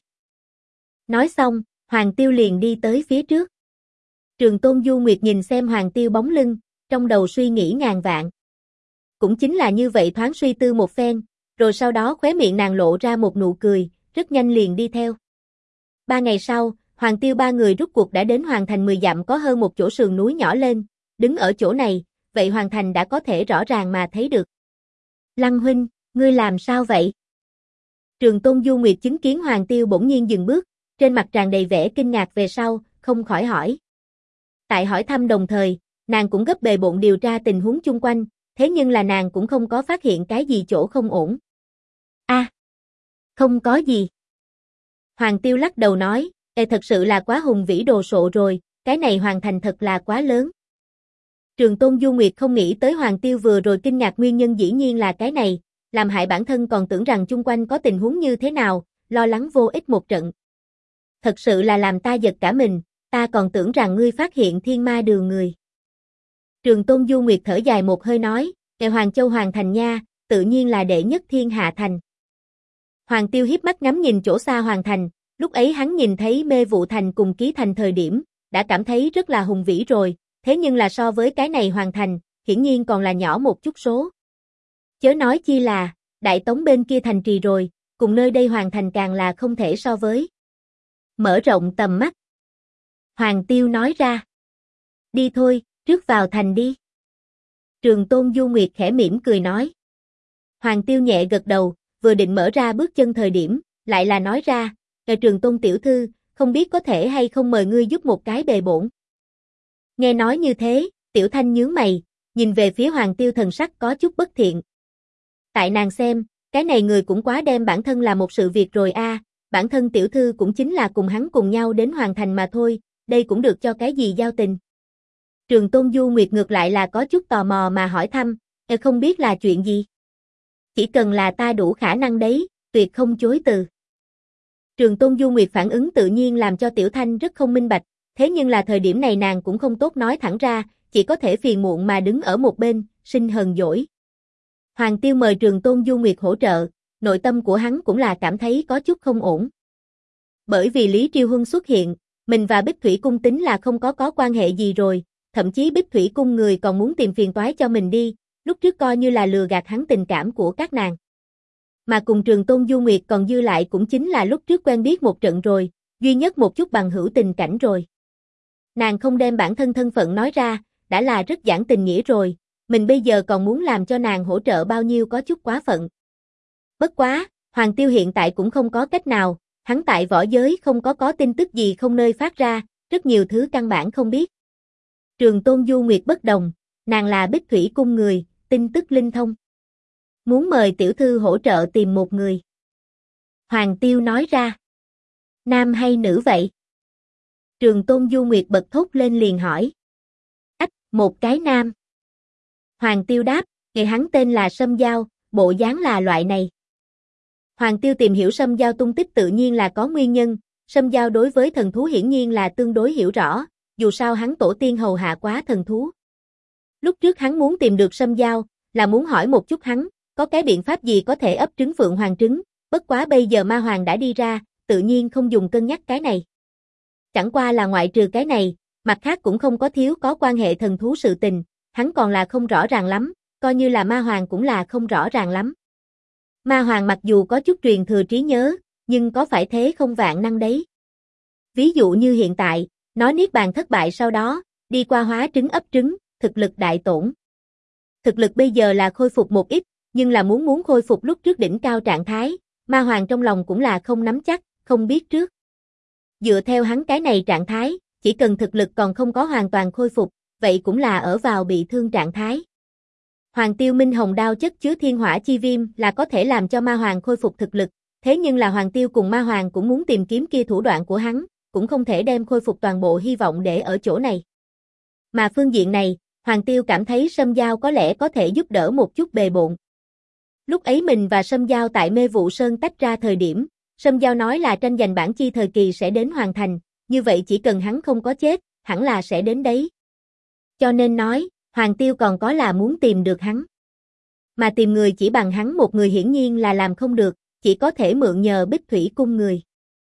Nói xong, Hoàng Tiêu liền đi tới phía trước. Trường Tôn Du Nguyệt nhìn xem Hoàng Tiêu bóng lưng, trong đầu suy nghĩ ngàn vạn. Cũng chính là như vậy thoáng suy tư một phen, rồi sau đó khóe miệng nàng lộ ra một nụ cười, rất nhanh liền đi theo. 3 ngày sau, Hoàng Tiêu ba người rút cuộc đã đến Hoàng Thành 10 dặm có hơn một chỗ sườn núi nhỏ lên, đứng ở chỗ này, vậy Hoàng Thành đã có thể rõ ràng mà thấy được. Lăng huynh, ngươi làm sao vậy? Trường Tôn Du Nguyệt chứng kiến Hoàng Tiêu bỗng nhiên dừng bước, trên mặt tràn đầy vẻ kinh ngạc về sau, không khỏi hỏi. Tại hỏi thăm đồng thời, nàng cũng gấp bề bộn điều tra tình huống chung quanh, thế nhưng là nàng cũng không có phát hiện cái gì chỗ không ổn. Không có gì. Hoàng Tiêu lắc đầu nói, thật sự là quá hùng vĩ đồ sộ rồi, cái này Hoàng Thành thật là quá lớn. Trường Tôn Du Nguyệt không nghĩ tới Hoàng Tiêu vừa rồi kinh ngạc nguyên nhân dĩ nhiên là cái này, làm hại bản thân còn tưởng rằng chung quanh có tình huống như thế nào, lo lắng vô ích một trận. Thật sự là làm ta giật cả mình, ta còn tưởng rằng ngươi phát hiện thiên ma đường người. Trường Tôn Du Nguyệt thở dài một hơi nói, Hoàng Châu Hoàng Thành nha, tự nhiên là đệ nhất thiên hạ thành. Hoàng Tiêu hiếp mắt ngắm nhìn chỗ xa Hoàng Thành, lúc ấy hắn nhìn thấy Mê Vụ Thành cùng Ký Thành thời điểm, đã cảm thấy rất là hùng vĩ rồi, thế nhưng là so với cái này Hoàng Thành, hiển nhiên còn là nhỏ một chút số. Chớ nói chi là, Đại Tống bên kia thành trì rồi, cùng nơi đây Hoàng Thành càng là không thể so với. Mở rộng tầm mắt. Hoàng Tiêu nói ra. Đi thôi, trước vào thành đi. Trường Tôn Du Nguyệt khẽ mỉm cười nói. Hoàng Tiêu nhẹ gật đầu, vừa định mở ra bước chân thời điểm, lại là nói ra, Trường Tôn tiểu thư, không biết có thể hay không mời ngươi giúp một cái bề bổn. Nghe nói như thế, Tiểu Thanh nhướng mày, nhìn về phía Hoàng Tiêu thần sắc có chút bất thiện. Tại nàng xem, cái này người cũng quá đem bản thân là một sự việc rồi a, bản thân tiểu thư cũng chính là cùng hắn cùng nhau đến Hoàng Thành mà thôi, đây cũng được cho cái gì giao tình. Trường Tôn Du Nguyệt ngược lại là có chút tò mò mà hỏi thăm, không biết là chuyện gì. Chỉ cần là ta đủ khả năng đấy, tuyệt không chối từ. Trường Tôn Du Nguyệt phản ứng tự nhiên làm cho Tiểu Thanh rất không minh bạch, thế nhưng là thời điểm này nàng cũng không tốt nói thẳng ra, chỉ có thể phiền muộn mà đứng ở một bên, sinh hờn dỗi. Hoàng Tiêu mời Trường Tôn Du Nguyệt hỗ trợ, nội tâm của hắn cũng là cảm thấy có chút không ổn. Bởi vì Lý Triêu Huân xuất hiện, mình và Bích Thủy Cung tính là không có quan hệ gì rồi, thậm chí Bích Thủy Cung người còn muốn tìm phiền toái cho mình đi, lúc trước coi như là lừa gạt hắn tình cảm của các nàng. Mà cùng Trường Tôn Du Nguyệt còn dư lại cũng chính là lúc trước quen biết một trận rồi, duy nhất một chút bằng hữu tình cảnh rồi. Nàng không đem bản thân thân phận nói ra, đã là rất giản tình nghĩa rồi, mình bây giờ còn muốn làm cho nàng hỗ trợ bao nhiêu có chút quá phận. Bất quá, Hoàng Tiêu hiện tại cũng không có cách nào, hắn tại võ giới không có tin tức gì không nơi phát ra, rất nhiều thứ căn bản không biết. Trường Tôn Du Nguyệt bất đồng, nàng là Bích Thủy Cung người, tin tức linh thông. Muốn mời tiểu thư hỗ trợ tìm một người. Hoàng Tiêu nói ra. Nam hay nữ vậy? Trường Tôn Du Nguyệt bật thốt lên liền hỏi. Một cái nam. Hoàng Tiêu đáp, người hắn tên là Sâm Giao, bộ dáng là loại này. Hoàng Tiêu tìm hiểu Sâm Giao tung tích tự nhiên là có nguyên nhân, Sâm Giao đối với thần thú hiển nhiên là tương đối hiểu rõ, dù sao hắn tổ tiên hầu hạ quá thần thú. Lúc trước hắn muốn tìm được Sâm Giao, là muốn hỏi một chút hắn, có cái biện pháp gì có thể ấp trứng Phượng Hoàng trứng, bất quá bây giờ Ma Hoàng đã đi ra, tự nhiên không dùng cân nhắc cái này. Chẳng qua là ngoại trừ cái này, mặt khác cũng không có thiếu có quan hệ thần thú sự tình, hắn còn là không rõ ràng lắm, coi như là Ma Hoàng cũng là không rõ ràng lắm. Ma Hoàng mặc dù có chút truyền thừa trí nhớ, nhưng có phải thế không vạn năng đấy. Ví dụ như hiện tại, nó niết bàn thất bại sau đó, đi qua hóa trứng ấp trứng, thực lực đại tổn. Thực lực bây giờ là khôi phục một ít, nhưng là muốn khôi phục lúc trước đỉnh cao trạng thái, Ma Hoàng trong lòng cũng là không nắm chắc, không biết trước. Dựa theo hắn cái này trạng thái, chỉ cần thực lực còn không có hoàn toàn khôi phục, vậy cũng là ở vào bị thương trạng thái. Hoàng Tiêu Minh Hồng đao chất chứa thiên hỏa chi viêm là có thể làm cho Ma Hoàng khôi phục thực lực, thế nhưng là Hoàng Tiêu cùng Ma Hoàng cũng muốn tìm kiếm kia thủ đoạn của hắn, cũng không thể đem khôi phục toàn bộ hy vọng để ở chỗ này. Mà phương diện này, Hoàng Tiêu cảm thấy Sâm Giao có lẽ có thể giúp đỡ một chút bề bộn. Lúc ấy mình và Sâm Giao tại Mê Vụ Sơn tách ra thời điểm, Sâm Giao nói là tranh giành bản chi thời kỳ sẽ đến hoàn thành, như vậy chỉ cần hắn không có chết, hẳn là sẽ đến đấy. Cho nên nói, Hoàng Tiêu còn có là muốn tìm được hắn. Mà tìm người chỉ bằng hắn một người hiển nhiên là làm không được, chỉ có thể mượn nhờ Bích Thủy cung người.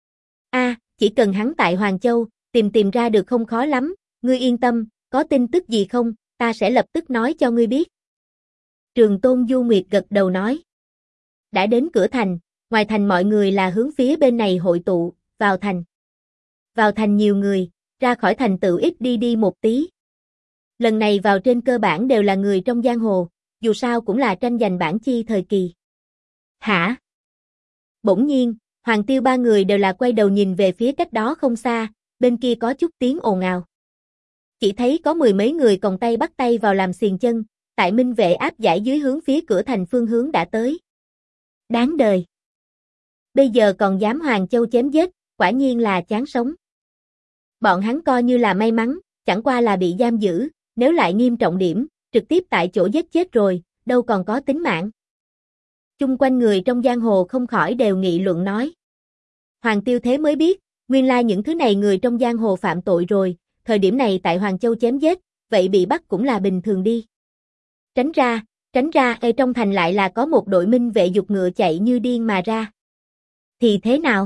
Chỉ cần hắn tại Hoàng Châu, tìm ra được không khó lắm, ngươi yên tâm, có tin tức gì không, ta sẽ lập tức nói cho ngươi biết. Trường Tôn Du Nguyệt gật đầu nói. Đã đến cửa thành, ngoài thành mọi người là hướng phía bên này hội tụ, vào thành. Vào thành nhiều người, ra khỏi thành tự ít đi một tí. Lần này vào trên cơ bản đều là người trong giang hồ, dù sao cũng là tranh giành bản chi thời kỳ. Hả? Bỗng nhiên, Hoàng Tiêu ba người đều là quay đầu nhìn về phía cách đó không xa, bên kia có chút tiếng ồn ào. Chỉ thấy có mười mấy người còng tay bắt tay vào làm xiềng chân, tại minh vệ áp giải dưới hướng phía cửa thành phương hướng đã tới. Đáng đời. Bây giờ còn dám Hoàng Châu chém giết, quả nhiên là chán sống. Bọn hắn coi như là may mắn, chẳng qua là bị giam giữ, nếu lại nghiêm trọng điểm, trực tiếp tại chỗ giết chết rồi, đâu còn có tính mạng. Chung quanh người trong giang hồ không khỏi đều nghị luận nói. Hoàng Tiêu thế mới biết, nguyên lai những thứ này người trong giang hồ phạm tội rồi, thời điểm này tại Hoàng Châu chém giết, vậy bị bắt cũng là bình thường đi. Tránh ra, ở trong thành lại là có một đội minh vệ giục ngựa chạy như điên mà ra. Thì thế nào?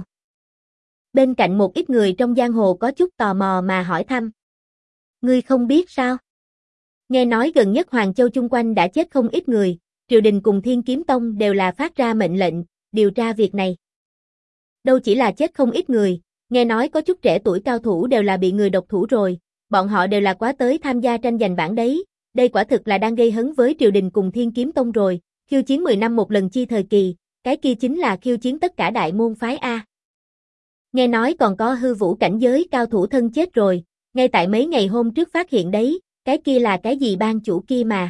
Bên cạnh một ít người trong giang hồ có chút tò mò mà hỏi thăm. Ngươi không biết sao? Nghe nói gần nhất Hoàng Châu chung quanh đã chết không ít người, triều đình cùng Thiên Kiếm Tông đều là phát ra mệnh lệnh, điều tra việc này. Đâu chỉ là chết không ít người, nghe nói có chút trẻ tuổi cao thủ đều là bị người độc thủ rồi, bọn họ đều là quá tới tham gia tranh giành bản đấy, đây quả thực là đang gây hấn với triều đình cùng Thiên Kiếm Tông rồi, khiêu chiến 10 năm một lần chi thời kỳ, cái kia chính là khiêu chiến tất cả đại môn phái A. Nghe nói còn có hư vũ cảnh giới cao thủ thân chết rồi, ngay tại mấy ngày hôm trước phát hiện đấy, cái kia là cái gì bang chủ kia mà.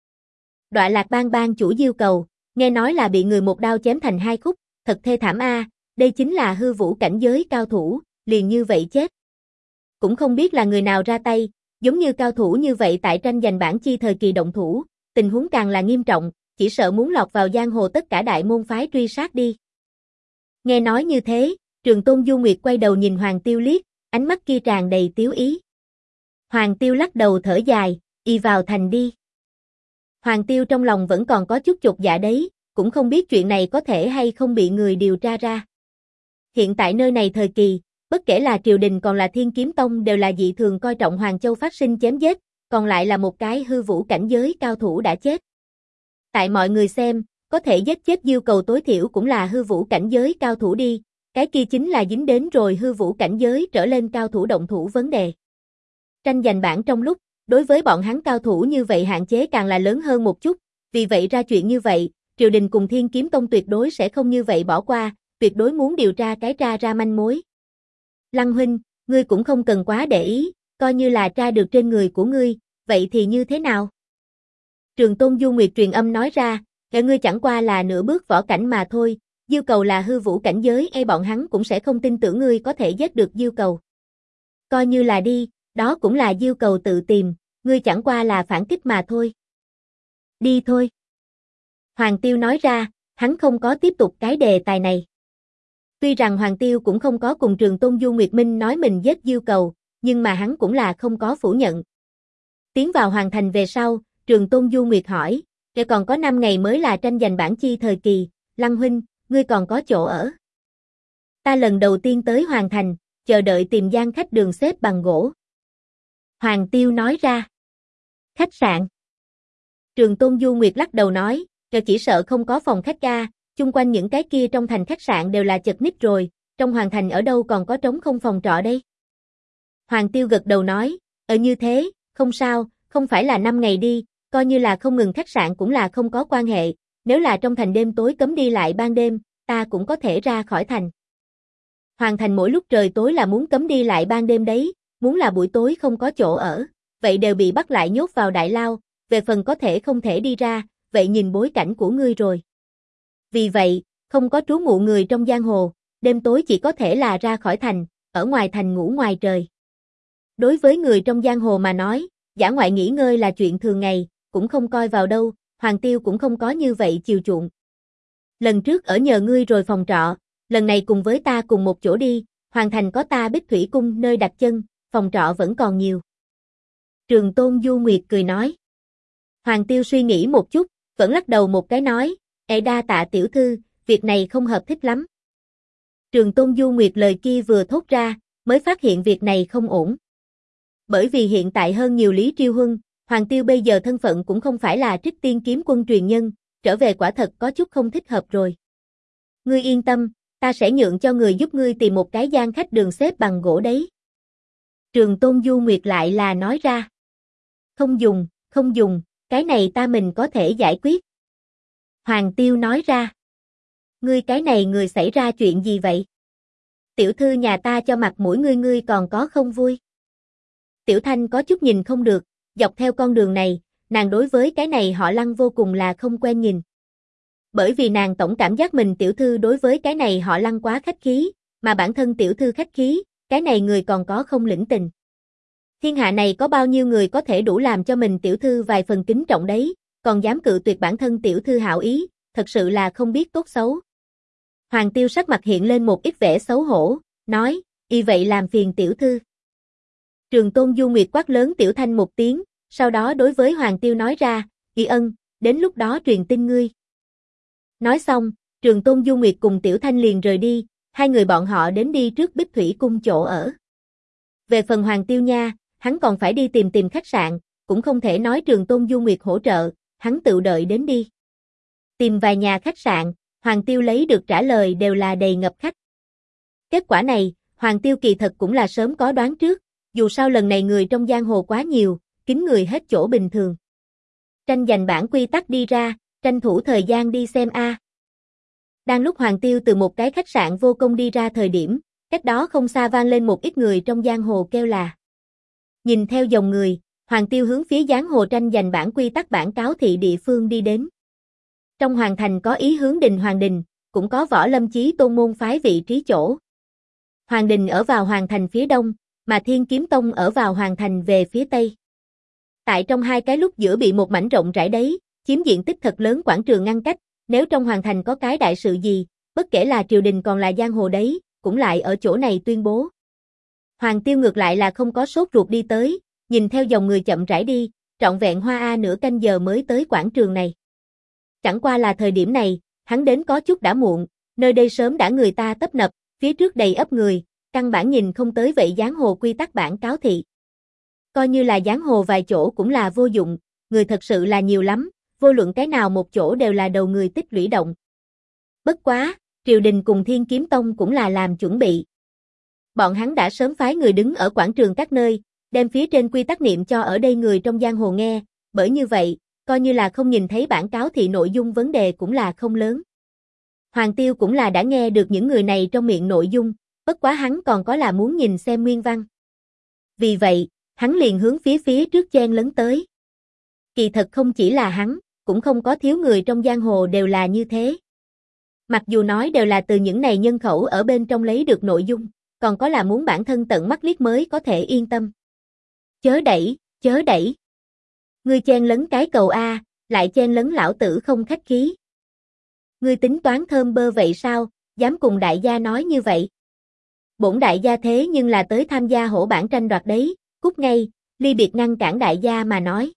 Đọa Lạc bang bang chủ Diêu Cầu, nghe nói là bị người một đao chém thành hai khúc, thật thê thảm A, đây chính là hư vũ cảnh giới cao thủ, liền như vậy chết. Cũng không biết là người nào ra tay, giống như cao thủ như vậy tại tranh giành bản chi thời kỳ động thủ, tình huống càng là nghiêm trọng, chỉ sợ muốn lọt vào giang hồ tất cả đại môn phái truy sát đi. Nghe nói như thế, Trường Tôn Du Nguyệt quay đầu nhìn Hoàng Tiêu liếc, ánh mắt kia tràn đầy tiếu ý. Hoàng Tiêu lắc đầu thở dài, y vào thành đi. Hoàng Tiêu trong lòng vẫn còn có chút chột dạ đấy, cũng không biết chuyện này có thể hay không bị người điều tra ra. Hiện tại nơi này thời kỳ, bất kể là triều đình còn là Thiên Kiếm Tông đều là dị thường coi trọng Hoàng Châu phát sinh chém giết, còn lại là một cái hư vũ cảnh giới cao thủ đã chết. Tại mọi người xem, có thể giết chết Diêu Cầu tối thiểu cũng là hư vũ cảnh giới cao thủ đi, cái kia chính là dính đến rồi hư vũ cảnh giới trở lên cao thủ động thủ vấn đề. Tranh giành bản trong lúc, đối với bọn hắn cao thủ như vậy hạn chế càng là lớn hơn một chút, vì vậy ra chuyện như vậy, triều đình cùng Thiên Kiếm Tông tuyệt đối sẽ không như vậy bỏ qua, tuyệt đối muốn điều tra cái ra manh mối. Lăng huynh, ngươi cũng không cần quá để ý, coi như là tra được trên người của ngươi, vậy thì như thế nào? Trường Tôn Du Nguyệt truyền âm nói ra, ngươi chẳng qua là nửa bước võ cảnh mà thôi, Diêu Cầu là hư vũ cảnh giới, bọn hắn cũng sẽ không tin tưởng ngươi có thể giết được Diêu Cầu. Coi như là đi, đó cũng là Diêu Cầu tự tìm, ngươi chẳng qua là phản kích mà thôi. Đi thôi. Hoàng Tiêu nói ra, hắn không có tiếp tục cái đề tài này. Tuy rằng Hoàng Tiêu cũng không có cùng Trường Tôn Du Nguyệt Minh nói mình giết Diêu Cầu, nhưng mà hắn cũng là không có phủ nhận. Tiến vào Hoàng Thành về sau, Trường Tôn Du Nguyệt hỏi, kể còn có 5 ngày mới là tranh giành bản chi thời kỳ, Lăng huynh, ngươi còn có chỗ ở. Ta lần đầu tiên tới Hoàng Thành, chờ đợi tìm gian khách đường xếp bằng gỗ. Hoàng Tiêu nói ra. Khách sạn. Trường Tôn Du Nguyệt lắc đầu nói, chỉ sợ không có phòng khách ca, chung quanh những cái kia trong thành khách sạn đều là chật ních rồi, trong Hoàng Thành ở đâu còn có trống không phòng trọ đây. Hoàng Tiêu gật đầu nói, như thế, không sao, không phải là 5 ngày đi, coi như là không ngừng khách sạn cũng là không có quan hệ, nếu là trong thành đêm tối cấm đi lại ban đêm, ta cũng có thể ra khỏi thành. Hoàng Thành mỗi lúc trời tối là muốn cấm đi lại ban đêm đấy, muốn là buổi tối không có chỗ ở, vậy đều bị bắt lại nhốt vào đại lao, về phần có thể không thể đi ra, vậy nhìn bối cảnh của ngươi rồi. Vì vậy, không có trú ngụ người trong giang hồ, đêm tối chỉ có thể là ra khỏi thành, ở ngoài thành ngủ ngoài trời. Đối với người trong giang hồ mà nói, dã ngoại nghỉ ngơi là chuyện thường ngày, cũng không coi vào đâu, Hoàng Tiêu cũng không có như vậy chiều chuộng. Lần trước ở nhờ ngươi rồi phòng trọ, lần này cùng với ta cùng một chỗ đi, Hoàng Thành có ta Bích Thủy Cung nơi đặt chân, phòng trọ vẫn còn nhiều. Trường Tôn Du Nguyệt cười nói. Hoàng Tiêu suy nghĩ một chút, vẫn lắc đầu một cái nói, đa tạ tiểu thư, việc này không hợp thích lắm. Trường Tôn Du Nguyệt lời kia vừa thốt ra, mới phát hiện việc này không ổn. Bởi vì hiện tại hơn nhiều Lý Triêu Huân, Hoàng Tiêu bây giờ thân phận cũng không phải là Trích Tiên kiếm quân truyền nhân, trở về quả thật có chút không thích hợp rồi. Ngươi yên tâm, ta sẽ nhượng cho người giúp ngươi tìm một cái gian khách đường xếp bằng gỗ đấy. Trường Tôn Du Nguyệt lại là nói ra. Không dùng, cái này ta mình có thể giải quyết. Hoàng Tiêu nói ra. Ngươi cái này người xảy ra chuyện gì vậy? Tiểu thư nhà ta cho mặt mũi ngươi còn có không vui? Tiểu Thanh có chút nhìn không được, dọc theo con đường này, nàng đối với cái này họ Lăng vô cùng là không quen nhìn. Bởi vì nàng tổng cảm giác mình tiểu thư đối với cái này họ Lăng quá khách khí, mà bản thân tiểu thư khách khí, cái này người còn có không lĩnh tình. Thiên hạ này có bao nhiêu người có thể đủ làm cho mình tiểu thư vài phần kính trọng đấy, còn dám cự tuyệt bản thân tiểu thư hảo ý, thật sự là không biết tốt xấu. Hoàng Tiêu sắc mặt hiện lên một ít vẻ xấu hổ, nói, y vậy làm phiền tiểu thư. Trường Tôn Du Nguyệt quát lớn Tiểu Thanh một tiếng, sau đó đối với Hoàng Tiêu nói ra, y ân, đến lúc đó truyền tin ngươi. Nói xong, Trường Tôn Du Nguyệt cùng Tiểu Thanh liền rời đi, hai người bọn họ đến đi trước Bích Thủy Cung chỗ ở. Về phần Hoàng Tiêu nha, hắn còn phải đi tìm khách sạn, cũng không thể nói Trường Tôn Du Nguyệt hỗ trợ, hắn tự đợi đến đi. Tìm vài nhà khách sạn, Hoàng Tiêu lấy được trả lời đều là đầy ngập khách. Kết quả này, Hoàng Tiêu kỳ thật cũng là sớm có đoán trước, dù sao lần này người trong giang hồ quá nhiều, kín người hết chỗ bình thường. Tranh giành bản quy tắc đi ra, tranh thủ thời gian đi xem a. Đang lúc Hoàng Tiêu từ một cái khách sạn vô công đi ra thời điểm, cách đó không xa vang lên một ít người trong giang hồ kêu là. Nhìn theo dòng người, Hoàng Tiêu hướng phía giang hồ tranh giành bản quy tắc bản cáo thị địa phương đi đến. Trong Hoàng Thành có Ý Hướng Đình Hoàng Đình, cũng có Võ Lâm Chí Tôn môn phái vị trí chỗ. Hoàng Đình ở vào Hoàng Thành phía đông, mà Thiên Kiếm Tông ở vào Hoàng Thành về phía tây. Tại trong hai cái lúc giữa bị một mảnh rộng rãi đấy, chiếm diện tích thật lớn quảng trường ngăn cách, nếu trong Hoàng Thành có cái đại sự gì, bất kể là triều đình còn là giang hồ đấy, cũng lại ở chỗ này tuyên bố. Hoàng Tiêu ngược lại là không có sốt ruột đi tới, nhìn theo dòng người chậm rãi đi, trọn vẹn hoa nửa canh giờ mới tới quảng trường này. Chẳng qua là thời điểm này, hắn đến có chút đã muộn, nơi đây sớm đã người ta tấp nập, phía trước đầy ấp người, căn bản nhìn không tới vậy giang hồ quy tắc bản cáo thị. Coi như là giang hồ vài chỗ cũng là vô dụng, người thật sự là nhiều lắm, vô luận cái nào một chỗ đều là đầu người tích lũy động. Bất quá, triều đình cùng Thiên Kiếm Tông cũng là làm chuẩn bị. Bọn hắn đã sớm phái người đứng ở quảng trường các nơi, đem phía trên quy tắc niệm cho ở đây người trong giang hồ nghe, bởi như vậy, coi như là không nhìn thấy bản cáo thị nội dung vấn đề cũng là không lớn. Hoàng Tiêu cũng là đã nghe được những người này trong miệng nội dung, bất quá hắn còn có là muốn nhìn xem nguyên văn. Vì vậy, hắn liền hướng phía trước chen lấn tới. Kỳ thật không chỉ là hắn, cũng không có thiếu người trong giang hồ đều là như thế. Mặc dù nói đều là từ những này nhân khẩu ở bên trong lấy được nội dung, còn có là muốn bản thân tận mắt liếc mới có thể yên tâm. Chớ đẩy, Ngươi chen lấn cái cầu a, lại chen lấn lão tử không khách khí. Ngươi tính toán thơm bơ vậy sao, dám cùng đại gia nói như vậy. Bổn đại gia thế nhưng là tới tham gia hổ bản tranh đoạt đấy, cút ngay, ly biệt ngăn cản đại gia mà nói.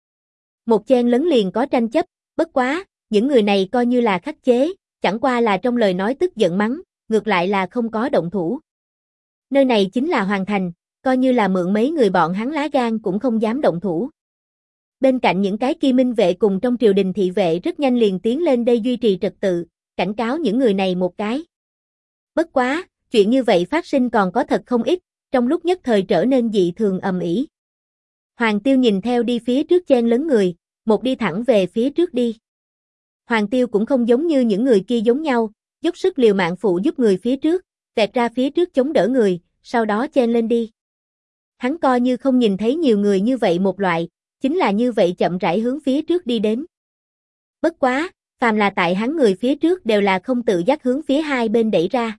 Một chen lấn liền có tranh chấp, bất quá, những người này coi như là khắc chế, chẳng qua là trong lời nói tức giận mắng, ngược lại là không có động thủ. Nơi này chính là Hoàng Thành, coi như là mượn mấy người bọn hắn lá gan cũng không dám động thủ. Bên cạnh những cái kia minh vệ cùng trong triều đình thị vệ rất nhanh liền tiến lên đây duy trì trật tự, cảnh cáo những người này một cái. Bất quá, chuyện như vậy phát sinh còn có thật không ít, trong lúc nhất thời trở nên dị thường ầm ĩ. Hoàng Tiêu nhìn theo đi phía trước chen lấn người, một đi thẳng về phía trước đi. Hoàng Tiêu cũng không giống như những người kia giống nhau, dốc sức liều mạng phụ giúp người phía trước, vẹt ra phía trước chống đỡ người, sau đó chen lên đi. Hắn coi như không nhìn thấy nhiều người như vậy một loại, chính là như vậy chậm rãi hướng phía trước đi đến. Bất quá, phàm là tại hắn người phía trước đều là không tự giác hướng phía hai bên đẩy ra.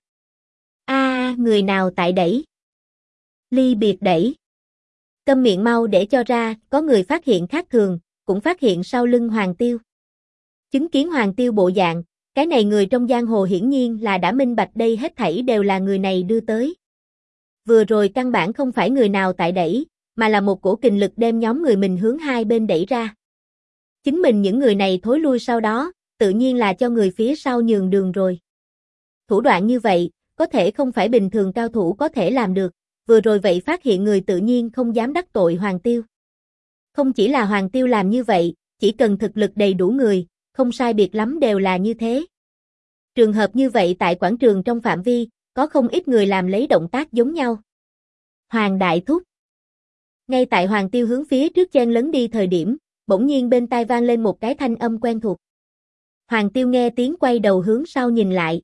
Người nào tại đẩy? Ly biệt đẩy. Câm miệng mau để cho ra, có người phát hiện khác thường, cũng phát hiện sau lưng Hoàng Tiêu. Chứng kiến Hoàng Tiêu bộ dạng, cái này người trong giang hồ hiển nhiên là đã minh bạch đây hết thảy đều là người này đưa tới. Vừa rồi căn bản không phải người nào tại đẩy, mà là một cổ kình lực đem nhóm người mình hướng hai bên đẩy ra. Chính mình những người này thối lui sau đó, tự nhiên là cho người phía sau nhường đường rồi. Thủ đoạn như vậy, có thể không phải bình thường cao thủ có thể làm được, vừa rồi vậy phát hiện người tự nhiên không dám đắc tội Hoàng Tiêu. Không chỉ là Hoàng Tiêu làm như vậy, chỉ cần thực lực đầy đủ người, không sai biệt lắm đều là như thế. Trường hợp như vậy tại quảng trường trong phạm vi, có không ít người làm lấy động tác giống nhau. Hoàng Đại Thúc. Ngay tại Hoàng Tiêu hướng phía trước chen lấn đi thời điểm, bỗng nhiên bên tai vang lên một cái thanh âm quen thuộc. Hoàng Tiêu nghe tiếng quay đầu hướng sau nhìn lại.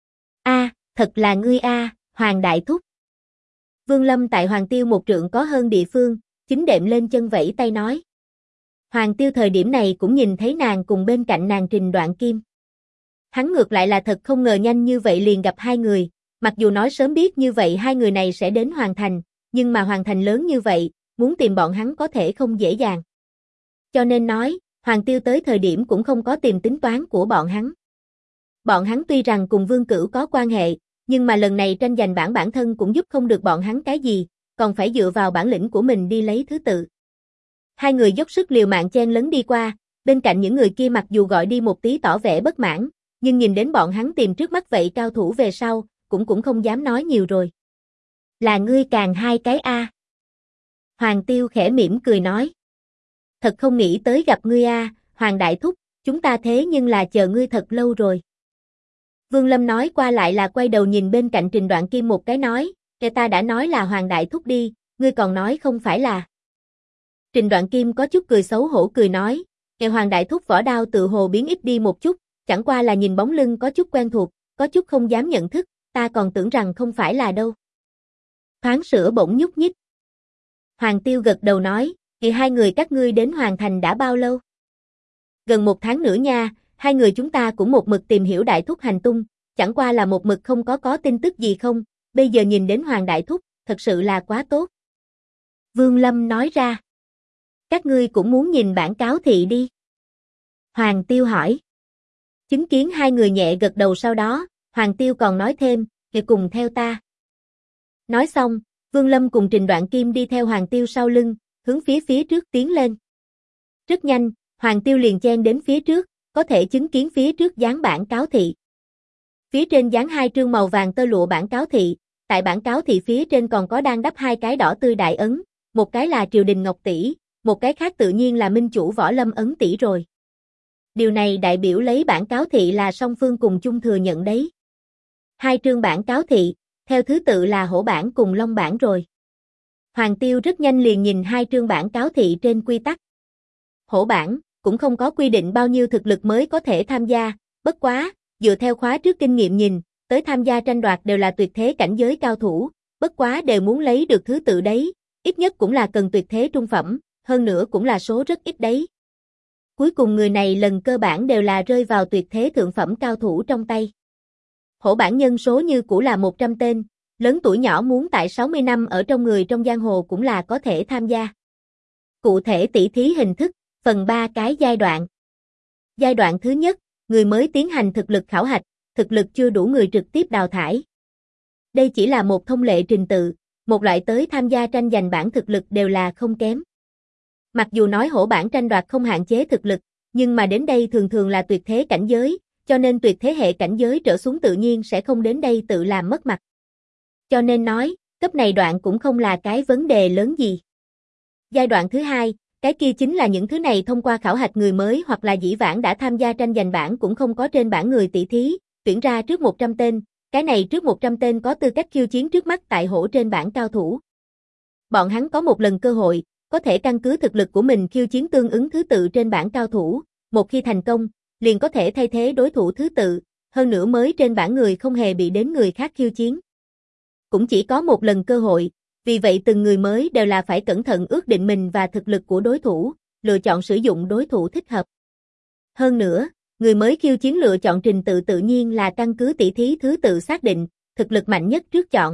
Thật là ngươi Hoàng Đại Thúc. Vương Lâm tại Hoàng Tiêu một trượng có hơn địa phương, chính đệm lên chân vẫy tay nói. Hoàng Tiêu thời điểm này cũng nhìn thấy nàng cùng bên cạnh nàng Trình Đoạn Kim. Hắn ngược lại là thật không ngờ nhanh như vậy liền gặp hai người, mặc dù nói sớm biết như vậy hai người này sẽ đến Hoàng Thành, nhưng mà Hoàng Thành lớn như vậy, muốn tìm bọn hắn có thể không dễ dàng. Cho nên nói, Hoàng Tiêu tới thời điểm cũng không có tìm tính toán của bọn hắn. Bọn hắn tuy rằng cùng Vương Cửu có quan hệ, nhưng mà lần này tranh giành bản thân cũng giúp không được bọn hắn cái gì, còn phải dựa vào bản lĩnh của mình đi lấy thứ tự. Hai người dốc sức liều mạng chen lấn đi qua, bên cạnh những người kia mặc dù gọi đi một tí tỏ vẻ bất mãn, nhưng nhìn đến bọn hắn tìm trước mắt vậy cao thủ về sau, cũng không dám nói nhiều rồi. Là ngươi càng hai cái Hoàng Tiêu khẽ mỉm cười nói. Thật không nghĩ tới gặp ngươi Hoàng Đại Thúc, chúng ta thế nhưng là chờ ngươi thật lâu rồi. Vương Lâm nói qua lại là quay đầu nhìn bên cạnh Trình Đoạn Kim một cái nói, ta đã nói là Hoàng Đại Thúc đi, ngươi còn nói không phải là. Trình Đoạn Kim có chút cười xấu hổ cười nói, Hoàng Đại Thúc vỏ đao tự hồ biến ít đi một chút, chẳng qua là nhìn bóng lưng có chút quen thuộc, có chút không dám nhận thức, ta còn tưởng rằng không phải là đâu. Thoáng sữa bỗng nhúc nhích. Hoàng Tiêu gật đầu nói, hai người các ngươi đến Hoàng Thành đã bao lâu? Gần 1 tháng nữa nha, hai người chúng ta cũng một mực tìm hiểu Đại Thúc hành tung, chẳng qua là một mực không có tin tức gì không, bây giờ nhìn đến Hoàng Đại Thúc, thật sự là quá tốt. Vương Lâm nói ra. Các ngươi cũng muốn nhìn bản cáo thị đi. Hoàng Tiêu hỏi. Chứng kiến hai người nhẹ gật đầu sau đó, Hoàng Tiêu còn nói thêm, cùng theo ta. Nói xong, Vương Lâm cùng Trình Đoạn Kim đi theo Hoàng Tiêu sau lưng, hướng phía trước tiến lên. Rất nhanh, Hoàng Tiêu liền chen đến phía trước, có thể chứng kiến phía trước dán bản cáo thị. Phía trên dán 2 trương màu vàng tơ lụa bản cáo thị, tại bản cáo thị phía trên còn có đang đắp 2 cái đỏ tươi đại ấn, một cái là Triều Đình Ngọc Tỷ, một cái khác tự nhiên là Minh Chủ Võ Lâm ấn tỷ rồi. Điều này đại biểu lấy bản cáo thị là song phương cùng chung thừa nhận đấy. 2 trương bản cáo thị, theo thứ tự là hổ bản cùng long bản rồi. Hoàng Tiêu rất nhanh liền nhìn 2 trương bản cáo thị trên quy tắc. Hổ bản, cũng không có quy định bao nhiêu thực lực mới có thể tham gia, bất quá, dựa theo khóa trước kinh nghiệm nhìn, tới tham gia tranh đoạt đều là tuyệt thế cảnh giới cao thủ, bất quá đều muốn lấy được thứ tự đấy, ít nhất cũng là cần tuyệt thế trung phẩm, hơn nữa cũng là số rất ít đấy. Cuối cùng người này lần cơ bản đều là rơi vào tuyệt thế thượng phẩm cao thủ trong tay. Hổ bản nhân số như cũ là 100 tên, lớn tuổi nhỏ muốn tại 60 năm ở trong người trong giang hồ cũng là có thể tham gia. Cụ thể tỷ thí hình thức, Phần 3 cái giai đoạn. Giai đoạn thứ nhất, người mới tiến hành thực lực khảo hạch, thực lực chưa đủ người trực tiếp đào thải. Đây chỉ là một thông lệ trình tự, một loại tới tham gia tranh giành bảng thực lực đều là không kém. Mặc dù nói hổ bảng tranh đoạt không hạn chế thực lực, nhưng mà đến đây thường thường là tuyệt thế cảnh giới, cho nên tuyệt thế hệ cảnh giới trở xuống tự nhiên sẽ không đến đây tự làm mất mặt. Cho nên nói, cấp này đoạn cũng không là cái vấn đề lớn gì. Giai đoạn thứ hai, cái kia chính là những thứ này thông qua khảo hạch người mới hoặc là dĩ vãng đã tham gia tranh giành bảng cũng không có trên bảng người tỷ thí, tuyển ra trước 100 tên, cái này trước 100 tên có tư cách khiêu chiến trước mắt tại hổ trên bảng cao thủ. Bọn hắn có một lần cơ hội, có thể căn cứ thực lực của mình khiêu chiến tương ứng thứ tự trên bảng cao thủ, một khi thành công, liền có thể thay thế đối thủ thứ tự, hơn nữa mới trên bảng người không hề bị đến người khác khiêu chiến. Cũng chỉ có một lần cơ hội, vì vậy từng người mới đều là phải cẩn thận ước định mình và thực lực của đối thủ, lựa chọn sử dụng đối thủ thích hợp. Hơn nữa, người mới khiêu chiến lựa chọn trình tự tự nhiên là căn cứ tỷ thí thứ tự xác định, thực lực mạnh nhất trước chọn.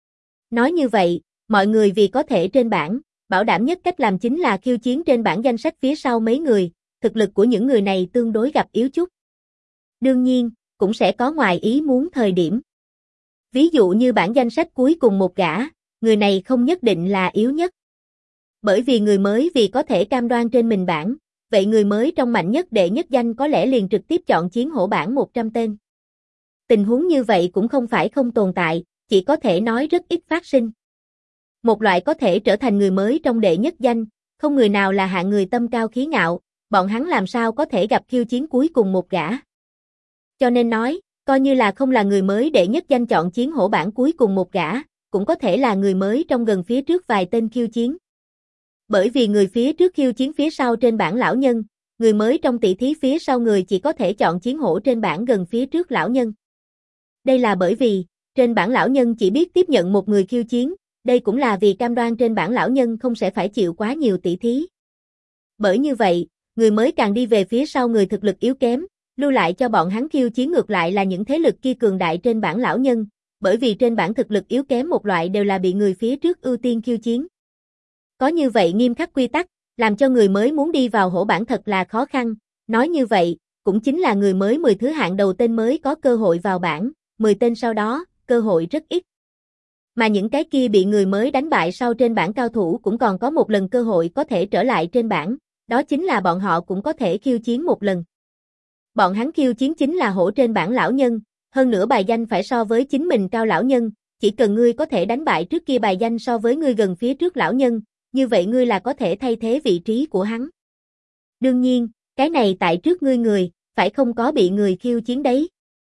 Nói như vậy, mọi người vì có thể trên bảng, bảo đảm nhất cách làm chính là khiêu chiến trên bảng danh sách phía sau mấy người, thực lực của những người này tương đối gặp yếu chút. Đương nhiên, cũng sẽ có ngoài ý muốn thời điểm. Ví dụ như bảng danh sách cuối cùng một gã, người này không nhất định là yếu nhất. Bởi vì người mới vì có thể cam đoan trên mình bảng, vậy người mới trong mạnh nhất đệ nhất danh có lẽ liền trực tiếp chọn chiến hổ bảng 100 tên. Tình huống như vậy cũng không phải không tồn tại, chỉ có thể nói rất ít phát sinh. Một loại có thể trở thành người mới trong đệ nhất danh, không người nào là hạng người tâm cao khí ngạo, bọn hắn làm sao có thể gặp khiêu chiến cuối cùng một gã. Cho nên nói, coi như là không là người mới đệ nhất danh chọn chiến hổ bảng cuối cùng một gã, cũng có thể là người mới trong gần phía trước vài tên khiêu chiến. Bởi vì người phía trước khiêu chiến phía sau trên bảng lão nhân, người mới trong tỷ thí phía sau người chỉ có thể chọn chiến hổ trên bảng gần phía trước lão nhân. Đây là bởi vì, trên bảng lão nhân chỉ biết tiếp nhận một người khiêu chiến, đây cũng là vì cam đoan trên bảng lão nhân không sẽ phải chịu quá nhiều tỷ thí. Bởi như vậy, người mới càng đi về phía sau người thực lực yếu kém, lưu lại cho bọn hắn khiêu chiến ngược lại là những thế lực kia cường đại trên bảng lão nhân, bởi vì trên bảng thực lực yếu kém một loại đều là bị người phía trước ưu tiên khiêu chiến. Có như vậy nghiêm khắc quy tắc, làm cho người mới muốn đi vào hổ bảng thật là khó khăn, nói như vậy, cũng chính là người mới 10 thứ hạng đầu tên mới có cơ hội vào bảng, 10 tên sau đó, cơ hội rất ít. Mà những cái kia bị người mới đánh bại sau trên bảng cao thủ cũng còn có một lần cơ hội có thể trở lại trên bảng, đó chính là bọn họ cũng có thể khiêu chiến một lần. Bọn hắn khiêu chiến chính là hổ trên bảng lão nhân, hơn nữa bài danh phải so với chính mình cao lão nhân, chỉ cần ngươi có thể đánh bại trước kia bài danh so với ngươi gần phía trước lão nhân, như vậy ngươi là có thể thay thế vị trí của hắn. Đương nhiên, cái này tại trước ngươi người, phải không có bị người khiêu chiến đấy.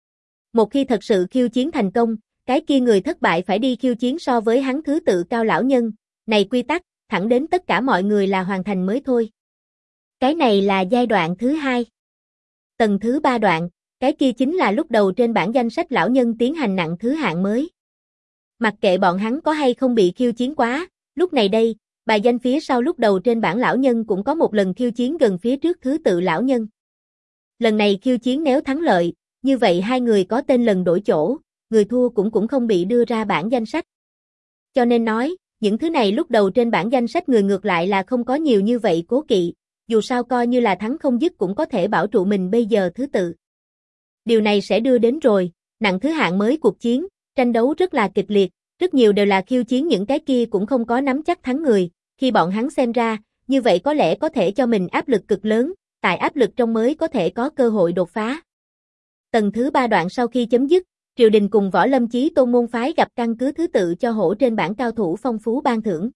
Một khi thật sự khiêu chiến thành công, cái kia người thất bại phải đi khiêu chiến so với hắn thứ tự cao lão nhân, này quy tắc, thẳng đến tất cả mọi người là hoàn thành mới thôi. Cái này là giai đoạn thứ hai. Tầng thứ 3 đoạn, cái kia chính là lúc đầu trên bảng danh sách lão nhân tiến hành nặng thứ hạng mới. Mặc kệ bọn hắn có hay không bị khiêu chiến quá, lúc này đây, bài danh phía sau lúc đầu trên bảng lão nhân cũng có một lần khiêu chiến gần phía trước thứ tự lão nhân. Lần này khiêu chiến nếu thắng lợi, như vậy hai người có tên lần đổi chỗ, người thua cũng không bị đưa ra bảng danh sách. Cho nên nói, những thứ này lúc đầu trên bảng danh sách người ngược lại là không có nhiều như vậy cố kỵ, dù sao coi như là thắng không dứt cũng có thể bảo trụ mình bây giờ thứ tự. Điều này sẽ đưa đến rồi, nặng thứ hạng mới cuộc chiến, tranh đấu rất là kịch liệt, rất nhiều đều là khiêu chiến những cái kia cũng không có nắm chắc thắng người, khi bọn hắn xem ra, như vậy có lẽ có thể cho mình áp lực cực lớn, tại áp lực trong mới có thể có cơ hội đột phá. Tầng thứ 3 đoạn sau khi chấm dứt, triều đình cùng Võ Lâm Chí Tôn môn phái gặp căn cứ thứ tự cho hổ trên bảng cao thủ phong phú ban thưởng.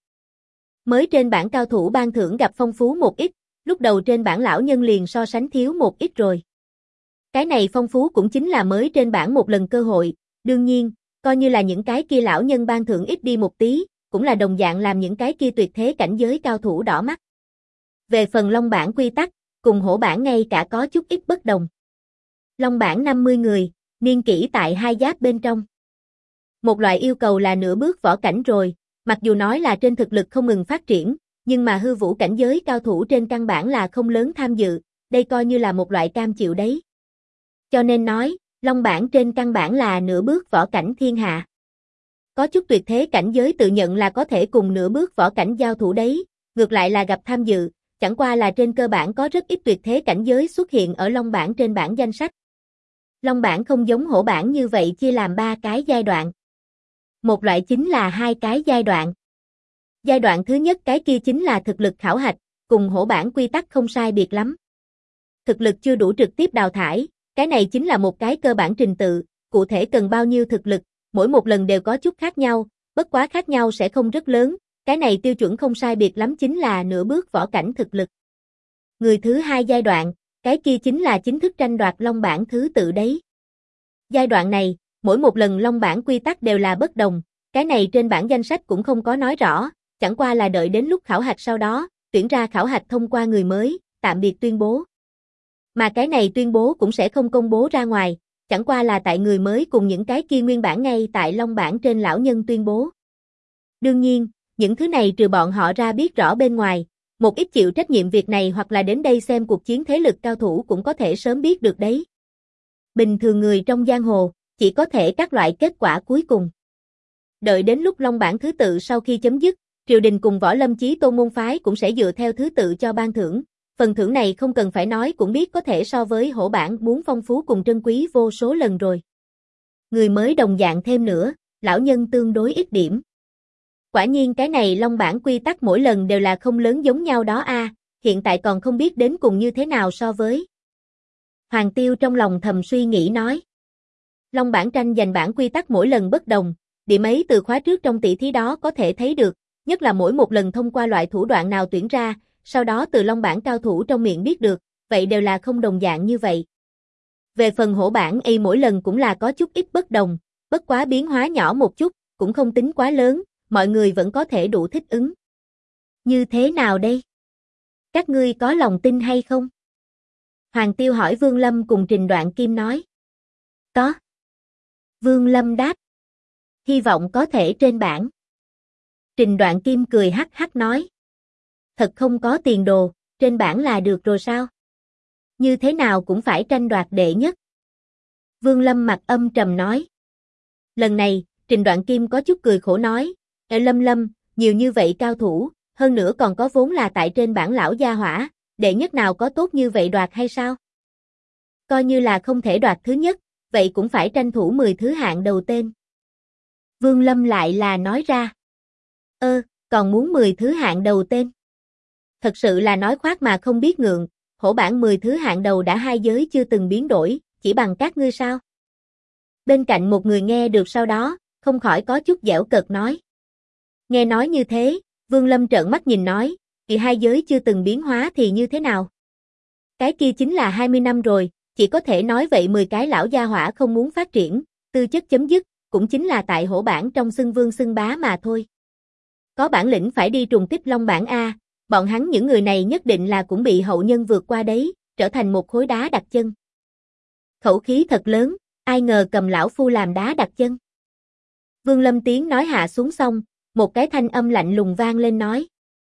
Mới trên bảng cao thủ ban thưởng gặp phong phú một ít, lúc đầu trên bảng lão nhân liền so sánh thiếu một ít rồi. Cái này phong phú cũng chính là mới trên bảng một lần cơ hội, đương nhiên, coi như là những cái kia lão nhân ban thưởng ít đi một tí, cũng là đồng dạng làm những cái kia tuyệt thế cảnh giới cao thủ đỏ mắt. Về phần long bảng quy tắc, cùng hổ bảng ngay cả có chút ít bất đồng. Long bảng 50 người, niên kỷ tại 2 giáp bên trong. Một loại yêu cầu là nửa bước võ cảnh rồi, mặc dù nói là trên thực lực không ngừng phát triển, nhưng mà hư vũ cảnh giới cao thủ trên căn bản là không lớn tham dự, đây coi như là một loại cam chịu đấy. Cho nên nói, long bảng trên căn bản là nửa bước võ cảnh thiên hạ. Có chút tuyệt thế cảnh giới tự nhận là có thể cùng nửa bước võ cảnh giao thủ đấy, ngược lại là gặp tham dự, chẳng qua là trên cơ bản có rất ít tuyệt thế cảnh giới xuất hiện ở Long bảng trên bảng danh sách. Long bảng không giống hổ bảng như vậy chia làm 3 cái giai đoạn. Một loại chính là 2 cái giai đoạn. Giai đoạn thứ nhất cái kia chính là thực lực khảo hạch, cùng hổ bảng quy tắc không sai biệt lắm. Thực lực chưa đủ trực tiếp đào thải, cái này chính là một cái cơ bản trình tự, cụ thể cần bao nhiêu thực lực, mỗi một lần đều có chút khác nhau, bất quá khác nhau sẽ không rất lớn, cái này tiêu chuẩn không sai biệt lắm chính là nửa bước võ cảnh thực lực. Người thứ hai giai đoạn, cái kia chính là chính thức tranh đoạt Long bảng thứ tự đấy. Giai đoạn này, mỗi một lần Long bảng quy tắc đều là bất đồng, cái này trên bảng danh sách cũng không có nói rõ, chẳng qua là đợi đến lúc khảo hạch sau đó, tuyển ra khảo hạch thông qua người mới, tạm biệt tuyên bố. Mà cái này tuyên bố cũng sẽ không công bố ra ngoài, chẳng qua là tại người mới cùng những cái kia nguyên bản ngay tại Long bảng trên lão nhân tuyên bố. Đương nhiên, những thứ này trừ bọn họ ra biết rõ bên ngoài, một ít chịu trách nhiệm việc này hoặc là đến đây xem cuộc chiến thế lực cao thủ cũng có thể sớm biết được đấy. Bình thường người trong giang hồ, chỉ có thể các loại kết quả cuối cùng. Đợi đến lúc Long bảng thứ tự sau khi chấm dứt, triều đình cùng Võ Lâm Chí Tôn môn phái cũng sẽ dựa theo thứ tự cho ban thưởng. Phần thưởng này không cần phải nói cũng biết có thể so với hổ bảng muốn phong phú cùng trân quý vô số lần rồi. Người mới đồng dạng thêm nữa, lão nhân tương đối ít điểm. Quả nhiên cái này Long bảng quy tắc mỗi lần đều là không lớn giống nhau đó a, hiện tại còn không biết đến cùng như thế nào so với. Hoàng Tiêu trong lòng thầm suy nghĩ nói. Long bảng tranh giành bảng quy tắc mỗi lần bất đồng, điểm ấy từ khóa trước trong tỷ thí đó có thể thấy được, nhất là mỗi một lần thông qua loại thủ đoạn nào tuyển ra, sau đó từ Long bảng cao thủ trong miệng biết được, vậy đều là không đồng dạng như vậy. Về phần hổ bảng y mỗi lần cũng là có chút ít bất đồng, bất quá biến hóa nhỏ một chút, cũng không tính quá lớn, mọi người vẫn có thể đủ thích ứng. Như thế nào đây? Các ngươi có lòng tin hay không? Hoàng Tiêu hỏi Vương Lâm cùng Trình Đoạn Kim nói. Có. Vương Lâm đáp. Hy vọng có thể trên bảng. Trình Đoạn Kim cười hắc hắc nói. Thật không có tiền đồ, trên bảng là được rồi sao? Như thế nào cũng phải tranh đoạt đệ nhất. Vương Lâm mặt âm trầm nói. Lần này, Trình Đoạn Kim có chút cười khổ nói. Lâm, nhiều như vậy cao thủ, hơn nữa còn có vốn là tại trên bảng lão gia hỏa, đệ nhất nào có tốt như vậy đoạt hay sao? Coi như là không thể đoạt thứ nhất, vậy cũng phải tranh thủ 10 thứ hạng đầu tên. Vương Lâm lại là nói ra. Còn muốn 10 thứ hạng đầu tên. Thật sự là nói khoác mà không biết ngượng, hổ bảng 10 thứ hạng đầu đã hai giới chưa từng biến đổi, chỉ bằng các ngươi sao? Bên cạnh một người nghe được sau đó, không khỏi có chút giễu cợt nói. Nghe nói như thế, Vương Lâm trợn mắt nhìn nói, thì hai giới chưa từng biến hóa thì như thế nào? Cái kia chính là 20 năm rồi, chỉ có thể nói vậy 10 cái lão gia hỏa không muốn phát triển, tư chất chấm dứt, cũng chính là tại hổ bảng trong xưng vương xưng bá mà thôi. Có bản lĩnh phải đi trùng kích Long bảng A, bọn hắn những người này nhất định là cũng bị hậu nhân vượt qua đấy, trở thành một khối đá đặt chân. Khẩu khí thật lớn, ai ngờ cầm lão phu làm đá đặt chân. Vương Lâm tiếng nói hạ xuống xong, một cái thanh âm lạnh lùng vang lên nói.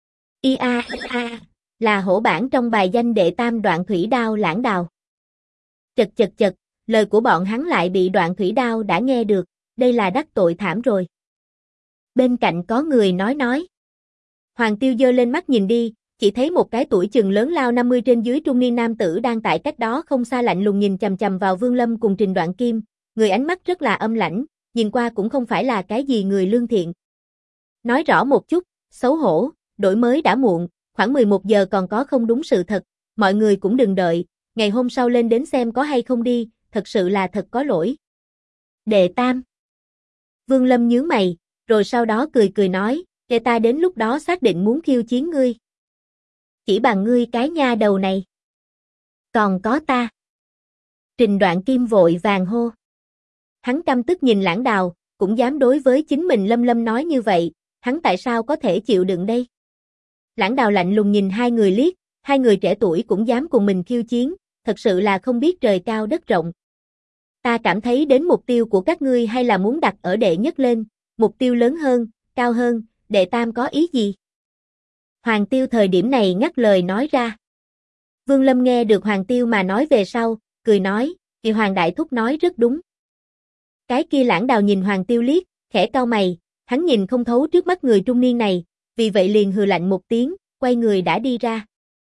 Là hổ bảng trong bài danh đệ tam Đoạn Thủy Đao Lãng Đào. Chật, lời của bọn hắn lại bị Đoạn Thủy Đao đã nghe được, đây là đắc tội thảm rồi. Bên cạnh có người nói. Hoàng Tiêu giơ lên mắt nhìn đi, chỉ thấy một cái tuổi chừng lớn lao 50 trên dưới trung niên nam tử đang tại cách đó không xa lạnh lùng nhìn chằm chằm vào Vương Lâm cùng Trình Đoạn Kim, người ánh mắt rất là âm lãnh, nhìn qua cũng không phải là cái gì người lương thiện. Nói rõ một chút, xấu hổ, đổi mới đã muộn, khoảng 11 giờ còn có không đúng sự thật, mọi người cũng đừng đợi, ngày hôm sau lên đến xem có hay không đi, thật sự là thật có lỗi. Đệ tam. Vương Lâm nhướng mày, rồi sau đó cười nói, để ta đến lúc đó xác định muốn khiêu chiến ngươi. Chỉ bằng ngươi cái nha đầu này. Còn có ta. Trình Đoạn Kim vội vàng hô. Hắn căm tức nhìn Lãng Đào, cũng dám đối với chính mình Lâm nói như vậy, hắn tại sao có thể chịu đựng đây? Lãng Đào lạnh lùng nhìn hai người liếc, hai người trẻ tuổi cũng dám cùng mình khiêu chiến, thật sự là không biết trời cao đất rộng. Ta cảm thấy đến mục tiêu của các ngươi hay là muốn đặt ở đệ nhất lên, mục tiêu lớn hơn, cao hơn, đệ tam có ý gì? Hoàng Tiêu thời điểm này ngắt lời nói ra. Vương Lâm nghe được Hoàng Tiêu mà nói về sau, cười nói, thì Hoàng Đại Thúc nói rất đúng. Cái kia Lãng Đào nhìn Hoàng Tiêu liếc, khẽ cau mày, hắn nhìn không thấu trước mắt người trung niên này, vì vậy liền hừ lạnh một tiếng, quay người đã đi ra.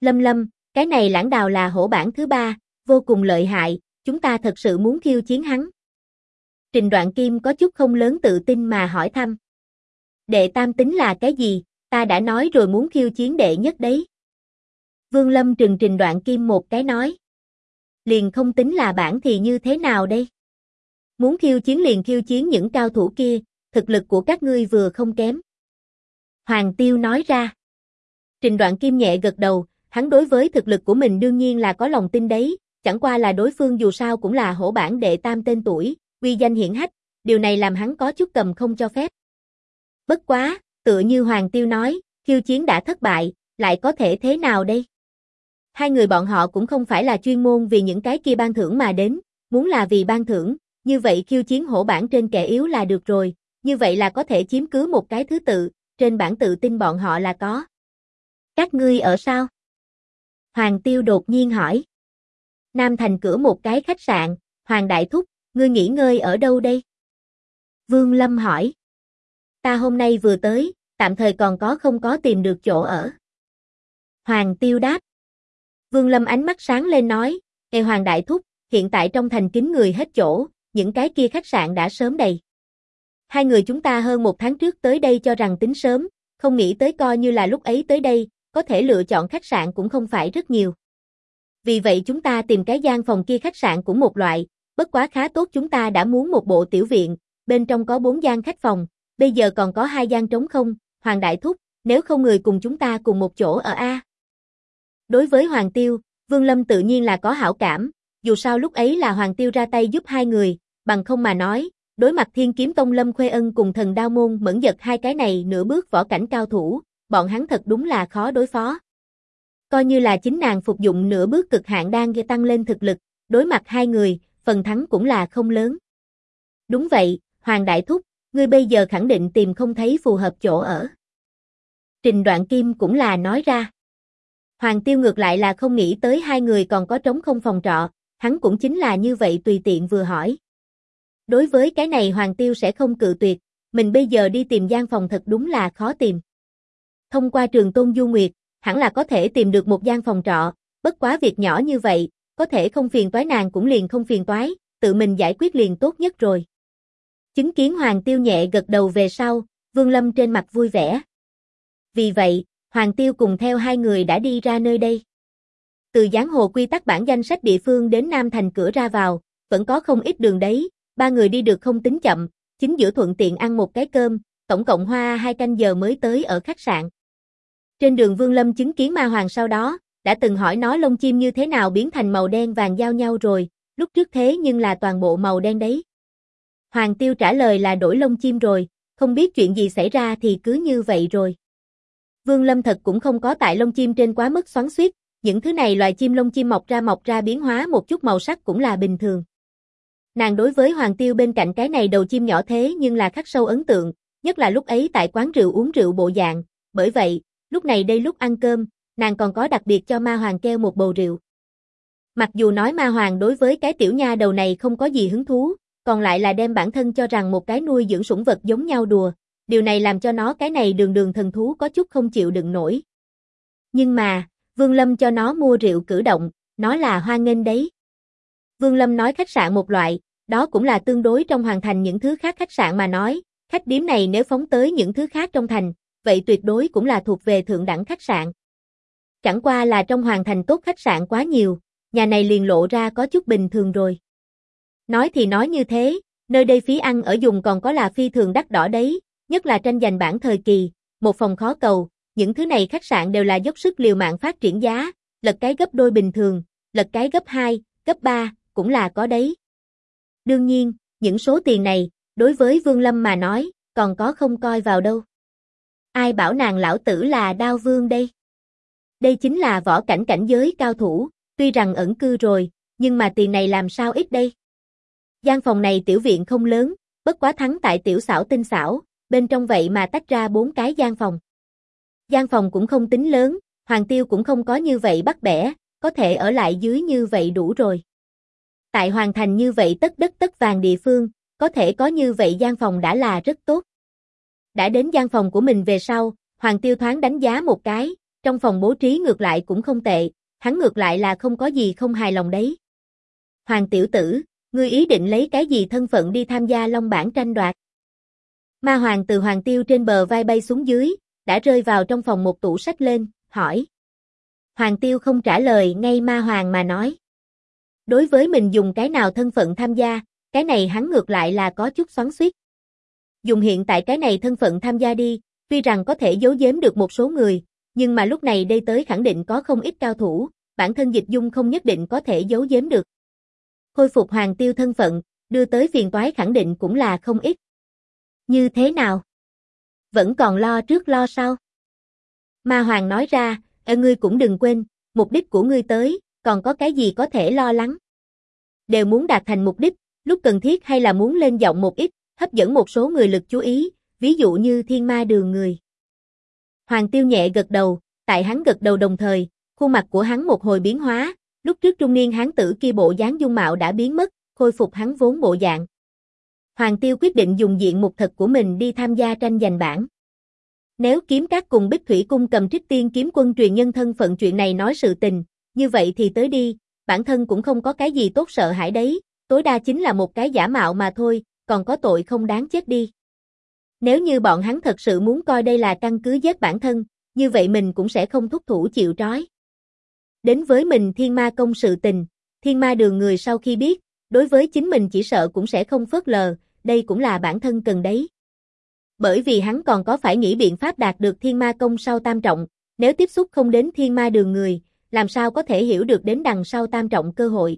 Lâm, cái này Lãng Đào là hổ bản thứ 3, vô cùng lợi hại, chúng ta thật sự muốn khiêu chiến hắn. Trình Đoạn Kim có chút không lớn tự tin mà hỏi thăm. Đệ tam tính là cái gì, ta đã nói rồi muốn khiêu chiến đệ nhất đấy. Vương Lâm trừng Trình Đoạn Kim một cái nói. Liền không tính là bản thì như thế nào đây? Muốn khiêu chiến liền khiêu chiến những cao thủ kia, thực lực của các ngươi vừa không kém. Hoàng Tiêu nói ra. Trình Đoạn Kim nhẹ gật đầu, hắn đối với thực lực của mình đương nhiên là có lòng tin đấy, chẳng qua là đối phương dù sao cũng là hổ bản đệ tam tên tuổi, uy danh hiển hách, điều này làm hắn có chút cầm không cho phép. Bất quá, tựa như Hoàng Tiêu nói, khiêu chiến đã thất bại, lại có thể thế nào đây? Hai người bọn họ cũng không phải là chuyên môn vì những cái kia ban thưởng mà đến, muốn là vì ban thưởng, như vậy khiêu chiến hổ bản trên kẻ yếu là được rồi, như vậy là có thể chiếm cứ một cái thứ tự, trên bảng tự tin bọn họ là có. Các ngươi ở sao? Hoàng Tiêu đột nhiên hỏi. Nam Thành cửa một cái khách sạn, Hoàng Đại Thúc, ngươi nghỉ ngơi ở đâu đây? Vương Lâm hỏi. Ta hôm nay vừa tới, tạm thời còn không có tìm được chỗ ở. Hoàng Tiêu đáp. Vương Lâm ánh mắt sáng lên nói, Ê Hoàng Đại Thúc, hiện tại trong thành kín người hết chỗ, những cái kia khách sạn đã sớm đầy. Hai người chúng ta hơn 1 tháng trước tới đây cho rằng tính sớm, không nghĩ tới coi như là lúc ấy tới đây, có thể lựa chọn khách sạn cũng không phải rất nhiều. Vì vậy chúng ta tìm cái gian phòng kia khách sạn cũng một loại, bất quá khá tốt chúng ta đã muốn một bộ tiểu viện, bên trong có 4 gian khách phòng, bây giờ còn có 2 gian trống không, Hoàng Đại Thúc, nếu không người cùng chúng ta cùng một chỗ ở A. Đối với Hoàng Tiêu, Vương Lâm tự nhiên là có hảo cảm, dù sao lúc ấy là Hoàng Tiêu ra tay giúp hai người, bằng không mà nói, đối mặt Thiên Kiếm Tông Lâm Khuê Ân cùng Thần Đao Môn Mẫn Dật hai cái này nửa bước võ cảnh cao thủ, bọn hắn thật đúng là khó đối phó. Coi như là chính nàng phục dụng nửa bước cực hạn đan tăng lên thực lực, đối mặt hai người, phần thắng cũng là không lớn. Đúng vậy, Hoàng Đại Thúc, ngươi bây giờ khẳng định tìm không thấy phù hợp chỗ ở. Trình Đoạn Kim cũng là nói ra. Hoàng Tiêu ngược lại là không nghĩ tới hai người còn có trống không phòng trọ, hắn cũng chính là như vậy tùy tiện vừa hỏi. Đối với cái này Hoàng Tiêu sẽ không cự tuyệt, mình bây giờ đi tìm gian phòng thật đúng là khó tìm. Thông qua Trường Tôn Du Nguyệt, hẳn là có thể tìm được một gian phòng trọ, bất quá việc nhỏ như vậy, có thể không phiền toái nàng cũng liền không phiền toái, tự mình giải quyết liền tốt nhất rồi. Chứng kiến Hoàng Tiêu nhẹ gật đầu về sau, Vương Lâm trên mặt vui vẻ. Vì vậy, Hoàng Tiêu cùng theo hai người đã đi ra nơi đây. Từ Giang Hồ quy tắc bản danh sách địa phương đến Nam Thành cửa ra vào, vẫn có không ít đường đấy, ba người đi được không tính chậm, chính giữa thuận tiện ăn một cái cơm, tổng cộng hoa 2 canh giờ mới tới ở khách sạn. Trên đường Vương Lâm chứng kiến ma hoàng sau đó, đã từng hỏi nó lông chim như thế nào biến thành màu đen vàng giao nhau rồi, lúc trước thế nhưng là toàn bộ màu đen đấy. Hoàng Tiêu trả lời là đổi lông chim rồi, không biết chuyện gì xảy ra thì cứ như vậy rồi. Vương Lâm thật cũng không có tại lông chim trên quá mức xoắn xuýt, những thứ này loài chim lông chim mọc ra biến hóa một chút màu sắc cũng là bình thường. Nàng đối với Hoàng Tiêu bên cạnh cái này đầu chim nhỏ thế nhưng là khắc sâu ấn tượng, nhất là lúc ấy tại quán rượu uống rượu bộ dạng, bởi vậy, lúc này đây lúc ăn cơm, nàng còn có đặc biệt cho ma hoàng kêu một bầu rượu. Mặc dù nói ma hoàng đối với cái tiểu nha đầu này không có gì hứng thú, còn lại là đem bản thân cho rằng một cái nuôi dưỡng sủng vật giống nhau đùa, điều này làm cho nó cái này đường thần thú có chút không chịu đựng nổi. Nhưng mà, Vương Lâm cho nó mua rượu cử động, nó là hoan nghênh đấy. Vương Lâm nói khách sạn một loại, đó cũng là tương đối trong hoàng thành những thứ khác khách sạn mà nói, khách điếm này nếu phóng tới những thứ khác trong thành, vậy tuyệt đối cũng là thuộc về thượng đẳng khách sạn. Chẳng qua là trong hoàng thành tốt khách sạn quá nhiều, nhà này liền lộ ra có chút bình thường rồi. Nói thì nói như thế, nơi đây phí ăn ở dùng còn có là phi thường đắt đỏ đấy, nhất là tranh giành bảng thời kỳ, một phòng khó cầu, những thứ này khách sạn đều là dốc sức liều mạng phát triển giá, lật cái gấp đôi bình thường, lật cái gấp 2, gấp 3, cũng là có đấy. Đương nhiên, những số tiền này, đối với Vương Lâm mà nói, còn có không coi vào đâu. Ai bảo nàng lão tử là Đao Vương đây? Đây chính là võ cảnh cảnh giới cao thủ, tuy rằng ẩn cư rồi, nhưng mà tiền này làm sao ít đây? Gian phòng này tiểu viện không lớn, bất quá thắng tại tiểu xảo tinh xảo, bên trong vậy mà tách ra 4 cái gian phòng. Gian phòng cũng không tính lớn, Hoàng Tiêu cũng không có như vậy bắt bẻ, có thể ở lại dưới như vậy đủ rồi. Tại Hoàng Thành như vậy tất đất tất vàng địa phương, có thể có như vậy gian phòng đã là rất tốt. Đã đến gian phòng của mình về sau, Hoàng Tiêu thoáng đánh giá một cái, trong phòng bố trí ngược lại cũng không tệ, hắn ngược lại là không có gì không hài lòng đấy. Hoàng tiểu tử, ngươi ý định lấy cái gì thân phận đi tham gia Long bảng tranh đoạt? Ma Hoàng từ Hoàng Tiêu trên bờ vai bay xuống dưới, đã rơi vào trong phòng một tủ sách lên, hỏi. Hoàng Tiêu không trả lời ngay Ma Hoàng mà nói. Đối với mình dùng cái nào thân phận tham gia, cái này hắn ngược lại là có chút xoắn xuýt. Dùng hiện tại cái này thân phận tham gia đi, tuy rằng có thể giấu giếm được một số người, nhưng mà lúc này đây tới khẳng định có không ít cao thủ, bản thân Dịch Dung không nhất định có thể giấu giếm được. Khôi phục Hoàng Tiêu thân phận, đưa tới phiền toái khẳng định cũng là không ít. Như thế nào? Vẫn còn lo trước lo sau. Ma Hoàng nói ra, ngươi cũng đừng quên, mục đích của ngươi tới, còn có cái gì có thể lo lắng. Đều muốn đạt thành mục đích, lúc cần thiết hay là muốn lên giọng một ít, hấp dẫn một số người lực chú ý, ví dụ như Thiên Ma Đường người. Hoàng Tiêu nhẹ gật đầu, tại hắn gật đầu đồng thời, khuôn mặt của hắn một hồi biến hóa, lúc trước trung niên hán tử kia bộ dáng dung mạo đã biến mất, khôi phục hắn vốn bộ dạng. Hoàng Tiêu quyết định dùng diện mục thật của mình đi tham gia tranh giành bảng. Nếu Kiếm Các cùng Bích Thủy Cung cầm Trích Tiên kiếm quân truyền nhân thân phận chuyện này nói sự tình, như vậy thì tới đi, bản thân cũng không có cái gì tốt sợ hãi đấy, tối đa chính là một cái giả mạo mà thôi, còn có tội không đáng chết đi. Nếu như bọn hắn thật sự muốn coi đây là căn cứ giết bản thân, như vậy mình cũng sẽ không thúc thủ chịu trói. Đến với mình Thiên Ma Công sự tình, Thiên Ma Đường người sau khi biết, đối với chính mình chỉ sợ cũng sẽ không phớt lờ, đây cũng là bản thân cần đấy. Bởi vì hắn còn có phải nghĩ biện pháp đạt được Thiên Ma Công sau tam trọng, nếu tiếp xúc không đến Thiên Ma Đường người, làm sao có thể hiểu được đến đằng sau tam trọng cơ hội.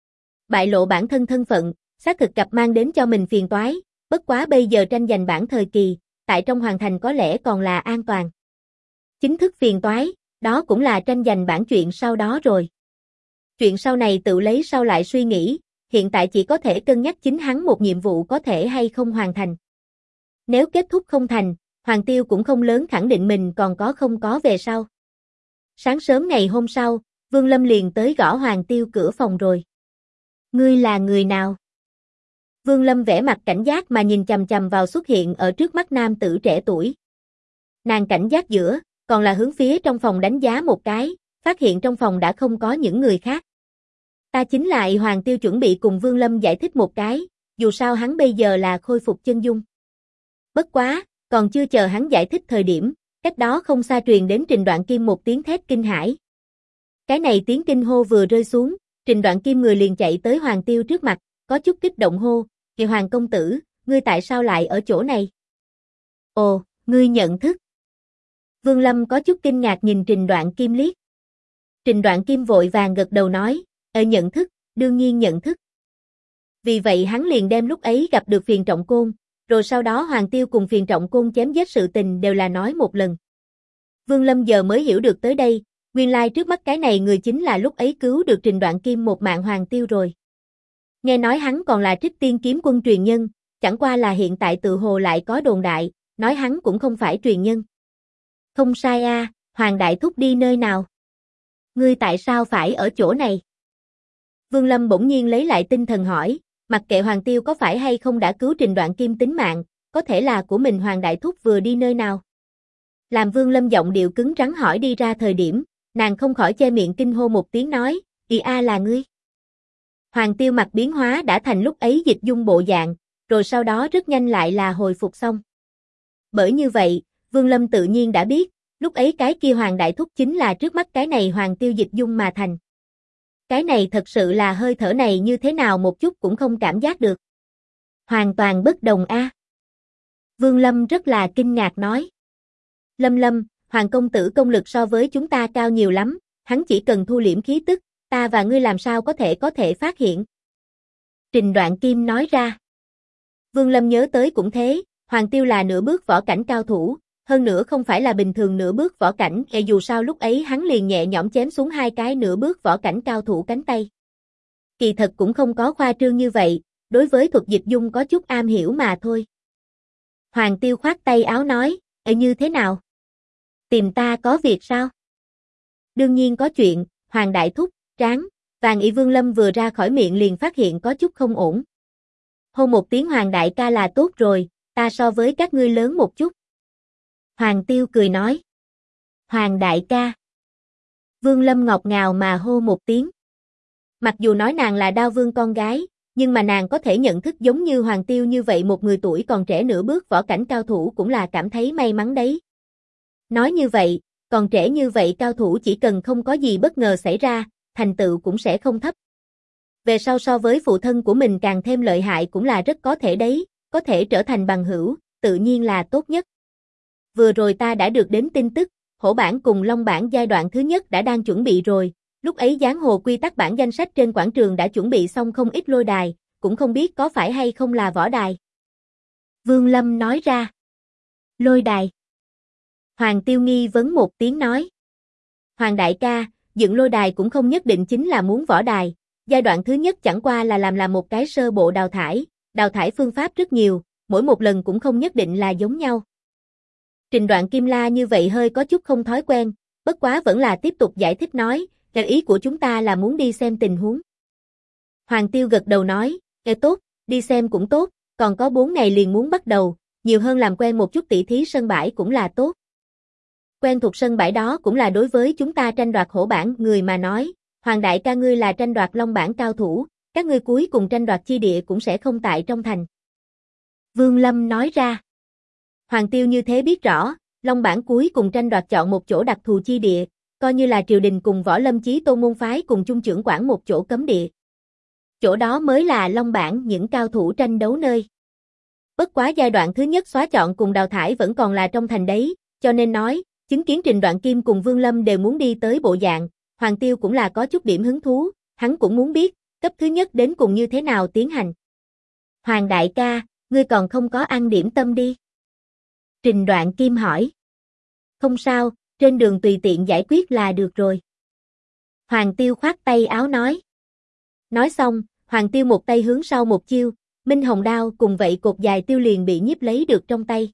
Bại lộ bản thân thân phận, xác thực cặp mang đến cho mình phiền toái, bất quá bây giờ tranh giành bảng thời kỳ, tại trong hoàng thành có lẽ còn là an toàn. Chính thức phiền toái, đó cũng là tranh giành bảng chuyện sau đó rồi. Chuyện sau này tự lấy sau lại suy nghĩ, hiện tại chỉ có thể cân nhắc chính hắn một nhiệm vụ có thể hay không hoàn thành. Nếu kết thúc không thành, Hoàng Tiêu cũng không lớn khẳng định mình còn có không có về sau. Sáng sớm ngày hôm sau, Vương Lâm liền tới gõ Hoàng Tiêu cửa phòng rồi. Ngươi là người nào? Vương Lâm vẻ mặt cảnh giác mà nhìn chằm chằm vào xuất hiện ở trước mắt nam tử trẻ tuổi. Nàng cảnh giác giữa, còn là hướng phía trong phòng đánh giá một cái, phát hiện trong phòng đã không có những người khác. Ta chính là Hoàng Tiêu chuẩn bị cùng Vương Lâm giải thích một cái, dù sao hắn bây giờ là khôi phục chân dung. Bất quá, còn chưa chờ hắn giải thích thời điểm, cách đó không xa truyền đến Trình Đoạn Kim một tiếng thét kinh hãi. Cái này tiếng kinh hô vừa rơi xuống, Trình Đoạn Kim người liền chạy tới Hoàng Tiêu trước mặt, có chút kích động hô, "Kìa Hoàng công tử, ngươi tại sao lại ở chỗ này?" "Ồ, ngươi nhận thức?" Vương Lâm có chút kinh ngạc nhìn Trình Đoạn Kim liếc. Trình Đoạn Kim vội vàng gật đầu nói, nhận thức, đương nhiên nhận thức." Vì vậy hắn liền đem lúc ấy gặp được Phiền Trọng Côn, rồi sau đó Hoàng Tiêu cùng Phiền Trọng Côn chém giết sự tình đều là nói một lần. Vương Lâm giờ mới hiểu được tới đây, nguyên lai trước mắt cái này người chính là lúc ấy cứu được Trình Đoạn Kim một mạng Hoàng Tiêu rồi. Nghe nói hắn còn là Trích Tiên kiếm quân truyền nhân, chẳng qua là hiện tại tự hồ lại có đồn đại, nói hắn cũng không phải truyền nhân. Không sai a, Hoàng đại thúc đi nơi nào? Ngươi tại sao phải ở chỗ này? Vương Lâm bỗng nhiên lấy lại tinh thần hỏi, mặc kệ Hoàng Tiêu có phải hay không đã cứu Trình Đoạn Kim tính mạng, có thể là của mình Hoàng đại thúc vừa đi nơi nào? Làm Vương Lâm giọng điệu cứng rắn hỏi đi ra thời điểm, nàng không khỏi che miệng kinh hô một tiếng nói, là ngươi. Hoàng Tiêu mặt biến hóa đã thành lúc ấy Dịch Dung bộ dạng, rồi sau đó rất nhanh lại là hồi phục xong. Bởi như vậy, Vương Lâm tự nhiên đã biết, lúc ấy cái kia Hoàng đại thúc chính là trước mắt cái này Hoàng Tiêu Dịch Dung mà thành. Cái này thật sự là hơi thở này như thế nào một chút cũng không cảm giác được. Hoàn toàn bất đồng a. Vương Lâm rất là kinh ngạc nói. Lâm, Hoàng công tử công lực so với chúng ta cao nhiều lắm, hắn chỉ cần thu liễm khí tức, ta và ngươi làm sao có thể phát hiện. Trình Đoạn Kim nói ra. Vương Lâm nhớ tới cũng thế, Hoàng Tiêu là nửa bước võ cảnh cao thủ, hơn nữa không phải là bình thường nửa bước võ cảnh, dù sao lúc ấy hắn liền nhẹ nhõm chém xuống hai cái nửa bước võ cảnh cao thủ cánh tay. Kỳ thật cũng không có khoa trương như vậy, đối với thuật dịch dung có chút am hiểu mà thôi. Hoàng Tiêu khoát tay áo nói, như thế nào? Tìm ta có việc sao? Đương nhiên có chuyện, Hoàng đại thúc, tráng, Vàng Ỷ Vương Lâm vừa ra khỏi miệng liền phát hiện có chút không ổn. Hô một tiếng Hoàng đại ca là tốt rồi, ta so với các ngươi lớn một chút. Hoàng Tiêu cười nói. Hoàng đại ca. Vương Lâm ngọt ngào mà hô một tiếng. Mặc dù nói nàng là Đao Vương con gái, nhưng mà nàng có thể nhận thức giống như Hoàng Tiêu như vậy một người tuổi còn trẻ nửa bước võ cảnh cao thủ cũng là cảm thấy may mắn đấy. Nói như vậy, còn trẻ như vậy cao thủ chỉ cần không có gì bất ngờ xảy ra, thành tựu cũng sẽ không thấp. Về sau so với phụ thân của mình càng thêm lợi hại cũng là rất có thể đấy, có thể trở thành bằng hữu, tự nhiên là tốt nhất. Vừa rồi ta đã được đến tin tức, hổ bản cùng long bản giai đoạn thứ nhất đã đang chuẩn bị rồi, lúc ấy giang hồ quy tắc bản danh sách trên quảng trường đã chuẩn bị xong không ít lôi đài, cũng không biết có phải hay không là võ đài. Vương Lâm nói ra. Lôi đài. Hoàng Tiêu nghi vấn một tiếng nói. Hoàng đại ca, dựng lôi đài cũng không nhất định chính là muốn võ đài, giai đoạn thứ nhất chẳng qua là làm một cái sơ bộ đào thải phương pháp rất nhiều, mỗi một lần cũng không nhất định là giống nhau. Trình Đoạn Kim la như vậy hơi có chút không thói quen, bất quá vẫn là tiếp tục giải thích nói, ý của chúng ta là muốn đi xem tình huống. Hoàng Tiêu gật đầu nói, tốt, đi xem cũng tốt, còn có 4 ngày liền muốn bắt đầu, nhiều hơn làm quen một chút tỉ thí sân bãi cũng là tốt. Quen thuộc sân bãi đó cũng là đối với chúng ta tranh đoạt hổ bản người mà nói, Hoàng đại ca ngươi là tranh đoạt long bản cao thủ, các ngươi cuối cùng tranh đoạt chi địa cũng sẽ không tại trong thành. Vương Lâm nói ra. Hoàng Tiêu như thế biết rõ, long bản cuối cùng tranh đoạt chọn một chỗ đặc thù chi địa, coi như là triều đình cùng Võ Lâm Chí Tôn môn phái cùng chung trưởng quản một chỗ cấm địa. Chỗ đó mới là long bản những cao thủ tranh đấu nơi. Bất quá giai đoạn thứ nhất xóa chọn cùng đào thải vẫn còn là trong thành đấy, cho nên nói, chứng kiến Trình Đoạn Kim cùng Vương Lâm đều muốn đi tới bộ dạng, Hoàng Tiêu cũng là có chút điểm hứng thú, hắn cũng muốn biết, cấp thứ nhất đến cùng như thế nào tiến hành. Hoàng đại ca, ngươi còn không có ăn điểm tâm đi. Trình Đoạn Kim hỏi. Không sao, trên đường tùy tiện giải quyết là được rồi. Hoàng Tiêu khoát tay áo nói. Nói xong, Hoàng Tiêu một tay hướng sau một chiêu, Minh Hồng đao cùng vậy cột dài tiêu liền bị nhiếp lấy được trong tay.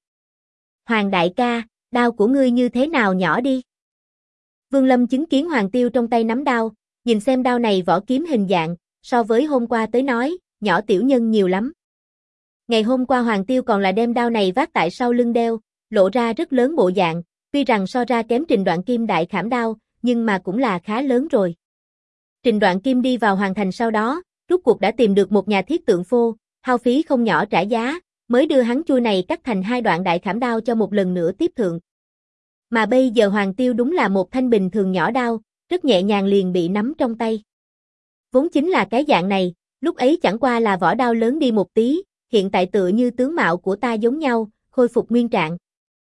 Hoàng đại ca, đao của ngươi như thế nào nhỏ đi. Vương Lâm chứng kiến Hoàng Tiêu trong tay nắm đao, nhìn xem đao này vỏ kiếm hình dạng, so với hôm qua tới nói, nhỏ tiểu nhân nhiều lắm. Ngày hôm qua Hoàng Tiêu còn là đem đao này vác tại sau lưng đeo, lộ ra rất lớn bộ dạng, tuy rằng so ra kém Trình Đoạn Kim đại khảm đao, nhưng mà cũng là khá lớn rồi. Trình Đoạn Kim đi vào hoàng thành sau đó, rút cuộc đã tìm được một nhà thiết tượng phô, hao phí không nhỏ trả giá, mới đưa hắn chuôi này cắt thành 2 đoạn đại khảm đao cho một lần nữa tiếp thượng. Mà bây giờ Hoàng Tiêu đúng là một thanh bình thường nhỏ đao, rất nhẹ nhàng liền bị nắm trong tay. Vốn chính là cái dạng này, lúc ấy chẳng qua là vỏ đao lớn đi một tí, hiện tại tựa như tướng mạo của ta giống nhau, khôi phục nguyên trạng.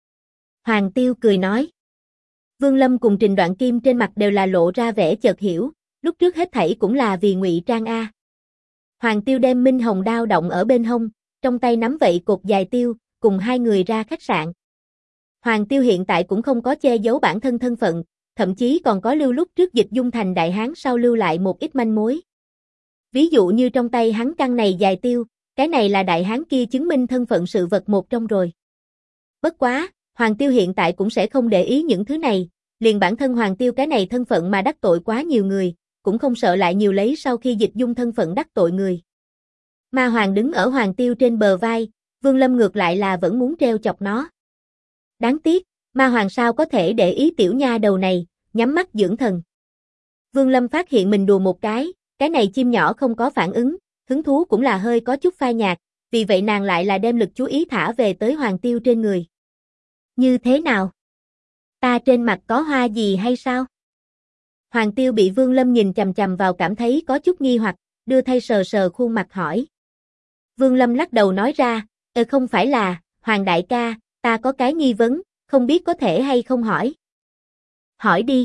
Hoàng Tiêu cười nói. Vương Lâm cùng Trình Đoạn Kim trên mặt đều là lộ ra vẻ chợt hiểu, lúc trước hết thảy cũng là vì ngụy trang a. Hoàng Tiêu đem Minh Hồng đao động ở bên hông, trong tay nắm vậy cột dài tiêu, cùng 2 người ra khách sạn. Hoàng Tiêu hiện tại cũng không có che giấu bản thân thân phận, thậm chí còn có lưu lúc trước Dịch Dung thành đại hán sau lưu lại một ít manh mối. Ví dụ như trong tay hắn căn này dài tiêu, cái này là đại hán kia chứng minh thân phận sự vật một trong rồi. Bất quá, Hoàng Tiêu hiện tại cũng sẽ không để ý những thứ này, liền bản thân Hoàng Tiêu cái này thân phận mà đắc tội quá nhiều người, cũng không sợ lại nhiều lấy sau khi Dịch Dung thân phận đắc tội người. Ma Hoàng đứng ở Hoàng Tiêu trên bờ vai, Vương Lâm ngược lại là vẫn muốn treo chọc nó. Đáng tiếc, Ma Hoàng sao có thể để ý tiểu nha đầu này, nhắm mắt dưỡng thần. Vương Lâm phát hiện mình đùa một cái này chim nhỏ không có phản ứng, hứng thú cũng là hơi có chút phai nhạt, vì vậy nàng lại là đem lực chú ý thả về tới Hoàng Tiêu trên người. Như thế nào? Ta trên mặt có hoa gì hay sao? Hoàng Tiêu bị Vương Lâm nhìn chằm chằm vào cảm thấy có chút nghi hoặc, đưa tay sờ sờ khuôn mặt hỏi. Vương Lâm lắc đầu nói ra, không phải là, Hoàng đại ca, ta có cái nghi vấn, không biết có thể hay không hỏi. Hỏi đi.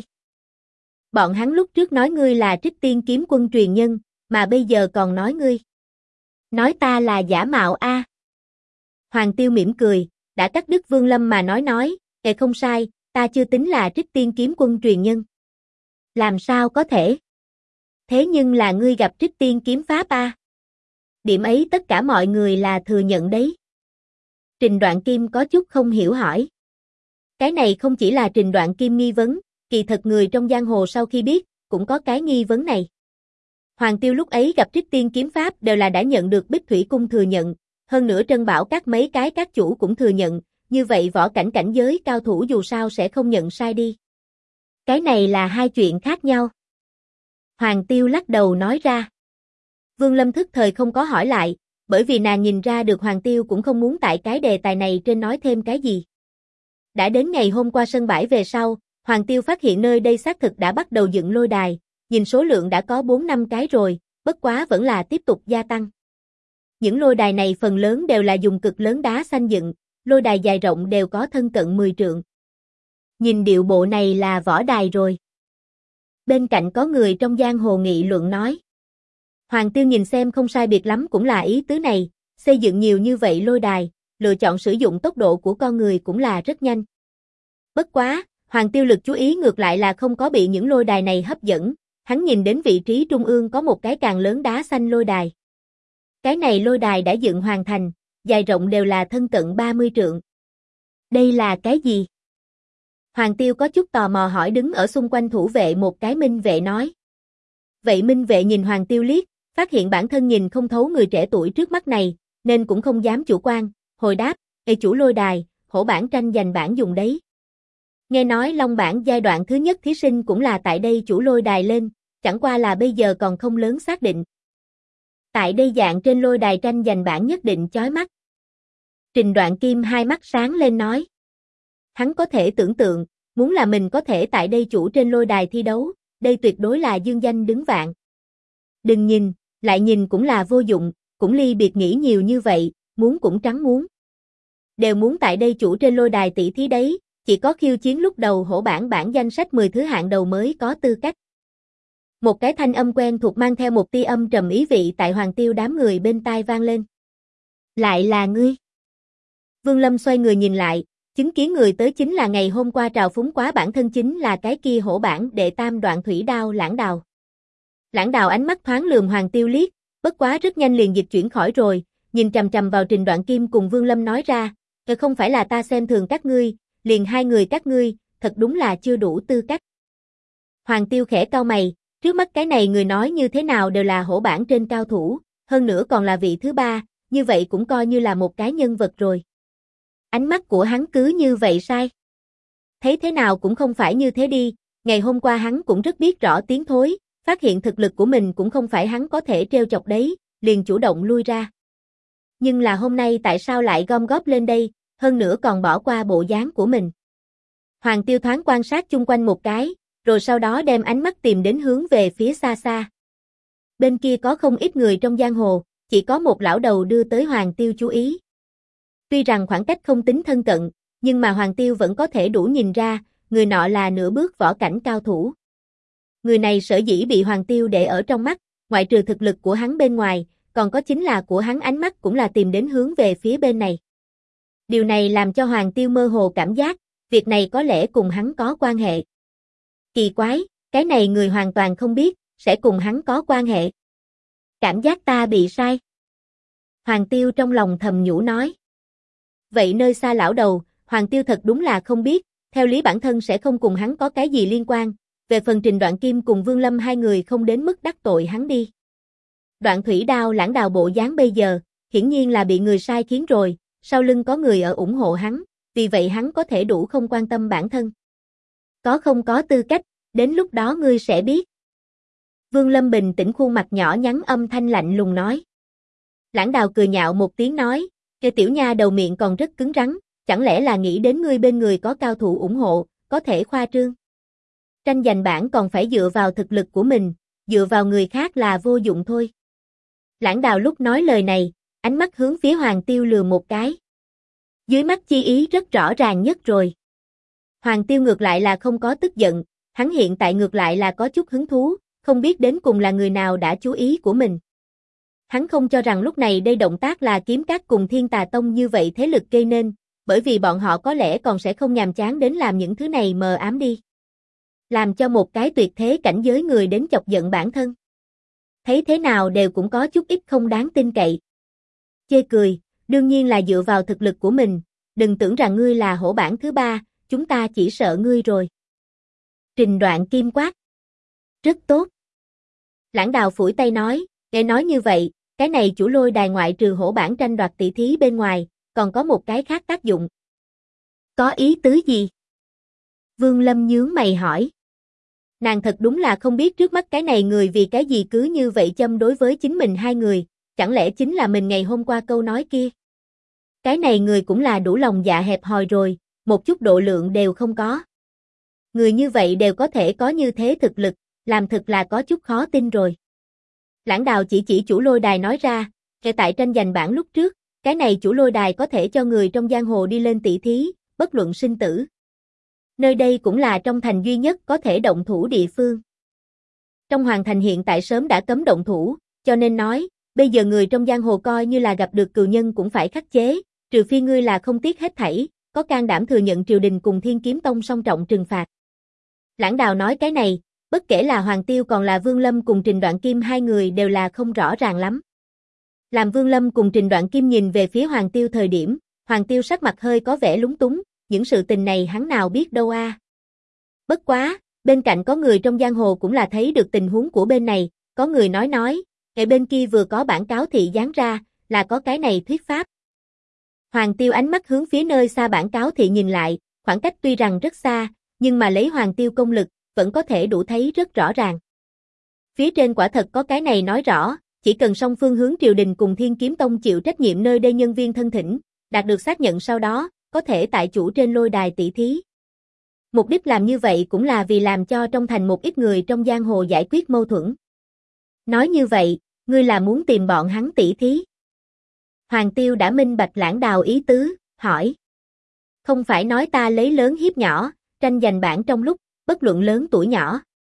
Bọn hắn lúc trước nói ngươi là Trích Tiên kiếm quân truyền nhân, mà bây giờ còn nói ngươi. Nói ta là giả mạo a. Hoàng Tiêu mỉm cười, đã cắt đứt Vương Lâm mà nói, không sai, ta chưa tính là Trích Tiên kiếm quân truyền nhân. Làm sao có thể? Thế nhưng là ngươi gặp Trích Tiên kiếm pháp a. Điểm ấy tất cả mọi người là thừa nhận đấy. Trình Đoạn Kim có chút không hiểu hỏi. Cái này không chỉ là Trình Đoạn Kim nghi vấn, kỳ thật người trong giang hồ sau khi biết, cũng có cái nghi vấn này. Hoàng Tiêu lúc ấy gặp Trích Tiên kiếm pháp đều là đã nhận được Bích Thủy Cung thừa nhận, hơn nữa Trân Bảo các mấy cái các chủ cũng thừa nhận, như vậy võ cảnh cảnh giới cao thủ dù sao sẽ không nhận sai đi. Cái này là hai chuyện khác nhau. Hoàng Tiêu lắc đầu nói ra. Vương Lâm thức thời không có hỏi lại, bởi vì nàng nhìn ra được Hoàng Tiêu cũng không muốn tại cái đề tài này trên nói thêm cái gì. Đã đến ngày hôm qua sân bãi về sau, Hoàng Tiêu phát hiện nơi đây xác thực đã bắt đầu dựng lôi đài, nhìn số lượng đã có 4-5 cái rồi, bất quá vẫn là tiếp tục gia tăng. Những lôi đài này phần lớn đều là dùng cực lớn đá xanh dựng, lôi đài dài rộng đều có thân cận 10 trượng. Nhìn điệu bộ này là võ đài rồi. Bên cạnh có người trong giang hồ nghị luận nói. Hoàng Tiêu nhìn xem không sai biệt lắm cũng là ý tứ này, xây dựng nhiều như vậy lôi đài, lựa chọn sử dụng tốc độ của con người cũng là rất nhanh. Bất quá, Hoàng Tiêu lực chú ý ngược lại là không có bị những lôi đài này hấp dẫn, hắn nhìn đến vị trí trung ương có một cái càng lớn đá xanh lôi đài. Cái này lôi đài đã dựng hoàn thành, dài rộng đều là thân cận 30 trượng. Đây là cái gì? Hoàng Tiêu có chút tò mò hỏi đứng ở xung quanh thủ vệ một cái minh vệ nói. Vậy minh vệ nhìn Hoàng Tiêu liếc, phát hiện bản thân nhìn không thấu người trẻ tuổi trước mắt này, nên cũng không dám chủ quan, hồi đáp, chủ lôi đài, hổ bản tranh giành bản dùng đấy. Nghe nói Long bản giai đoạn thứ nhất thí sinh cũng là tại đây chủ lôi đài lên, chẳng qua là bây giờ còn không lớn xác định. Tại đây dạng trên lôi đài tranh giành bản nhất định chói mắt. Trình Đoạn Kim hai mắt sáng lên nói. Hắn có thể tưởng tượng, muốn là mình có thể tại đây chủ trên lôi đài thi đấu, đây tuyệt đối là dương danh đứng vạn. Đừng nhìn, lại nhìn cũng là vô dụng, cũng ly biệt nghĩ nhiều như vậy, muốn cũng trắng muốn. Đều muốn tại đây chủ trên lôi đài tỷ thí đấy, chỉ có khiêu chiến lúc đầu hổ bản danh sách 10 thứ hạng đầu mới có tư cách. Một cái thanh âm quen thuộc mang theo một tia âm trầm ý vị tại Hoàng Tiêu đám người bên tai vang lên. Lại là ngươi. Vương Lâm xoay người nhìn lại, chứng kiến người tới chính là ngày hôm qua trào phúng quá bản thân chính là cái kia hổ bản đệ tam Đoạn Thủy Đao Lãng Đào. Lãng Đào ánh mắt thoáng lườm Hoàng Tiêu liếc, bất quá rất nhanh liền dịch chuyển khỏi rồi, nhìn chằm chằm vào Trình Đoạn Kim cùng Vương Lâm nói ra, không phải là ta xem thường các ngươi, liền hai người các ngươi, thật đúng là chưa đủ tư cách. Hoàng Tiêu khẽ cau mày, trước mắt cái này người nói như thế nào đều là hổ bản trên cao thủ, hơn nữa còn là vị thứ ba, như vậy cũng coi như là một cái nhân vật rồi. Ánh mắt của hắn cứ như vậy sai? Thấy thế nào cũng không phải như thế đi, ngày hôm qua hắn cũng rất biết rõ tiếng thối, phát hiện thực lực của mình cũng không phải hắn có thể trêu chọc đấy, liền chủ động lui ra. Nhưng là hôm nay tại sao lại gom góp lên đây, hơn nữa còn bỏ qua bộ dáng của mình. Hoàng Tiêu thoáng quan sát chung quanh một cái, rồi sau đó đem ánh mắt tìm đến hướng về phía xa xa. Bên kia có không ít người trong giang hồ, chỉ có một lão đầu đưa tới Hoàng Tiêu chú ý. Tuy rằng khoảng cách không tính thân cận, nhưng mà Hoàng Tiêu vẫn có thể đủ nhìn ra, người nọ là nửa bước võ cảnh cao thủ. Người này sở dĩ bị Hoàng Tiêu để ở trong mắt, ngoại trừ thực lực của hắn bên ngoài, còn có chính là của hắn ánh mắt cũng là tìm đến hướng về phía bên này. Điều này làm cho Hoàng Tiêu mơ hồ cảm giác, việc này có lẽ cùng hắn có quan hệ. Kỳ quái, cái này người hoàn toàn không biết, sẽ cùng hắn có quan hệ. Cảm giác ta bị sai. Hoàng Tiêu trong lòng thầm nhủ nói. Vậy nơi xa lão đầu, Hoàng Tiêu thật đúng là không biết, theo lý bản thân sẽ không cùng hắn có cái gì liên quan, về phần Trình Đoạn Kim cùng Vương Lâm hai người không đến mức đắc tội hắn đi. Đoạn Thủy Đao Lãng Đào bộ dáng bây giờ, hiển nhiên là bị người sai khiến rồi, sau lưng có người ở ủng hộ hắn, vì vậy hắn có thể đủ không quan tâm bản thân. Có không có tư cách, đến lúc đó ngươi sẽ biết. Vương Lâm bình tĩnh khuôn mặt nhỏ nhắn âm thanh lạnh lùng nói. Lãng Đào cười nhạo một tiếng nói, cái tiểu nha đầu miệng còn rất cứng rắn, chẳng lẽ là nghĩ đến ngươi bên người có cao thủ ủng hộ, có thể khoa trương. Tranh giành bản còn phải dựa vào thực lực của mình, dựa vào người khác là vô dụng thôi. Lãng Đào lúc nói lời này, ánh mắt hướng phía Hoàng Tiêu lừa một cái. Dưới mắt chi ý rất rõ ràng nhất rồi. Hoàng Tiêu ngược lại là không có tức giận, hắn hiện tại ngược lại là có chút hứng thú, không biết đến cùng là người nào đã chú ý của mình. Hắn không cho rằng lúc này đây động tác là Kiếm Các cùng Thiên Tà Tông như vậy thế lực gây nên, bởi vì bọn họ có lẽ còn sẽ không nhàm chán đến làm những thứ này mờ ám đi. Làm cho một cái tuyệt thế cảnh giới người đến chọc giận bản thân. Thấy thế nào đều cũng có chút ít không đáng tin cậy. Chê cười, đương nhiên là dựa vào thực lực của mình, đừng tưởng rằng ngươi là hổ bản thứ ba, chúng ta chỉ sợ ngươi rồi. Trình Đoạn Kim quát. Rất tốt. Lãng Đào phủi tay nói, nghe nói như vậy, cái này chủ lôi đài ngoại trừ hổ bản tranh đoạt tỷ thí bên ngoài, còn có một cái khác tác dụng. Có ý tứ gì? Vương Lâm nhướng mày hỏi. Nàng thật đúng là không biết trước mắt cái này người vì cái gì cứ như vậy châm đối với chính mình hai người, chẳng lẽ chính là mình ngày hôm qua câu nói kia. Cái này người cũng là đủ lòng dạ hẹp hòi rồi, một chút độ lượng đều không có. Người như vậy đều có thể có như thế thực lực, làm thực là có chút khó tin rồi. Lãng Đào chỉ chủ lôi đài nói ra, kể tại tranh giành bảng lúc trước, cái này chủ lôi đài có thể cho người trong giang hồ đi lên tỷ thí, bất luận sinh tử. Nơi đây cũng là trong thành duy nhất có thể động thủ địa phương. Trong hoàng thành hiện tại sớm đã cấm động thủ, cho nên nói, bây giờ người trong giang hồ coi như là gặp được cừu nhân cũng phải khắc chế, trừ phi ngươi là không tiếc hết thảy, có can đảm thừa nhận triều đình cùng Thiên Kiếm Tông song trọng trừng phạt. Lãng Đào nói cái này, bất kể là Hoàng Tiêu còn là Vương Lâm cùng Trình Đoạn Kim hai người đều là không rõ ràng lắm. Làm Vương Lâm cùng Trình Đoạn Kim nhìn về phía Hoàng Tiêu thời điểm, Hoàng Tiêu sắc mặt hơi có vẻ lúng túng, những sự tình này hắn nào biết đâu a. Bất quá, bên cạnh có người trong giang hồ cũng là thấy được tình huống của bên này, có người nói, ở bên kia vừa có bản cáo thị giáng ra, là có cái này thuyết pháp. Hoàng Tiêu ánh mắt hướng phía nơi xa bản cáo thị nhìn lại, khoảng cách tuy rằng rất xa, nhưng mà lấy Hoàng Tiêu công lực, vẫn có thể đủ thấy rất rõ ràng. Phía trên quả thật có cái này nói rõ, chỉ cần song phương hướng triều đình cùng Thiên Kiếm Tông chịu trách nhiệm nơi đây nhân viên thân thỉnh, đạt được xác nhận sau đó, có thể tại chủ trên lôi đài tỷ thí. Mục đích làm như vậy cũng là vì làm cho trong thành một ít người trong giang hồ giải quyết mâu thuẫn. Nói như vậy, ngươi là muốn tìm bọn hắn tỷ thí? Hoàng Tiêu đã minh bạch Lãng Đào ý tứ, hỏi. Không phải nói ta lấy lớn hiếp nhỏ, tranh giành bảng trong lúc, bất luận lớn tuổi nhỏ.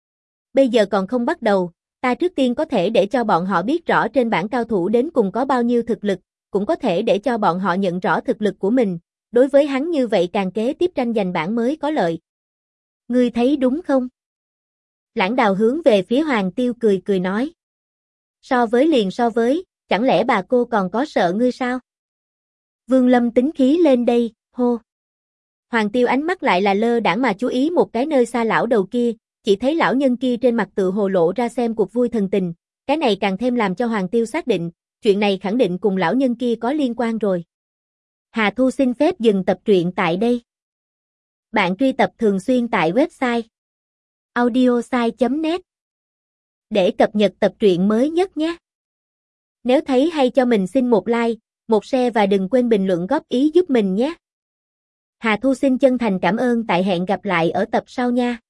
Bây giờ còn không bắt đầu, ta trước tiên có thể để cho bọn họ biết rõ trên bảng cao thủ đến cùng có bao nhiêu thực lực, cũng có thể để cho bọn họ nhận rõ thực lực của mình, đối với hắn như vậy càng kế tiếp tranh giành bảng mới có lợi. Ngươi thấy đúng không? Lãng Đào hướng về phía Hoàng Tiêu cười nói. So với, chẳng lẽ bà cô còn có sợ ngươi sao? Vương Lâm tính khí lên đây, hô. Hoàng Tiêu ánh mắt lại là lơ đãng mà chú ý một cái nơi xa lão đầu kia, chỉ thấy lão nhân kia trên mặt tự hồ lộ ra xem cuộc vui thần tình, cái này càng thêm làm cho Hoàng Tiêu xác định, chuyện này khẳng định cùng lão nhân kia có liên quan rồi. Hà Thu xin phép dừng tập truyện tại đây. Bạn truy tập thường xuyên tại website audiosai.net để cập nhật tập truyện mới nhất nhé. Nếu thấy hay cho mình xin một like, một share và đừng quên bình luận góp ý giúp mình nhé. Hà Thu xin chân thành cảm ơn, tại hẹn gặp lại ở tập sau nha.